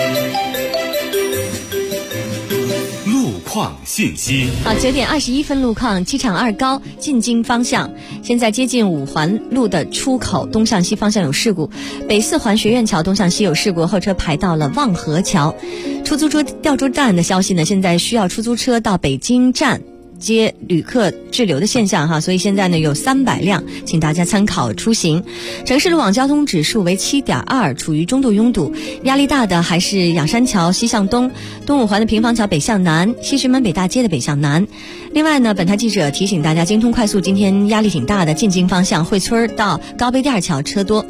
信息
好，9点21分，路况：机场2高进京方向，现在接近5环路的出口东向西方向有事故，北4环学院桥东向西有事故，后车排到了望河桥。出租车调猪站的消息呢，现在需要出租车到北京站接旅客滞留的现象哈，所以现在呢有300辆，请大家参考出行。城市路网交通指数为7.2，处于中度拥堵，压力大的还是仰山桥西向东、东5环的平房桥北向南、西直门北大街的北向南。另外呢，本台记者提醒大家，京通快速今天压力挺大的，进京方向惠村到高碑店桥车多。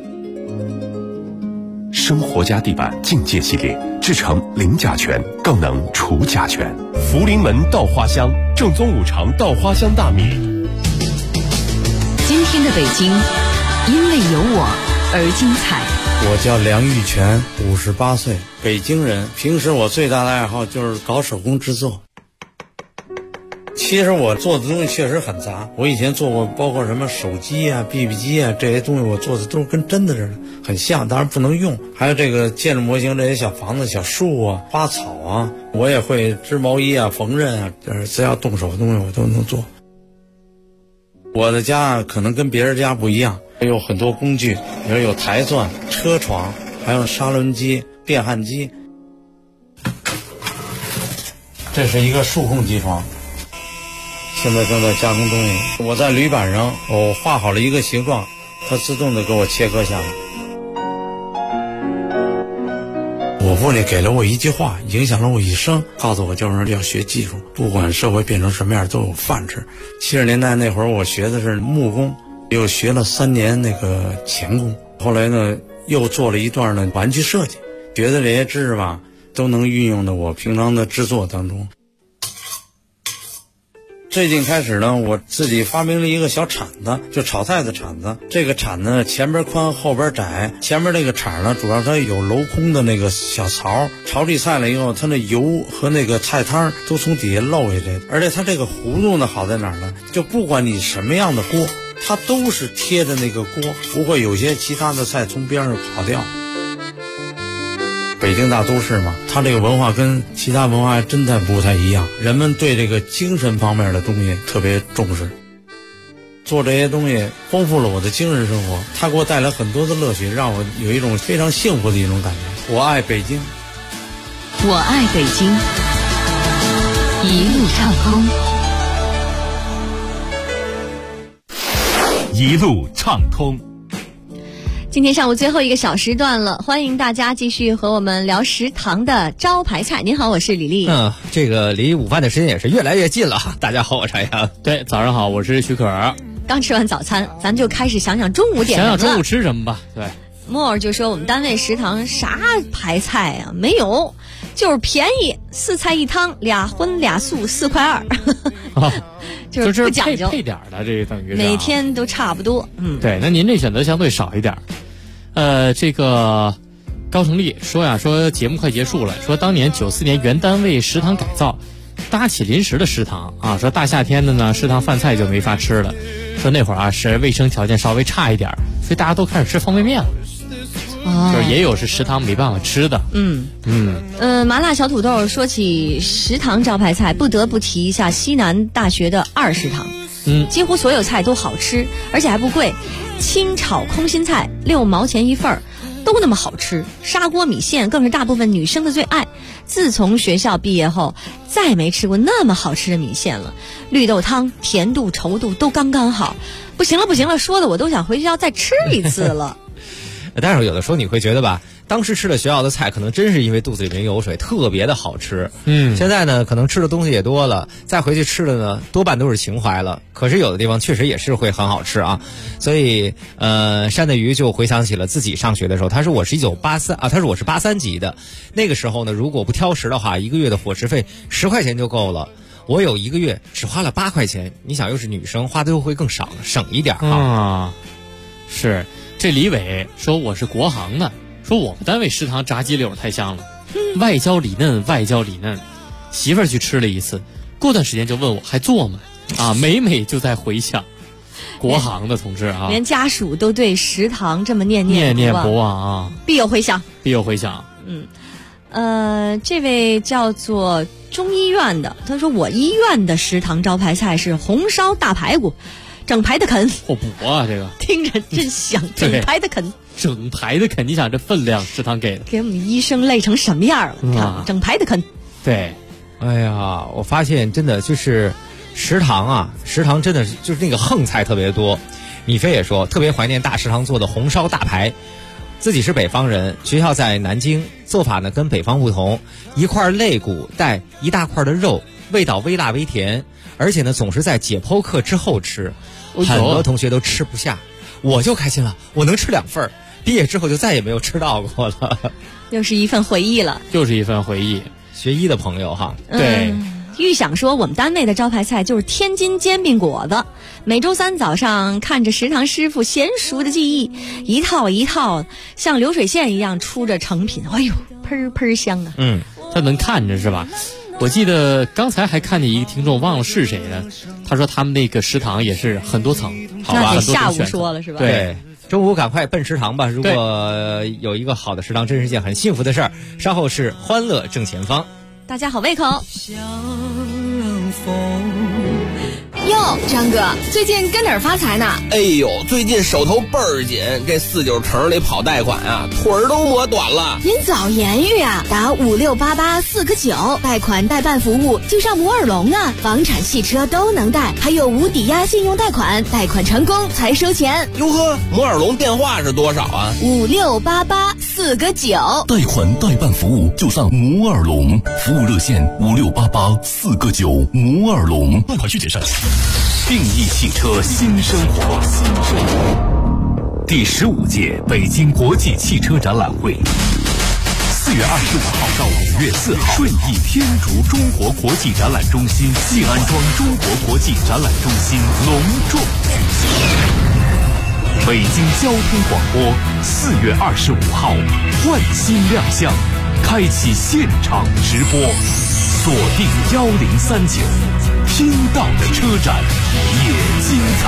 生活家地板境界系列，制成零甲醛，更能除甲醛。福临门稻花香，正宗5常稻花香大米。
今天的北京，因为有我而精彩。
我叫梁玉泉，58岁，北京人。平时我最大的爱好就是搞手工制作。其实我做的东西确实很杂，我以前做过包括什么手机啊、BB 机啊这些东西，我做的都是跟真的似的，很像，当然不能用。还有这个建筑模型，这些小房子、小树啊、花草啊，我也会织毛衣啊、缝纫啊，只要动手的东西我都能做。我的家可能跟别人家不一样，有很多工具，比如有台钻、车床，还有砂轮机、电焊机。这是一个数控机床。现在正在加工东西，我在铝板上我画好了一个形状，它自动的给我切割下来。 我父亲给了我一句话，影响了我一生，告诉我就是要学技术，不管社会变成什么样都有饭吃。70年代那会儿我学的是木工，又学了3年那个钳工，后来呢又做了一段呢玩具设计，觉得这些知识吧都能运用到我平常的制作当中。最近开始呢，我自己发明了一个小铲子，就炒菜的铲子。这个铲子前边宽后边窄，前面这个铲呢主要它有镂空的那个小槽，炒起菜了以后，它那油和那个菜汤都从底下漏下来。而且它这个弧度呢好在哪儿呢？就不管你什么样的锅，它都是贴着那个锅，不会有些其他的菜从边上跑掉。北京大都市嘛，它这个文化跟其他文化还真的不太一样，人们对这个精神方面的东西特别重视。做这些东西丰富了我的精神生活，它给我带来很多的乐趣，让我有一种非常幸福的一种感觉。我爱北京，
我爱北京，一路畅
通，一路畅通。
今天上午最后一个小时段了，欢迎大家继续和我们聊食堂的招牌菜。您好，我是李丽。
这个离午饭的时间也是越来越近了。大家好，我是陈阳。
对，早上好，我是许可。
刚吃完早餐，咱就开始想想中午点什么了。
想想中午吃什么吧。对，
莫尔就说我们单位食堂啥排菜啊没有，就是便宜，4菜1汤，2荤2素，4块2。就是不讲究，
配点的，这等于是
每天都差不多。
对，那您这选择相对少一点。这个高成立说呀，说节目快结束了，说当年94年原单位食堂改造，搭起临时的食堂啊，说大夏天的呢，食堂饭菜就没法吃了，说那会儿啊是卫生条件稍微差一点，所以大家都开始吃方便面了。就是也有是食堂没办法吃的。
麻辣小土豆说起食堂招牌菜，不得不提一下西南大学的2食堂。几乎所有菜都好吃，而且还不贵。清炒空心菜6毛钱一份儿，都那么好吃。砂锅米线更是大部分女生的最爱。自从学校毕业后，再没吃过那么好吃的米线了。绿豆汤甜度稠度都刚刚好。不行了，说的我都想回学校再吃一次了。
但是有的时候你会觉得吧，当时吃了学校的菜，可能真是因为肚子里面有水，特别的好吃。现在呢，可能吃的东西也多了，再回去吃的呢，多半都是情怀了。可是有的地方确实也是会很好吃啊。所以，山的鱼就回想起了自己上学的时候，他说我是83级的，那个时候呢，如果不挑食的话，1个月的伙食费10块钱就够了。我有1个月只花了8块钱，你想又是女生，花的又会更少，省一点啊。
是。这李伟说我是国航的，说我们单位食堂炸鸡柳太香了，外焦里嫩，媳妇儿去吃了一次，过段时间就问我还做吗？每就在回想。国航的同志啊，
连家属都对食堂这么念
不忘啊，
必有回响。这位叫做中医院的，他说我医院的食堂招牌菜是红烧大排骨。整排的啃，
补啊，这个
听着真香。整排的啃，
你想这分量，食堂给的，
给我们医生累成什么样了？你看，整排的啃。
对，
哎呀，我发现真的就是食堂真的就是那个横菜特别多。米菲也说特别怀念大食堂做的红烧大排。自己是北方人，学校在南京，做法呢跟北方不同，一块肋骨带一大块的肉，味道微辣微甜。而且呢，总是在解剖课之后吃，很多同学都吃不下，我就开心了，我能吃2份。毕业之后就再也没有吃到过了，
又是一份回忆了。
学医的朋友哈，
对。
预想说我们单位的招牌菜就是天津煎饼果子，每周3早上看着食堂师傅娴熟的技艺，一套一套像流水线一样出着成品，哎呦，喷喷香啊。
他能看着是吧？我记得刚才还看见一个听众，忘了是谁了，他说他们那个食堂也是很多层，好吧？
那得下午说了是吧？
对，中午赶快奔食堂吧。如果有一个好的食堂，真是件很幸福的事儿。稍后是欢乐正前方，
大家好胃口。
相逢
哟，张哥，最近跟哪儿发财呢？
哎呦，最近手头倍儿紧，这49城里跑贷款啊，腿儿都磨短了。
您早言语啊，打5688 49，贷款代办服务就上摩尔龙啊，房产、汽车都能贷，还有无抵押信用贷款，贷款成功才收钱。
哟呵，摩尔龙电话是多少啊
？5688 49，
贷款代办服务就上摩尔龙，服务热线5688 49，摩尔龙。贷款需谨慎。
定义汽车新生活，第15届北京国际汽车展览会，4月25号到5月4号，顺义天竺中国国际展览中心静安庄中国国际展览中心隆重举行。北京交通广播4月25号换新亮相，开启现场直播，锁定1039，听到的车展也精彩。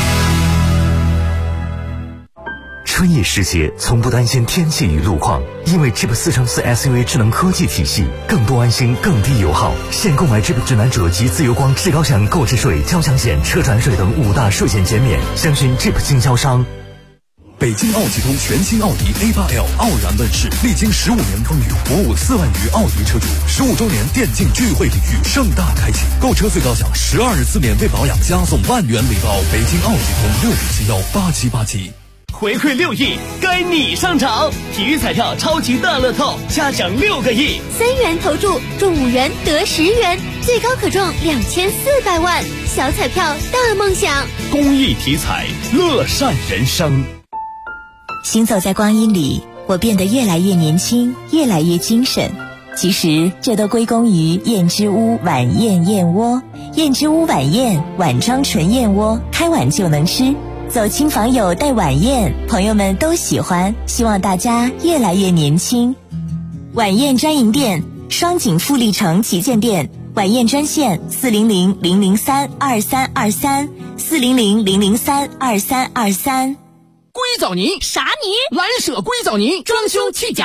春意时节从不担心天气与路况，因为 Jeep 4x4 SUV 智能科技体系，更多安心，更低油耗。现购买 Jeep 指南者及自由光至高享购置税、交强险、车船税等5大税险减免，详询 Jeep 经销商。
北京奥汽通全新奥迪 A8L 傲然问世，历经15年风雨，鼓舞4万余奥迪车主。15周年电竞聚会礼遇盛大开启，购车最高享12日次免费保养，加送万元礼包。北京奥汽通65718787。
回馈6亿，该你上场！体育彩票超级大乐透，嘉奖6个亿
，3元投注中5元得10元，最高可中2400万，小彩票大梦想。
公益体彩，乐善人生。
行走在光阴里，我变得越来越年轻，越来越精神。其实这都归功于燕之屋晚宴燕窝。燕之屋晚宴，碗装纯燕窝，开碗就能吃。走亲访友带晚宴，朋友们都喜欢，希望大家越来越年轻。晚宴专营店，双井富力城旗舰店，晚宴专线400-003-2323，400-003-2323。
硅藻泥？
啥泥？
蓝舍硅藻泥，装修去甲